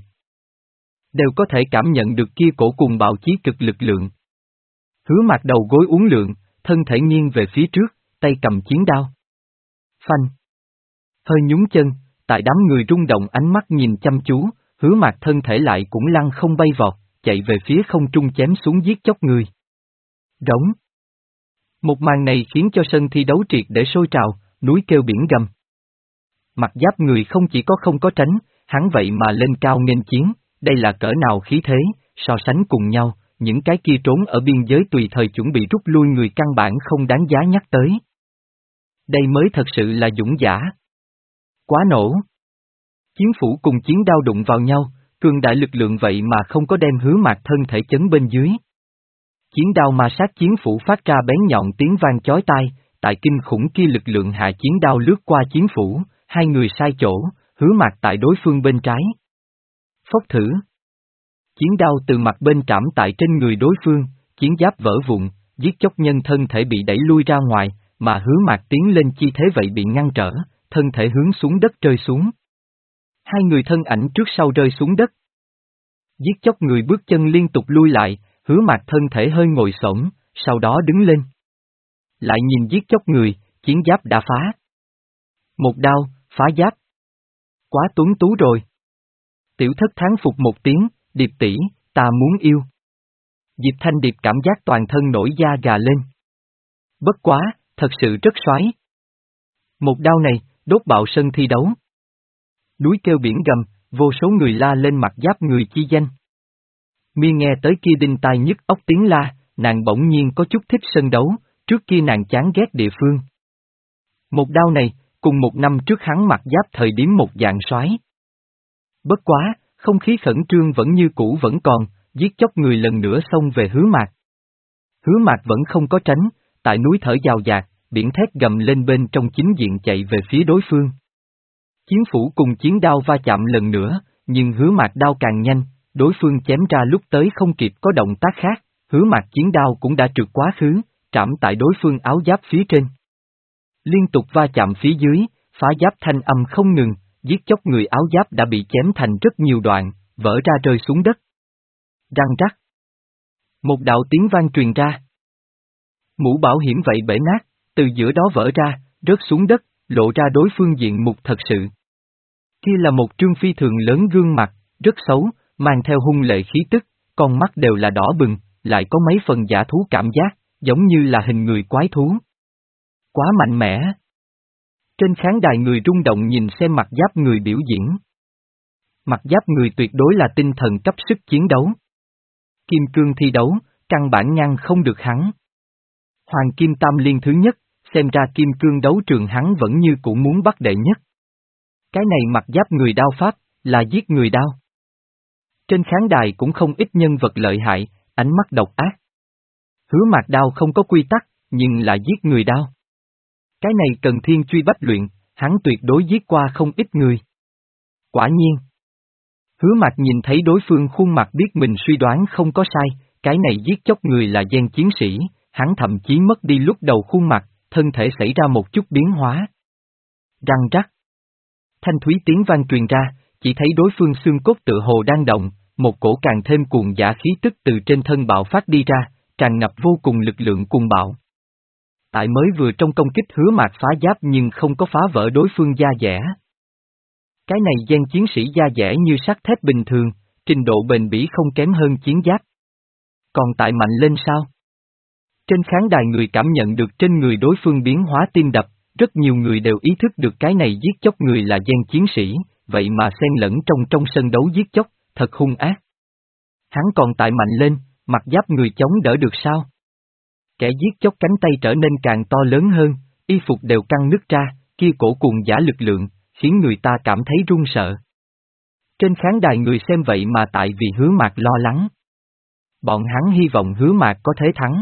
Đều có thể cảm nhận được kia cổ cùng bạo chí cực lực lượng. Hứa Mạc đầu gối uốn lượn, thân thể nghiêng về phía trước, tay cầm chiến đao. Phanh. Hơi nhún chân, tại đám người rung động ánh mắt nhìn chăm chú, Hứa Mạc thân thể lại cũng lăng không bay vọt, chạy về phía không trung chém xuống giết chóc người. Rống. Một màn này khiến cho sân thi đấu triệt để sôi trào, núi kêu biển gầm. Mặt giáp người không chỉ có không có tránh, hắn vậy mà lên cao nghênh chiến, đây là cỡ nào khí thế, so sánh cùng nhau, những cái kia trốn ở biên giới tùy thời chuẩn bị rút lui người căn bản không đáng giá nhắc tới. Đây mới thật sự là dũng giả. Quá nổ. Chiến phủ cùng chiến đao đụng vào nhau, cường đại lực lượng vậy mà không có đem Hứa Mạc thân thể chấn bên dưới. Chiến đao ma sát chiến phủ phát ra bén nhọn tiếng vang chói tai, tại kinh khủng kia lực lượng hạ chiến đao lướt qua chiến phủ, hai người sai chỗ, Hứa Mạc tại đối phương bên trái. Phốc thử. Chiến đao từ mặt bên trảm tại trên người đối phương, chiến giáp vỡ vụn, giết chóc nhân thân thể bị đẩy lui ra ngoài, mà Hứa Mạc tiến lên chi thế vậy bị ngăn trở, thân thể hướng xuống đất rơi xuống. Hai người thân ảnh trước sau rơi xuống đất. Giết chóc người bước chân liên tục lui lại, Hứa Mạc thân thể hơi ngồi xổm, sau đó đứng lên. Lại nhìn giết chóc người, chiến giáp đã phá. Một đao, phá giáp. Quá tuấn tú rồi. Tiểu Thất thán phục một tiếng, Điệp tỷ, ta muốn yêu. Diệp Thanh Điệp cảm giác toàn thân nổi da gà lên. Bất quá, thật sự rất xoái. Một đao này, đốt bạo sân thi đấu. Núi kêu biển gầm, vô số người la lên mặt giáp người chi danh. Mi nghe tới kia đinh tai nhức óc tiếng la, nàng bỗng nhiên có chút thích sân đấu, trước kia nàng chán ghét địa phương. Một đao này, cùng một năm trước hắn mặc giáp thời điểm một dạng soái. Bất quá, không khí khẩn trương vẫn như cũ vẫn còn, giết chóc người lần nữa xông về Hứa Mạc. Hứa Mạc vẫn không có tránh, tại núi thở dào dạt, biển thét gầm lên bên trong chính diện chạy về phía đối phương. Chiến phủ cùng chiến đao va chạm lần nữa, nhưng Hứa Mạc đao càng nhanh, đối phương chém ra lúc tới không kịp có động tác khác, Hứa Mạc chiến đao cũng đã trượt quá khứ, trảm tại đối phương áo giáp phía trên. Liên tục va chạm phía dưới, phá giáp thanh âm không ngừng, giết chóc người áo giáp đã bị chém thành rất nhiều đoạn, vỡ ra rơi xuống đất. Răng rắc. Một đạo tiếng vang truyền ra. Mũ bảo hiểm vậy bể nát, từ giữa đó vỡ ra, rớt xuống đất, lộ ra đối phương diện mục thật sự. Kia là một trương phi thường lớn gương mặt, rất xấu, mang theo hung lệ khí tức, con mắt đều là đỏ bừng, lại có mấy phần giả thú cảm giác, giống như là hình người quái thú. Quá mạnh mẽ. Trên khán đài người rung động nhìn xem mặt giáp người biểu diễn. Mặt giáp người tuyệt đối là tinh thần cấp sức chiến đấu. Kim cương thi đấu, căn bản ngăn không được hắn. Hoàng kim tam liên thứ nhất, xem ra kim cương đấu trường hắn vẫn như cũ muốn bắt đệ nhất. Cái này mặt giáp người đao pháp, là giết người đao. Trên khán đài cũng không ít nhân vật lợi hại, ánh mắt độc ác. Hứa Mạc đao không có quy tắc, nhưng là giết người đao. Cái này cần thiên truy bách luyện, hắn tuyệt đối giết qua không ít người. Quả nhiên. Hứa Mạc nhìn thấy đối phương khuôn mặt biết mình suy đoán không có sai, cái này giết chóc người là gen chiến sĩ, hắn thậm chí mất đi lúc đầu khuôn mặt, thân thể xảy ra một chút biến hóa. Răng rắc. Thanh thúy tiếng vang truyền ra, chỉ thấy đối phương xương cốt tựa hồ đang động, một cổ càng thêm cuồng dã khí tức từ trên thân bạo phát đi ra, tràn ngập vô cùng lực lượng cuồng bạo. Tại mới vừa trong công kích Hứa Mạc phá giáp nhưng không có phá vỡ đối phương da dẻ. Cái này gen chiến sĩ da dẻ như sắt thép bình thường, trình độ bền bỉ không kém hơn chiến giáp. Còn tại mạnh lên sao? Trên khán đài người cảm nhận được trên người đối phương biến hóa tim đập, rất nhiều người đều ý thức được cái này giết chóc người là gen chiến sĩ, vậy mà xen lẫn trong trong sân đấu giết chóc, thật hung ác. Hắn còn tại mạnh lên, mặt giáp người chống đỡ được sao? Kẻ giết chóc cánh tay trở nên càng to lớn hơn, y phục đều căng nứt ra, kia cổ cuồng giả lực lượng, khiến người ta cảm thấy run sợ. Trên khán đài người xem vậy mà tại vì Hứa Mạc lo lắng. Bọn hắn hy vọng Hứa Mạc có thể thắng.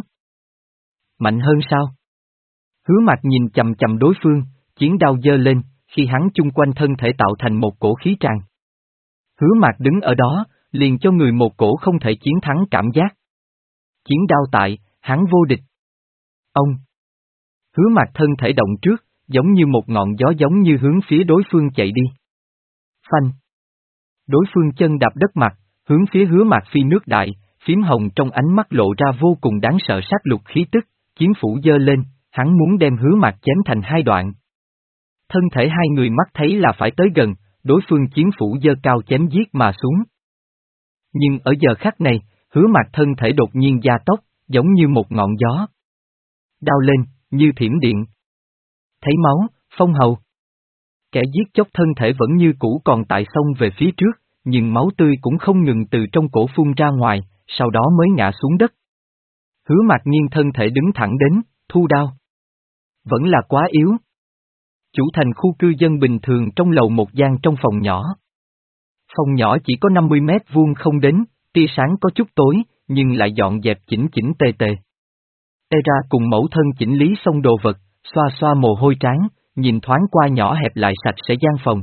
Mạnh hơn sao? Hứa Mạc nhìn chầm chầm đối phương, chiến đao giơ lên, khi hắn chung quanh thân thể tạo thành một cổ khí tràn. Hứa Mạc đứng ở đó, liền cho người một cổ không thể chiến thắng cảm giác. Chiến đao tại, hắn vô địch. Ông! Hứa Mạc thân thể động trước, giống như một ngọn gió giống như hướng phía đối phương chạy đi. Phanh! Đối phương chân đạp đất mặt, hướng phía Hứa Mạc phi nước đại, phím hồng trong ánh mắt lộ ra vô cùng đáng sợ sát lục khí tức, chiến phủ giơ lên, hắn muốn đem Hứa Mạc chém thành hai đoạn. Thân thể hai người mắt thấy là phải tới gần, đối phương chiến phủ giơ cao chém giết mà xuống. Nhưng ở giờ khắc này, Hứa Mạc thân thể đột nhiên gia tốc, giống như một ngọn gió. Đao lên, như thiểm điện. Thấy máu, phong hầu. Kẻ giết chóc thân thể vẫn như cũ còn tại xông về phía trước, nhưng máu tươi cũng không ngừng từ trong cổ phun ra ngoài, sau đó mới ngã xuống đất. Hứa Mạc Nhiên thân thể đứng thẳng đến, thu đao. Vẫn là quá yếu. Chủ thành khu cư dân bình thường trong lầu một gian trong phòng nhỏ. Phòng nhỏ chỉ có năm mươi mét vuông không đến, tia sáng có chút tối, nhưng lại dọn dẹp chỉnh chỉnh tề tề. Tê ra cùng mẫu thân chỉnh lý xong đồ vật, xoa xoa mồ hôi trán, nhìn thoáng qua nhỏ hẹp lại sạch sẽ gian phòng.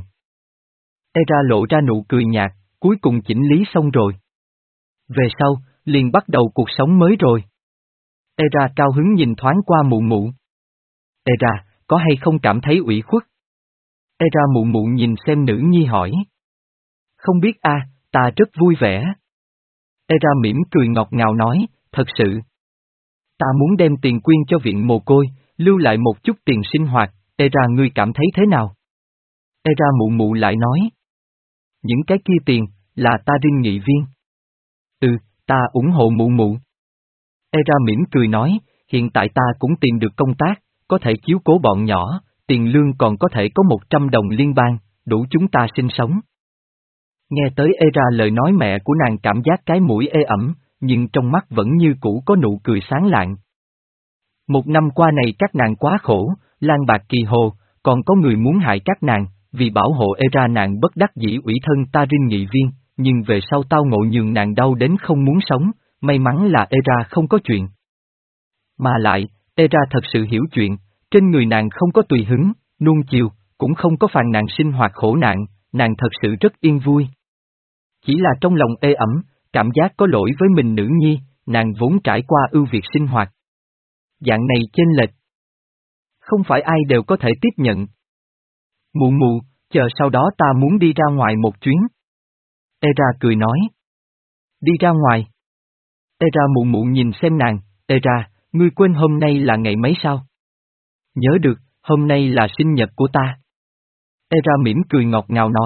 Tê ra lộ ra nụ cười nhạt, cuối cùng chỉnh lý xong rồi. Về sau, liền bắt đầu cuộc sống mới rồi. Tê ra cao hứng nhìn thoáng qua mụ mụ. Tê ra, có hay không cảm thấy ủy khuất? Tê ra mụ mụ nhìn xem nữ nhi hỏi. Không biết a, ta rất vui vẻ. Tê ra mỉm cười ngọt ngào nói, thật sự. Ta muốn đem tiền quyên cho viện mồ côi, lưu lại một chút tiền sinh hoạt, Tê ra ngươi cảm thấy thế nào? Tê ra mụ mụ lại nói. Những cái kia tiền, là ta rinh nghị viên. Ừ, ta ủng hộ mụ mụ. Tê ra mỉm cười nói, hiện tại ta cũng tìm được công tác, có thể chiếu cố bọn nhỏ, tiền lương còn có thể có một trăm đồng liên bang, đủ chúng ta sinh sống. Nghe tới ê ra lời nói mẹ của nàng cảm giác cái mũi ê ẩm, nhưng trong mắt vẫn như cũ có nụ cười sáng lạng. Một năm qua này các nàng quá khổ, lang bạc kỳ hồ, còn có người muốn hại các nàng, vì bảo hộ ê ra nàng bất đắc dĩ ủy thân ta rinh nghị viên, nhưng về sau tao ngộ nhường nàng đau đến không muốn sống, may mắn là ê ra không có chuyện. Mà lại, ê ra thật sự hiểu chuyện, trên người nàng không có tùy hứng, nuông chiều, cũng không có phàn nàn sinh hoạt khổ nạn, nàng thật sự rất yên vui. Chỉ là trong lòng ê ẩm, cảm giác có lỗi với mình nữ nhi, nàng vốn trải qua ưu việt sinh hoạt. Dạng này chênh lệch. Không phải ai đều có thể tiếp nhận. Mụ mụ, chờ sau đó ta muốn đi ra ngoài một chuyến. Ê ra cười nói. Đi ra ngoài. Ê ra mụ mụ nhìn xem nàng, ê ra, ngươi quên hôm nay là ngày mấy sao? Nhớ được, hôm nay là sinh nhật của ta. Ê ra mỉm cười ngọt ngào nói,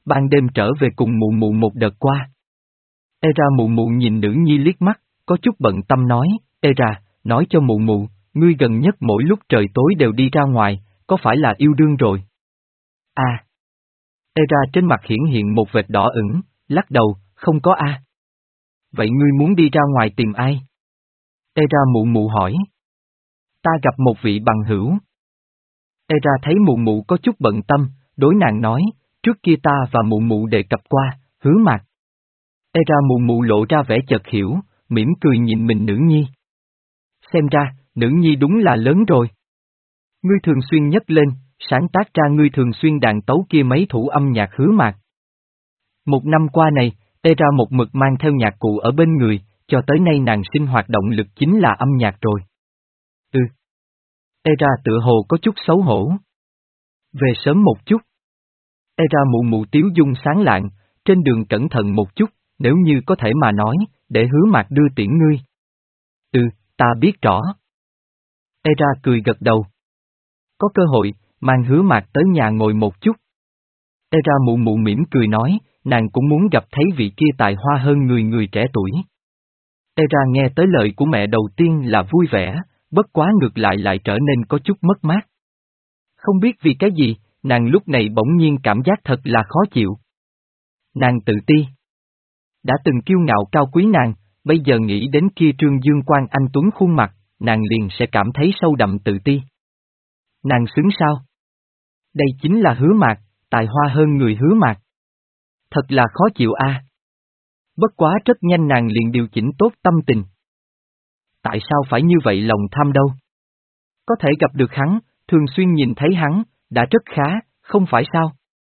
ban đêm trở về cùng mụ mụ một đợt qua. Ê ra mụ mụ nhìn nữ nhi liếc mắt, có chút bận tâm nói, Ê ra, nói cho mụ mụ, ngươi gần nhất mỗi lúc trời tối đều đi ra ngoài, có phải là yêu đương rồi? À! Ê ra trên mặt hiển hiện một vệt đỏ ửng, lắc đầu, không có a. Vậy ngươi muốn đi ra ngoài tìm ai? Ê ra mụ mụ hỏi. Ta gặp một vị bằng hữu. Ê ra thấy mụ mụ có chút bận tâm, đối nàng nói, trước kia ta và mụ mụ đề cập qua, Hứa Mạc. Ê ra mụ mụ lộ ra vẻ chợt hiểu, mỉm cười nhìn mình nữ nhi. Xem ra, nữ nhi đúng là lớn rồi. Ngươi thường xuyên nhấc lên, sáng tác ra ngươi thường xuyên đàn tấu kia mấy thủ âm nhạc Hứa Mạc. Một năm qua này, Ê ra một mực mang theo nhạc cụ ở bên người, cho tới nay nàng sinh hoạt động lực chính là âm nhạc rồi. Ừ. Ê ra tựa hồ có chút xấu hổ. Về sớm một chút. Ê ra mụ mụ tiếu dung sáng lạng, trên đường cẩn thận một chút, nếu như có thể mà nói, để Hứa Mạc đưa tiễn ngươi. Ừ, ta biết rõ. Ê ra cười gật đầu. Có cơ hội, mang Hứa Mạc tới nhà ngồi một chút. Ê ra mụ mụ mỉm cười nói, nàng cũng muốn gặp thấy vị kia tài hoa hơn người người trẻ tuổi. Ê ra nghe tới lời của mẹ đầu tiên là vui vẻ, bất quá ngược lại lại trở nên có chút mất mát. Không biết vì cái gì, nàng lúc này bỗng nhiên cảm giác thật là khó chịu. Nàng tự ti. Đã từng kiêu ngạo cao quý nàng, bây giờ nghĩ đến kia trương dương quang anh tuấn khuôn mặt, nàng liền sẽ cảm thấy sâu đậm tự ti. Nàng xứng sao? Đây chính là Hứa Mạc, tài hoa hơn người Hứa Mạc. Thật là khó chịu a. Bất quá rất nhanh nàng liền điều chỉnh tốt tâm tình. Tại sao phải như vậy lòng tham đâu? Có thể gặp được hắn, thường xuyên nhìn thấy hắn, đã rất khá, không phải sao?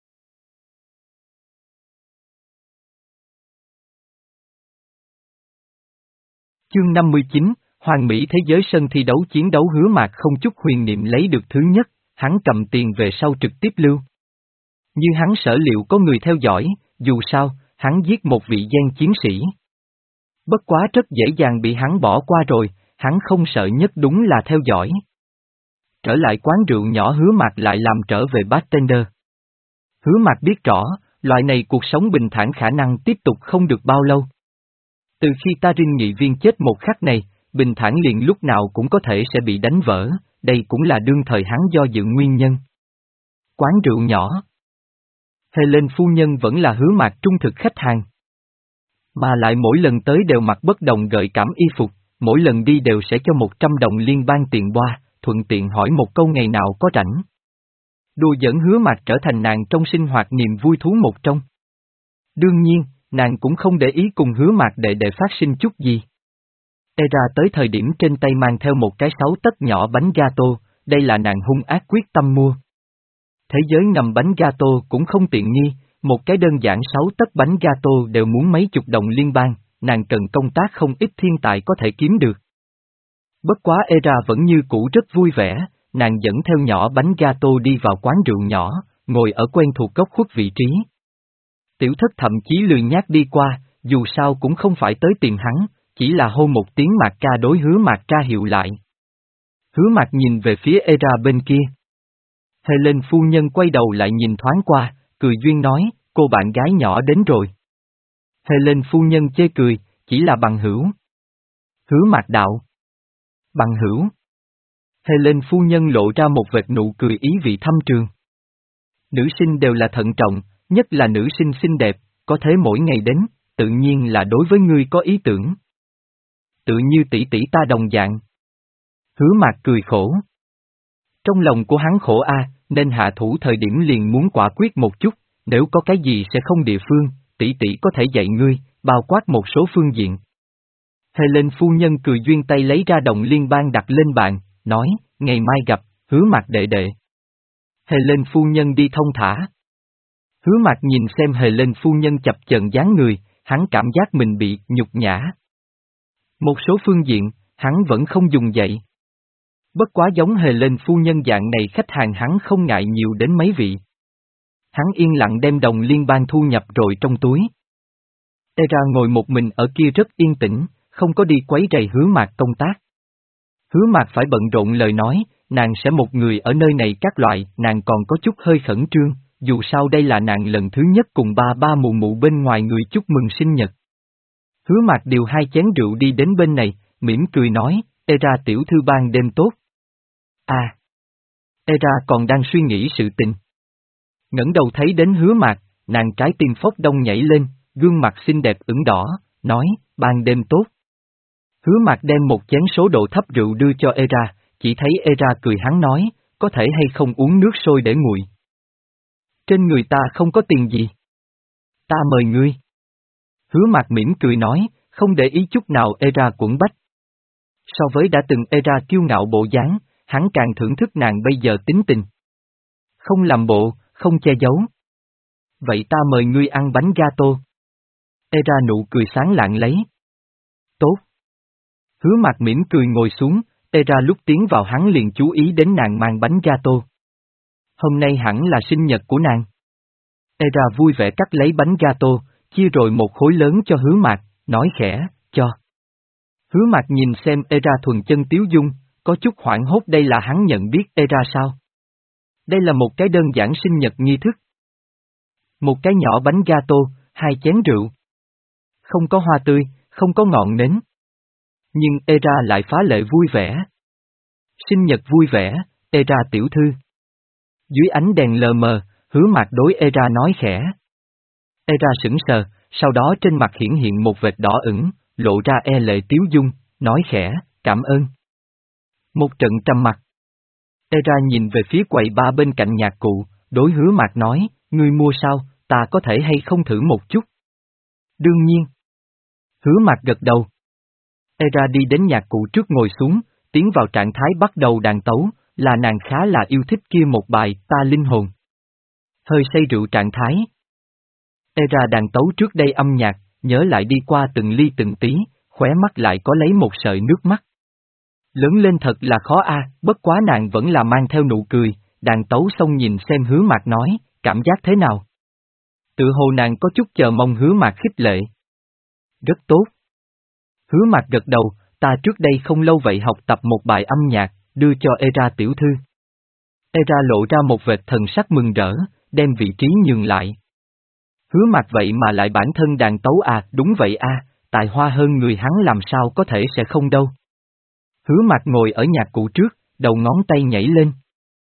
Chương năm mươi chín, Hoàng Mỹ thế giới sân thi đấu chiến đấu Hứa Mạc không chút huyền niệm lấy được thứ nhất, hắn cầm tiền về sau trực tiếp lưu. Như hắn sở liệu có người theo dõi, dù sao, hắn giết một vị gen chiến sĩ. Bất quá rất dễ dàng bị hắn bỏ qua rồi, hắn không sợ nhất đúng là theo dõi. Trở lại quán rượu nhỏ Hứa Mạc lại làm trở về bartender. Hứa Mạc biết rõ, loại này cuộc sống bình thản khả năng tiếp tục không được bao lâu. Từ khi ta Rin nghị viên chết một khắc này, bình thản liền lúc nào cũng có thể sẽ bị đánh vỡ, đây cũng là đương thời hắn do dự nguyên nhân. Quán rượu nhỏ. Helen phu nhân vẫn là Hứa Mạc trung thực khách hàng. Mà lại mỗi lần tới đều mặc bất đồng gợi cảm y phục, mỗi lần đi đều sẽ cho một trăm đồng liên bang tiền boa, thuận tiện hỏi một câu ngày nào có rảnh. Đùa giỡn Hứa Mạc trở thành nàng trong sinh hoạt niềm vui thú một trong. Đương nhiên, nàng cũng không để ý cùng Hứa Mạc đệ đệ phát sinh chút gì. Ê ra tới thời điểm trên tay mang theo một cái sáu tấc nhỏ bánh gato, đây là nàng hung ác quyết tâm mua. Thế giới ngầm bánh gato cũng không tiện nghi, một cái đơn giản sáu tấc bánh gato đều muốn mấy chục đồng liên bang, nàng cần công tác không ít thiên tài có thể kiếm được. Bất quá Ê ra vẫn như cũ rất vui vẻ, nàng dẫn theo nhỏ bánh gato đi vào quán rượu nhỏ, ngồi ở quen thuộc góc khuất vị trí. Tiểu thất thậm chí lười nhác đi qua, dù sao cũng không phải tới tìm hắn, chỉ là hô một tiếng Mạc ca đối Hứa Mạc ra hiệu lại. Hứa Mạc nhìn về phía Ê ra bên kia. Helen phu nhân quay đầu lại nhìn thoáng qua, cười duyên nói, cô bạn gái nhỏ đến rồi. Helen phu nhân chê cười, chỉ là bằng hữu. Hứa Mạc đạo. Bằng hữu. Helen phu nhân lộ ra một vệt nụ cười ý vị thâm trường. Nữ sinh đều là thận trọng, nhất là nữ sinh xinh đẹp, có thế mỗi ngày đến, tự nhiên là đối với ngươi có ý tưởng. Tự như tỷ tỷ ta đồng dạng. Hứa Mạc cười khổ. Trong lòng của hắn khổ a, nên hạ thủ thời điểm liền muốn quả quyết một chút, nếu có cái gì sẽ không địa phương, tỷ tỷ có thể dạy ngươi, bao quát một số phương diện. Helen phu nhân cười duyên tay lấy ra đồng liên bang đặt lên bàn, nói, ngày mai gặp, Hứa Mạc đệ đệ. Helen phu nhân đi thông thả. Hứa Mạc nhìn xem Helen phu nhân chập chờn dáng người, hắn cảm giác mình bị nhục nhã. Một số phương diện, hắn vẫn không dùng dậy. Bất quá giống Helen phu nhân dạng này khách hàng hắn không ngại nhiều đến mấy vị. Hắn yên lặng đem đồng liên bang thu nhập rồi trong túi. Ê ra ngồi một mình ở kia rất yên tĩnh, không có đi quấy rầy Hứa Mạc công tác. Hứa Mạc phải bận rộn lời nói, nàng sẽ một người ở nơi này các loại, nàng còn có chút hơi khẩn trương, dù sao đây là nàng lần thứ nhất cùng ba ba mụ mụ bên ngoài người chúc mừng sinh nhật. Hứa Mạc điều hai chén rượu đi đến bên này, mỉm cười nói, ê ra tiểu thư ban đêm tốt. À! Ê ra còn đang suy nghĩ sự tình. Ngẩng đầu thấy đến Hứa Mạc, nàng trái tim phốc đông nhảy lên, gương mặt xinh đẹp ửng đỏ, nói, ban đêm tốt. Hứa Mạc đem một chén số độ thấp rượu đưa cho ê ra, chỉ thấy ê ra cười hắn nói, có thể hay không uống nước sôi để nguội. Trên người ta không có tiền gì. Ta mời ngươi. Hứa Mạc mỉm cười nói, không để ý chút nào ê ra quẫn bách. So với đã từng ê ra kiêu ngạo bộ dáng, hắn càng thưởng thức nàng bây giờ tính tình. Không làm bộ, không che giấu. Vậy ta mời ngươi ăn bánh gato. Ê ra nụ cười sáng lạng lấy. Tốt. Hứa Mạc mỉm cười ngồi xuống, ê ra lúc tiến vào hắn liền chú ý đến nàng mang bánh gato. Hôm nay hẳn là sinh nhật của nàng. Ê ra vui vẻ cắt lấy bánh gato, chia rồi một khối lớn cho Hứa Mạc, nói khẽ, cho. Hứa Mạc nhìn xem ê ra thuần chân tiếu dung, có chút hoảng hốt đây là hắn nhận biết ê ra sao. Đây là một cái đơn giản sinh nhật nghi thức. Một cái nhỏ bánh gato, hai chén rượu. Không có hoa tươi, không có ngọn nến. Nhưng ê ra lại phá lệ vui vẻ. Sinh nhật vui vẻ, ê ra tiểu thư. Dưới ánh đèn lờ mờ, Hứa Mạc đối ê ra nói khẽ. Ê ra sững sờ, sau đó trên mặt hiển hiện một vệt đỏ ửng, lộ ra e lệ tiếu dung, nói khẽ, cảm ơn. Một trận trầm mặc. Ê ra nhìn về phía quầy ba bên cạnh nhạc cụ, đối Hứa Mạc nói, ngươi mua sao, ta có thể hay không thử một chút? Đương nhiên. Hứa Mạc gật đầu. Ê ra đi đến nhạc cụ trước ngồi xuống, tiến vào trạng thái bắt đầu đàn tấu, là nàng khá là yêu thích kia một bài ta linh hồn. Hơi say rượu trạng thái. Ê ra đàn tấu trước đây âm nhạc, nhớ lại đi qua từng ly từng tí, khóe mắt lại có lấy một sợi nước mắt. Lớn lên thật là khó a, bất quá nàng vẫn là mang theo nụ cười, đàn tấu xong nhìn xem Hứa Mạc nói, cảm giác thế nào? Tự hồ nàng có chút chờ mong Hứa Mạc khích lệ. Rất tốt. Hứa Mạc gật đầu, ta trước đây không lâu vậy học tập một bài âm nhạc, đưa cho Ê ra tiểu thư. Ê ra lộ ra một vệt thần sắc mừng rỡ, đem vị trí nhường lại. Hứa Mạc vậy mà lại bản thân đàn tấu à, đúng vậy a, à, tài hoa hơn người hắn làm sao có thể sẽ không đâu. Hứa Mạc ngồi ở nhạc cụ trước, đầu ngón tay nhảy lên.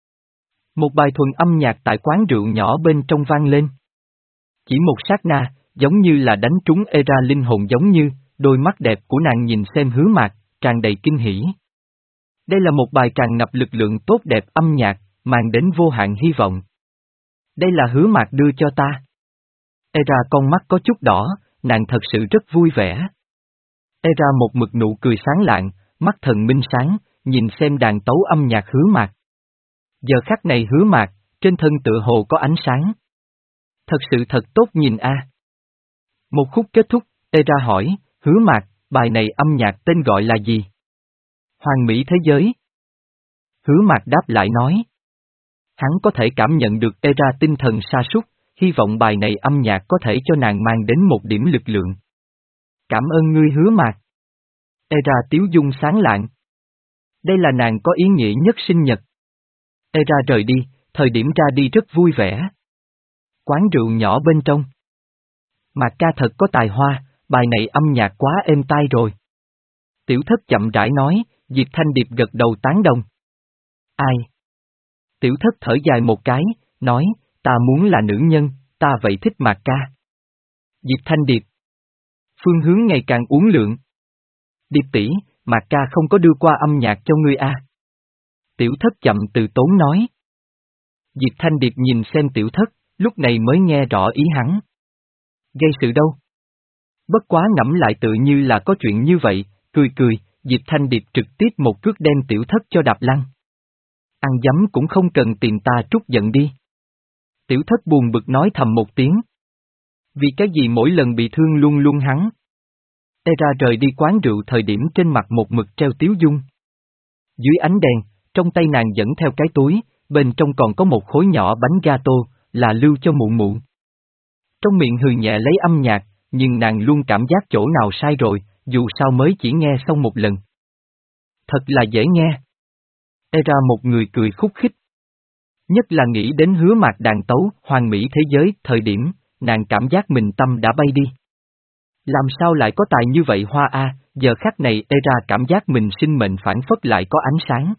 Một bài thuần âm nhạc tại quán rượu nhỏ bên trong vang lên. Chỉ một sát na, giống như là đánh trúng ê ra linh hồn giống như, đôi mắt đẹp của nàng nhìn xem Hứa Mạc, tràn đầy kinh hỉ. Đây là một bài tràn ngập lực lượng tốt đẹp âm nhạc, mang đến vô hạn hy vọng. Đây là Hứa Mạc đưa cho ta. Ê ra con mắt có chút đỏ, nàng thật sự rất vui vẻ. Ê ra một mực nụ cười sáng lạng, mắt thần minh sáng, nhìn xem đàn tấu âm nhạc Hứa Mạc. Giờ khắc này Hứa Mạc, trên thân tựa hồ có ánh sáng. Thật sự thật tốt nhìn a. Một khúc kết thúc, Ê ra hỏi, Hứa Mạc, bài này âm nhạc tên gọi là gì? Hoàn mỹ thế giới. Hứa Mạc đáp lại nói. Hắn có thể cảm nhận được Ê ra tinh thần sa sút, hy vọng bài này âm nhạc có thể cho nàng mang đến một điểm lực lượng. Cảm ơn ngươi Hứa Mạc. Ê ra tiếu dung sáng lạng. Đây là nàng có ý nghĩa nhất sinh nhật. Ê ra rời đi, thời điểm ra đi rất vui vẻ. Quán rượu nhỏ bên trong. Mạc ca thật có tài hoa, bài này âm nhạc quá êm tai rồi. Tiểu thất chậm rãi nói, Diệp Thanh Điệp gật đầu tán đồng. Ai? Tiểu thất thở dài một cái, nói, ta muốn là nữ nhân, ta vậy thích Mạc ca. Diệp Thanh Điệp. Phương hướng ngày càng uốn lượn. Điệp tỷ, Mạc ca không có đưa qua âm nhạc cho ngươi a. À. Tiểu thất chậm từ tốn nói. Diệp Thanh Điệp nhìn xem tiểu thất, lúc này mới nghe rõ ý hắn. Gây sự đâu? Bất quá ngẫm lại tự như là có chuyện như vậy, cười cười, Diệp Thanh Điệp trực tiếp một cước đem tiểu thất cho đạp lăn. Ăn dấm cũng không cần tìm ta trút giận đi. Tiểu thất buồn bực nói thầm một tiếng. Vì cái gì mỗi lần bị thương luôn luôn hắn? Ê ra rời đi quán rượu thời điểm trên mặt một mực treo tiếu dung. Dưới ánh đèn, trong tay nàng dẫn theo cái túi, bên trong còn có một khối nhỏ bánh gato, là lưu cho mụ mụ. Trong miệng hừ nhẹ lấy âm nhạc, nhưng nàng luôn cảm giác chỗ nào sai rồi, dù sao mới chỉ nghe xong một lần. Thật là dễ nghe. Ê ra một người cười khúc khích. Nhất là nghĩ đến Hứa Mạc đàn tấu hoàn mỹ thế giới thời điểm, nàng cảm giác mình tâm đã bay đi. Làm sao lại có tài như vậy Hoa A, giờ khắc này Era cảm giác mình sinh mệnh phản phất lại có ánh sáng.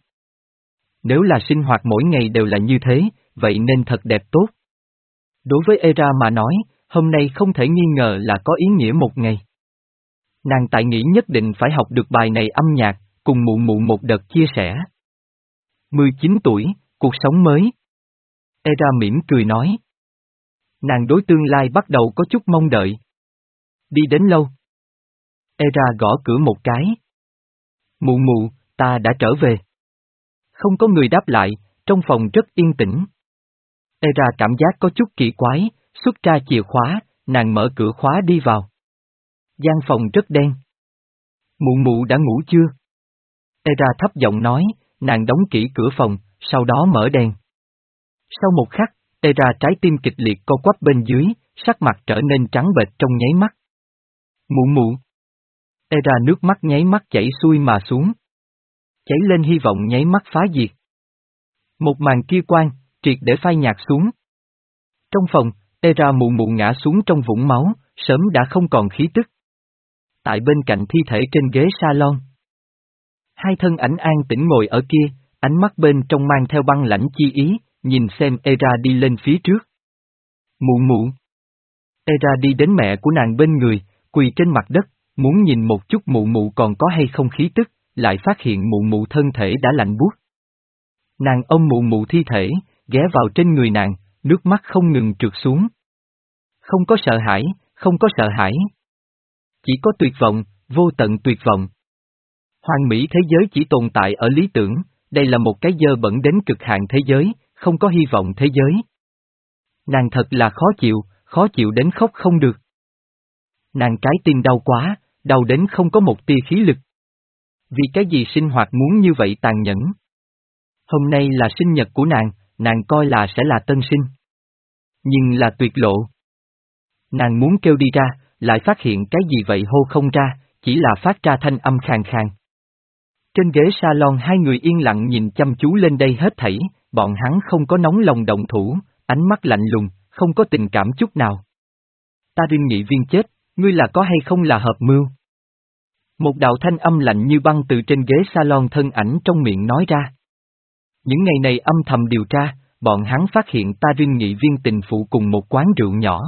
Nếu là sinh hoạt mỗi ngày đều là như thế, vậy nên thật đẹp tốt. Đối với Era mà nói, hôm nay không thể nghi ngờ là có ý nghĩa một ngày. Nàng tại nghĩ nhất định phải học được bài này âm nhạc, cùng mụ mụ một đợt chia sẻ. mười chín tuổi, cuộc sống mới. Era mỉm cười nói. Nàng đối tương lai bắt đầu có chút mong đợi. Đi đến lâu. Era gõ cửa một cái. Mụ mụ, ta đã trở về. Không có người đáp lại, trong phòng rất yên tĩnh. Era cảm giác có chút kỳ quái, xuất ra chìa khóa, nàng mở cửa khóa đi vào. Gian phòng rất đen. Mụ mụ đã ngủ chưa? Era thấp giọng nói, nàng đóng kỹ cửa phòng, sau đó mở đèn. Sau một khắc, Era trái tim kịch liệt co quắp bên dưới, sắc mặt trở nên trắng bệch trong nháy mắt. Mụ mụ. Era nước mắt nháy mắt chảy xuôi mà xuống. Cháy lên hy vọng nháy mắt phá diệt. Một màn kia quang, triệt để phai nhạt xuống. Trong phòng, Era mụ mụ ngã xuống trong vũng máu, sớm đã không còn khí tức. Tại bên cạnh thi thể trên ghế salon. Hai thân ảnh an tĩnh ngồi ở kia, ánh mắt bên trong mang theo băng lãnh chi ý, nhìn xem Era đi lên phía trước. Mụ mụ. Era đi đến mẹ của nàng bên người, quỳ trên mặt đất, muốn nhìn một chút mụ mụ còn có hay không khí tức, lại phát hiện mụ mụ thân thể đã lạnh buốt. Nàng ôm mụ mụ thi thể, ghé vào trên người nàng, nước mắt không ngừng trượt xuống. Không có sợ hãi, không có sợ hãi. Chỉ có tuyệt vọng, vô tận tuyệt vọng. Hoàn mỹ thế giới chỉ tồn tại ở lý tưởng, đây là một cái dơ bẩn đến cực hạn thế giới, không có hy vọng thế giới. Nàng thật là khó chịu, khó chịu đến khóc không được. Nàng trái tim đau quá, đau đến không có một tia khí lực. Vì cái gì sinh hoạt muốn như vậy tàn nhẫn? Hôm nay là sinh nhật của nàng, nàng coi là sẽ là tân sinh. Nhưng là tuyệt lộ. Nàng muốn kêu đi ra, lại phát hiện cái gì vậy hô không ra, chỉ là phát ra thanh âm khàn khàn. Trên ghế salon hai người yên lặng nhìn chăm chú lên đây hết thảy, bọn hắn không có nóng lòng động thủ, ánh mắt lạnh lùng, không có tình cảm chút nào. Ta Vinh nghị viên chết, ngươi là có hay không là hợp mưu? Một đạo thanh âm lạnh như băng từ trên ghế salon thân ảnh trong miệng nói ra. Những ngày này âm thầm điều tra, bọn hắn phát hiện Ta Vinh nghị viên tình phụ cùng một quán rượu nhỏ.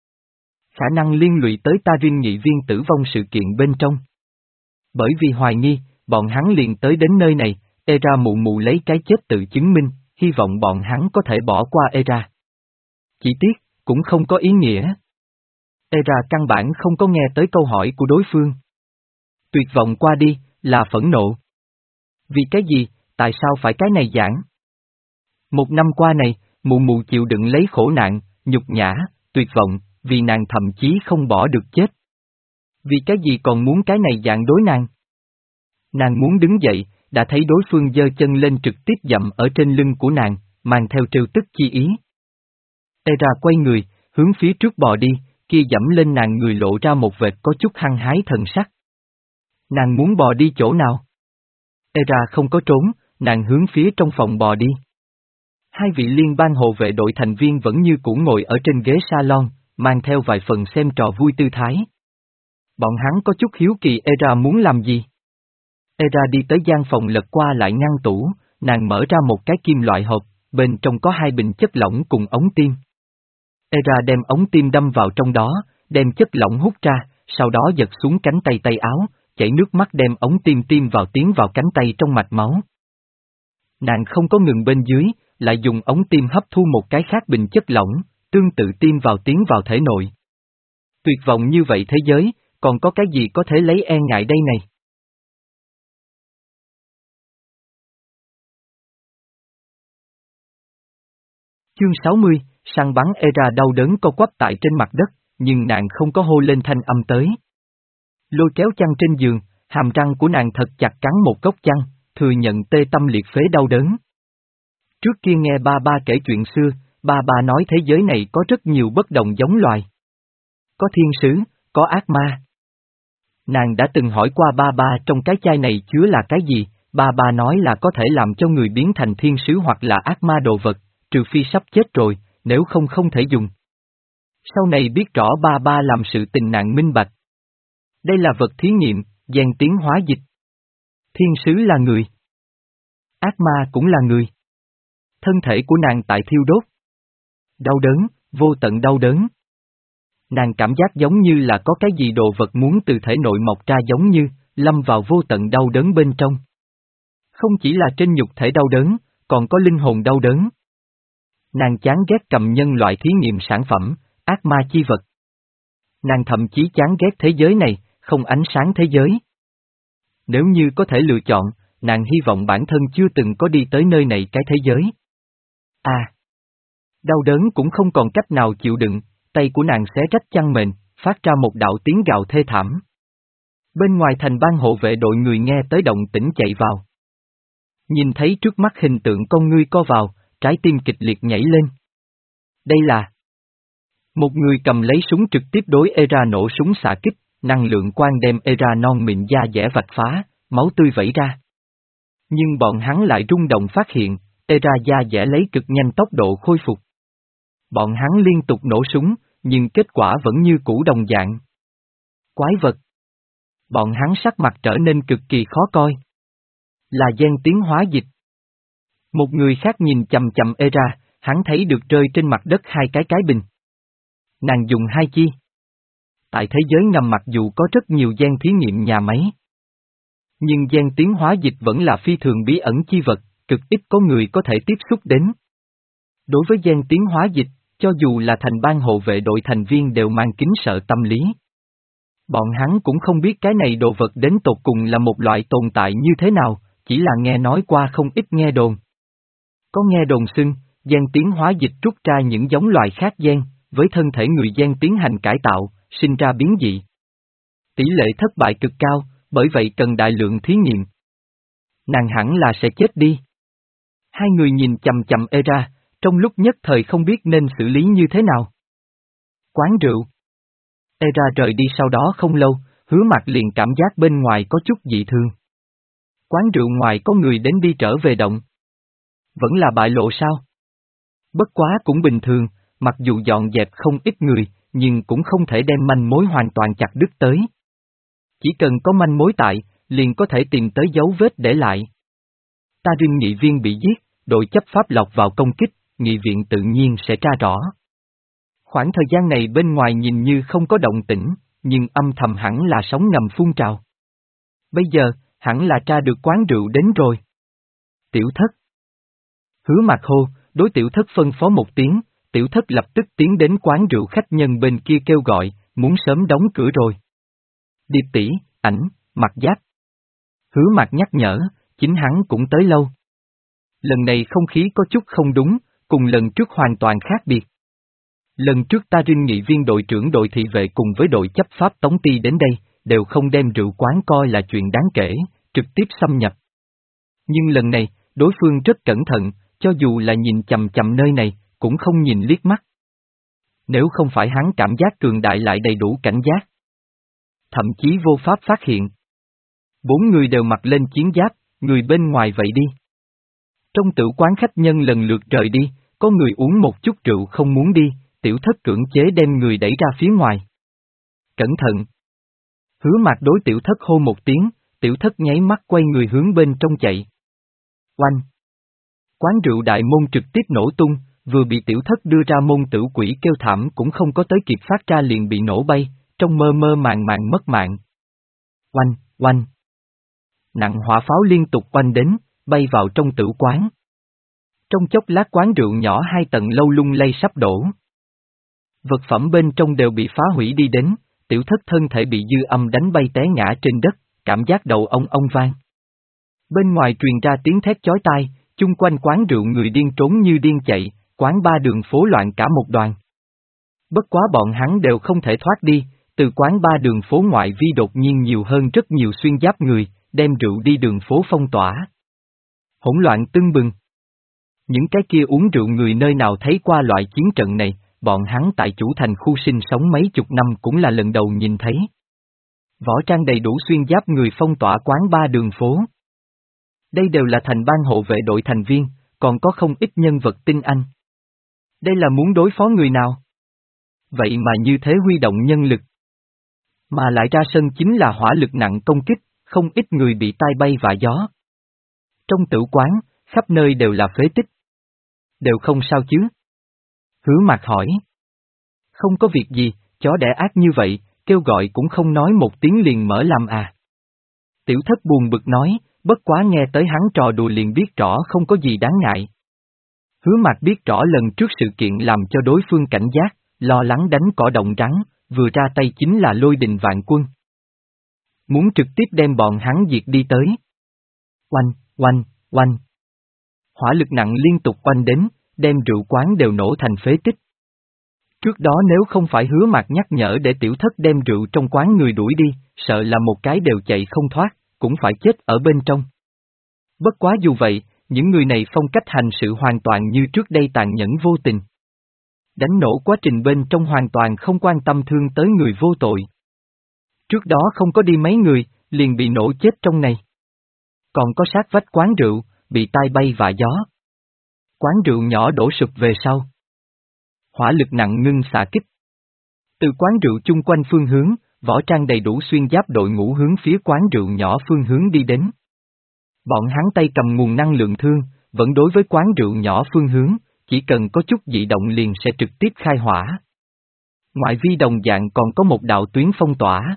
Khả năng liên lụy tới Ta Vinh nghị viên tử vong sự kiện bên trong. Bởi vì hoài nghi, bọn hắn liền tới đến nơi này, Era mụ mụ lấy cái chết tự chứng minh, hy vọng bọn hắn có thể bỏ qua Era. Chỉ tiếc, cũng không có ý nghĩa. Era căn bản không có nghe tới câu hỏi của đối phương. Tuyệt vọng qua đi, là phẫn nộ. Vì cái gì, tại sao phải cái này giảng? Một năm qua này, mụ mụ chịu đựng lấy khổ nạn, nhục nhã, tuyệt vọng, vì nàng thậm chí không bỏ được chết. Vì cái gì còn muốn cái này dạng đối nàng? Nàng muốn đứng dậy, đã thấy đối phương giơ chân lên trực tiếp dậm ở trên lưng của nàng, mang theo trêu tức chi ý. Era quay người, hướng phía trước bò đi, kia dẫm lên nàng người lộ ra một vệt có chút hăng hái thần sắc. Nàng muốn bò đi chỗ nào? Era không có trốn, nàng hướng phía trong phòng bò đi. Hai vị liên bang hộ vệ đội thành viên vẫn như cũ ngồi ở trên ghế salon, mang theo vài phần xem trò vui tư thái. Bọn hắn có chút hiếu kỳ Era muốn làm gì? Era đi tới gian phòng lật qua lại ngăn tủ, nàng mở ra một cái kim loại hộp, bên trong có hai bình chất lỏng cùng ống tiêm. Era đem ống tiêm đâm vào trong đó, đem chất lỏng hút ra, sau đó giật xuống cánh tay tay áo, chảy nước mắt đem ống tiêm tiêm vào tiến vào cánh tay trong mạch máu. Nàng không có ngừng bên dưới, lại dùng ống tiêm hấp thu một cái khác bình chất lỏng, tương tự tiêm vào tiến vào thể nội. Tuyệt vọng như vậy thế giới, còn có cái gì có thể lấy e ngại đây này? Chương sáu mươi, săn bắn Era đau đớn co quắp tại trên mặt đất, nhưng nàng không có hô lên thanh âm tới. Lôi kéo chăn trên giường, hàm răng của nàng thật chặt cắn một góc chăn, thừa nhận tê tâm liệt phế đau đớn. Trước kia nghe ba ba kể chuyện xưa, ba ba nói thế giới này có rất nhiều bất đồng giống loài. Có thiên sứ, có ác ma. Nàng đã từng hỏi qua ba ba trong cái chai này chứa là cái gì, ba ba nói là có thể làm cho người biến thành thiên sứ hoặc là ác ma đồ vật, trừ phi sắp chết rồi, nếu không không thể dùng. Sau này biết rõ ba ba làm sự tình nạn minh bạch. Đây là vật thí nghiệm, gen tiến hóa dịch. Thiên sứ là người. Ác ma cũng là người. Thân thể của nàng tại thiêu đốt. Đau đớn, vô tận đau đớn. Nàng cảm giác giống như là có cái gì đồ vật muốn từ thể nội mọc ra giống như, lâm vào vô tận đau đớn bên trong. Không chỉ là trên nhục thể đau đớn, còn có linh hồn đau đớn. Nàng chán ghét cầm nhân loại thí nghiệm sản phẩm, ác ma chi vật. Nàng thậm chí chán ghét thế giới này, không ánh sáng thế giới. Nếu như có thể lựa chọn, nàng hy vọng bản thân chưa từng có đi tới nơi này cái thế giới. À! Đau đớn cũng không còn cách nào chịu đựng, tay của nàng xé rách chăn mền, phát ra một đạo tiếng gào thê thảm. Bên ngoài thành ban hộ vệ đội người nghe tới động tĩnh chạy vào. Nhìn thấy trước mắt hình tượng con ngươi co vào, trái tim kịch liệt nhảy lên. Đây là một người cầm lấy súng trực tiếp đối Era nổ súng xạ kích, năng lượng quang đem Era non mịn da dẻ vạch phá, máu tươi vẩy ra. Nhưng bọn hắn lại rung động phát hiện, Era da dẻ lấy cực nhanh tốc độ khôi phục. Bọn hắn liên tục nổ súng, nhưng kết quả vẫn như cũ đồng dạng. Quái vật! Bọn hắn sắc mặt trở nên cực kỳ khó coi. Là gen tiến hóa dịch. Một người khác nhìn chầm chầm Era, hắn thấy được rơi trên mặt đất hai cái cái bình. Nàng dùng hai chi. Tại thế giới ngầm mặc dù có rất nhiều gen thí nghiệm nhà máy. Nhưng gen tiến hóa dịch vẫn là phi thường bí ẩn chi vật, cực ít có người có thể tiếp xúc đến. Đối với gen tiến hóa dịch, cho dù là thành ban hộ vệ đội thành viên đều mang kính sợ tâm lý. Bọn hắn cũng không biết cái này đồ vật đến tột cùng là một loại tồn tại như thế nào, chỉ là nghe nói qua không ít nghe đồn. Có nghe đồn xưng, gen tiến hóa dịch rút ra những giống loài khác gen, với thân thể người gen tiến hành cải tạo, sinh ra biến dị. Tỷ lệ thất bại cực cao, bởi vậy cần đại lượng thí nghiệm. Nàng hẳn là sẽ chết đi. Hai người nhìn chầm chầm Era, trong lúc nhất thời không biết nên xử lý như thế nào. Quán rượu. Era rời đi sau đó không lâu, Hứa Mặc liền cảm giác bên ngoài có chút dị thường. Quán rượu ngoài có người đến đi trở về động. Vẫn là bại lộ sao? Bất quá cũng bình thường, mặc dù dọn dẹp không ít người, nhưng cũng không thể đem manh mối hoàn toàn chặt đứt tới. Chỉ cần có manh mối tại, liền có thể tìm tới dấu vết để lại. Ta Rin nghị viên bị giết, đội chấp pháp lọt vào công kích, nghị viện tự nhiên sẽ tra rõ. Khoảng thời gian này bên ngoài nhìn như không có động tĩnh, nhưng âm thầm hẳn là sóng ngầm phun trào. Bây giờ, hẳn là tra được quán rượu đến rồi. Tiểu Thất. Hứa Mặc hô, đối Tiểu Thất phân phó một tiếng, Tiểu Thất lập tức tiến đến quán rượu khách nhân bên kia kêu gọi, muốn sớm đóng cửa rồi. Điệp tỷ, ảnh, Mặc Giáp. Hứa Mặc nhắc nhở, chính hắn cũng tới lâu. Lần này không khí có chút không đúng, cùng lần trước hoàn toàn khác biệt. Lần trước ta Rin nghị viên đội trưởng đội thị vệ cùng với đội chấp pháp Tống Ti đến đây, đều không đem rượu quán coi là chuyện đáng kể, trực tiếp xâm nhập. Nhưng lần này, đối phương rất cẩn thận, cho dù là nhìn chầm chầm nơi này, cũng không nhìn liếc mắt. Nếu không phải hắn cảm giác cường đại lại đầy đủ cảnh giác. Thậm chí vô pháp phát hiện. Bốn người đều mặc lên chiến giáp, người bên ngoài vậy đi. Trong tử quán khách nhân lần lượt rời đi, có người uống một chút rượu không muốn đi, Tiểu Thất cưỡng chế đem người đẩy ra phía ngoài. Cẩn thận! Hứa Mặc đối Tiểu Thất hô một tiếng, Tiểu Thất nháy mắt quay người hướng bên trong chạy. Oanh! Quán rượu đại môn trực tiếp nổ tung, vừa bị Tiểu Thất đưa ra môn tử quỷ kêu thảm cũng không có tới kịp phát ra liền bị nổ bay, trong mơ mơ màng màng mất mạng. Oanh, oanh! Nặng hỏa pháo liên tục oanh đến, bay vào trong tử quán. Trong chốc lát quán rượu nhỏ hai tầng lâu lung lay sắp đổ. Vật phẩm bên trong đều bị phá hủy đi đến, Tiểu Thất thân thể bị dư âm đánh bay té ngã trên đất, cảm giác đầu ông ông vang. Bên ngoài truyền ra tiếng thét chói tai, chung quanh quán rượu người điên trốn như điên chạy, quán ba đường phố loạn cả một đoàn. Bất quá bọn hắn đều không thể thoát đi, từ quán ba đường phố ngoại vi đột nhiên nhiều hơn rất nhiều xuyên giáp người, đem rượu đi đường phố phong tỏa. Hỗn loạn tưng bừng. Những cái kia uống rượu người nơi nào thấy qua loại chiến trận này, bọn hắn tại chủ thành khu sinh sống mấy chục năm cũng là lần đầu nhìn thấy. Võ trang đầy đủ xuyên giáp người phong tỏa quán ba đường phố. Đây đều là thành ban hộ vệ đội thành viên, còn có không ít nhân vật tinh anh. Đây là muốn đối phó người nào? Vậy mà như thế huy động nhân lực. Mà lại ra sân chính là hỏa lực nặng công kích, không ít người bị tai bay vạ gió. Trong tử quán, khắp nơi đều là phế tích. Đều không sao chứ? Hứa Mạc hỏi. Không có việc gì, chó đẻ ác như vậy, kêu gọi cũng không nói một tiếng liền mở làm à. Tiểu thất buồn bực nói, bất quá nghe tới hắn trò đùa liền biết rõ không có gì đáng ngại. Hứa Mạc biết rõ lần trước sự kiện làm cho đối phương cảnh giác, lo lắng đánh cỏ động rắn, vừa ra tay chính là lôi đình vạn quân. Muốn trực tiếp đem bọn hắn diệt đi tới. Oanh, oanh, oanh. Hỏa lực nặng liên tục oanh đến, đem rượu quán đều nổ thành phế tích. Trước đó nếu không phải Hứa Mạc nhắc nhở để tiểu thất đem rượu trong quán người đuổi đi, sợ là một cái đều chạy không thoát, cũng phải chết ở bên trong. Bất quá dù vậy, những người này phong cách hành sự hoàn toàn như trước đây tàn nhẫn vô tình. Đánh nổ quá trình bên trong hoàn toàn không quan tâm thương tới người vô tội. Trước đó không có đi mấy người, liền bị nổ chết trong này. Còn có sát vách quán rượu, bị tai bay vạ gió. Quán rượu nhỏ đổ sụp về sau. Hỏa lực nặng ngưng xạ kích. Từ quán rượu chung quanh phương hướng, võ trang đầy đủ xuyên giáp đội ngũ hướng phía quán rượu nhỏ phương hướng đi đến. Bọn hắn tay cầm nguồn năng lượng thương, vẫn đối với quán rượu nhỏ phương hướng, chỉ cần có chút dị động liền sẽ trực tiếp khai hỏa. Ngoại vi đồng dạng còn có một đạo tuyến phong tỏa.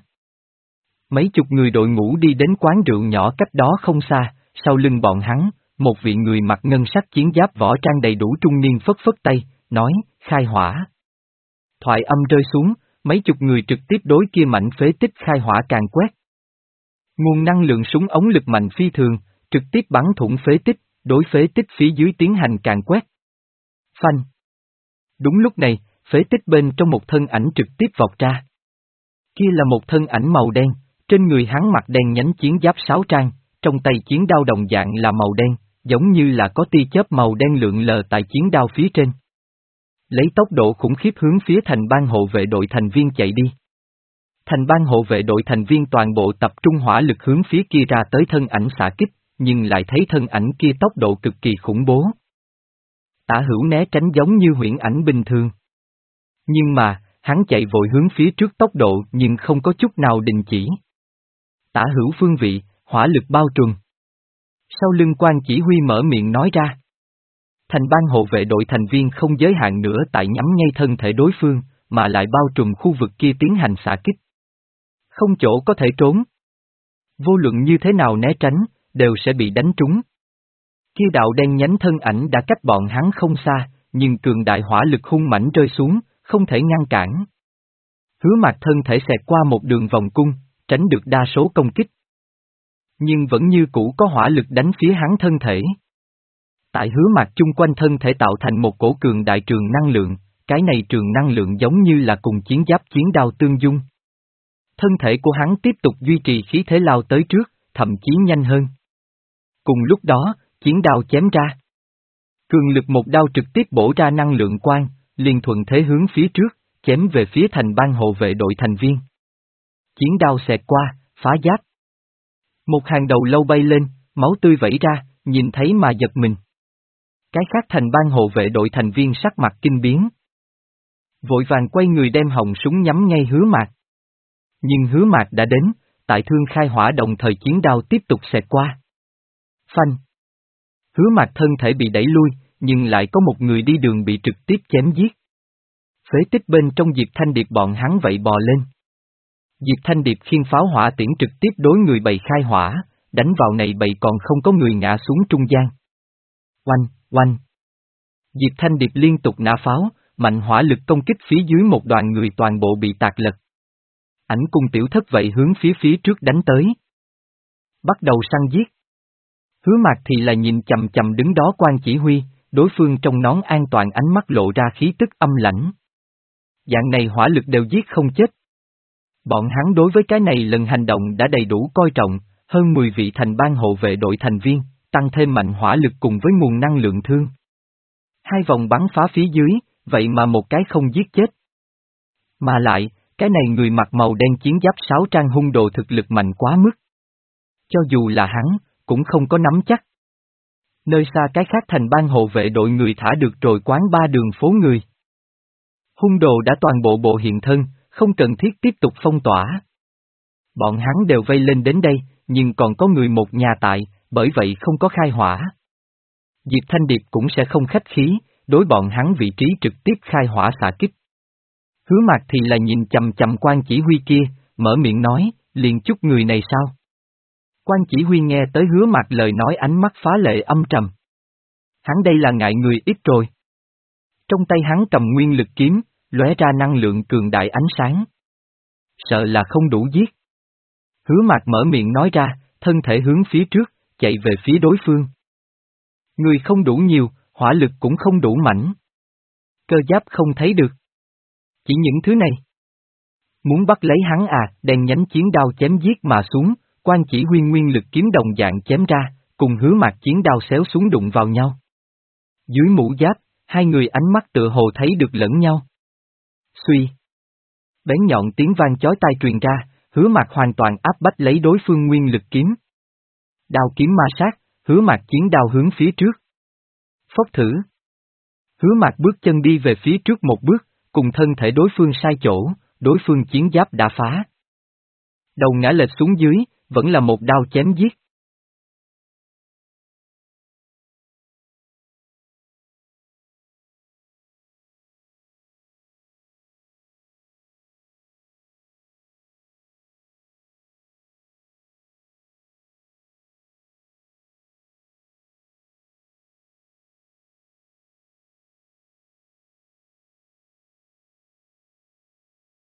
Mấy chục người đội ngũ đi đến quán rượu nhỏ cách đó không xa, sau lưng bọn hắn, một vị người mặc ngân sắc chiến giáp võ trang đầy đủ trung niên phất phất tay, nói, khai hỏa. Thoại âm rơi xuống, mấy chục người trực tiếp đối kia mảnh phế tích khai hỏa càng quét. Nguồn năng lượng súng ống lực mạnh phi thường, trực tiếp bắn thủng phế tích, đối phế tích phía dưới tiến hành càng quét. Phanh. Đúng lúc này, phế tích bên trong một thân ảnh trực tiếp vọt ra. Kia là một thân ảnh màu đen, trên người hắn mặc đen nhánh chiến giáp sáo trang, trong tay chiến đao đồng dạng là màu đen, giống như là có tia chớp màu đen lượn lờ tại chiến đao phía trên. Lấy tốc độ khủng khiếp hướng phía thành ban hộ vệ đội thành viên chạy đi. Thành ban hộ vệ đội thành viên toàn bộ tập trung hỏa lực hướng phía kia ra tới thân ảnh xạ kích, nhưng lại thấy thân ảnh kia tốc độ cực kỳ khủng bố. Tả Hữu né tránh giống như huyễn ảnh bình thường. Nhưng mà, hắn chạy vội hướng phía trước tốc độ nhưng không có chút nào đình chỉ. Tả Hữu phương vị, hỏa lực bao trùm. Sau lưng quan chỉ huy mở miệng nói ra. Thành ban hộ vệ đội thành viên không giới hạn nữa tại nhắm ngay thân thể đối phương, mà lại bao trùm khu vực kia tiến hành xạ kích. Không chỗ có thể trốn. Vô luận như thế nào né tránh, đều sẽ bị đánh trúng. Kia đạo đen nhánh thân ảnh đã cách bọn hắn không xa, nhưng cường đại hỏa lực hung mãnh rơi xuống, không thể ngăn cản. Hứa Mạc thân thể xẹt qua một đường vòng cung, tránh được đa số công kích. Nhưng vẫn như cũ có hỏa lực đánh phía hắn thân thể. Tại Hứa Mạc chung quanh thân thể tạo thành một cổ cường đại trường năng lượng, cái này trường năng lượng giống như là cùng chiến giáp chiến đao tương dung. Thân thể của hắn tiếp tục duy trì khí thế lao tới trước, thậm chí nhanh hơn. Cùng lúc đó, chiến đao chém ra. Cường lực một đao trực tiếp bổ ra năng lượng quang, liền thuận thế hướng phía trước, chém về phía thành ban hộ vệ đội thành viên. Chiến đao xẹt qua, phá giáp. Một hàng đầu lâu bay lên, máu tươi vẩy ra, nhìn thấy mà giật mình. Cái khác thành ban hộ vệ đội thành viên sắc mặt kinh biến. Vội vàng quay người đem họng súng nhắm ngay Hứa Mạc. Nhưng Hứa Mạc đã đến, tại thương khai hỏa đồng thời chiến đao tiếp tục xẹt qua. Phanh. Hứa Mạc thân thể bị đẩy lui, nhưng lại có một người đi đường bị trực tiếp chém giết. Phế tích bên trong Diệp Thanh Điệp bọn hắn vậy bò lên. Diệp Thanh Điệp khiêng pháo hỏa tiễn trực tiếp đối người bầy khai hỏa, đánh vào này bầy còn không có người ngã xuống trung gian. Oanh, oanh. Diệp Thanh Điệp liên tục nã pháo, mạnh hỏa lực công kích phía dưới một đoàn người toàn bộ bị tạc lật. Ảnh cùng tiểu thất vậy hướng phía phía trước đánh tới. Bắt đầu săn giết. Hứa Mạc thì là nhìn chầm chầm đứng đó quan chỉ huy, đối phương trong nón an toàn ánh mắt lộ ra khí tức âm lãnh. Dạng này hỏa lực đều giết không chết. Bọn hắn đối với cái này lần hành động đã đầy đủ coi trọng, hơn mười vị thành ban hộ vệ đội thành viên, tăng thêm mạnh hỏa lực cùng với nguồn năng lượng thương. Hai vòng bắn phá phía dưới, vậy mà một cái không giết chết. Mà lại, cái này người mặc màu đen chiến giáp sáo trang hung đồ thực lực mạnh quá mức. Cho dù là hắn, cũng không có nắm chắc. Nơi xa cái khác thành ban hộ vệ đội người thả được rồi quán ba đường phố người. Hung đồ đã toàn bộ bộ hiện thân, không cần thiết tiếp tục phong tỏa. Bọn hắn đều vây lên đến đây, nhưng còn có người một nhà tại, bởi vậy không có khai hỏa. Diệp Thanh Điệp cũng sẽ không khách khí, đối bọn hắn vị trí trực tiếp khai hỏa xạ kích. Hứa Mạc thì là nhìn chầm chầm quan chỉ huy kia, mở miệng nói, liền chút người này sao? Quan chỉ huy nghe tới Hứa Mạc lời nói ánh mắt phá lệ âm trầm. Hắn đây là ngại người ít rồi. Trong tay hắn cầm nguyên lực kiếm, lóe ra năng lượng cường đại ánh sáng. Sợ là không đủ giết. Hứa Mạc mở miệng nói ra, thân thể hướng phía trước, chạy về phía đối phương. Người không đủ nhiều, hỏa lực cũng không đủ mạnh. Cơ giáp không thấy được. Chỉ những thứ này. Muốn bắt lấy hắn à, đèn nhánh chiến đao chém giết mà xuống, quan chỉ huy nguyên lực kiếm đồng dạng chém ra, cùng Hứa Mạc chiến đao xéo xuống đụng vào nhau. Dưới mũ giáp, hai người ánh mắt tựa hồ thấy được lẫn nhau. Suy. Bén nhọn tiếng vang chói tai truyền ra, Hứa Mạc hoàn toàn áp bách lấy đối phương nguyên lực kiếm. Đao kiếm ma sát, Hứa Mạc chiến đao hướng phía trước. Phốc thử. Hứa Mạc bước chân đi về phía trước một bước, cùng thân thể đối phương sai chỗ, đối phương chiến giáp đã phá. Đầu ngã lệch xuống dưới, vẫn là một đao chém giết.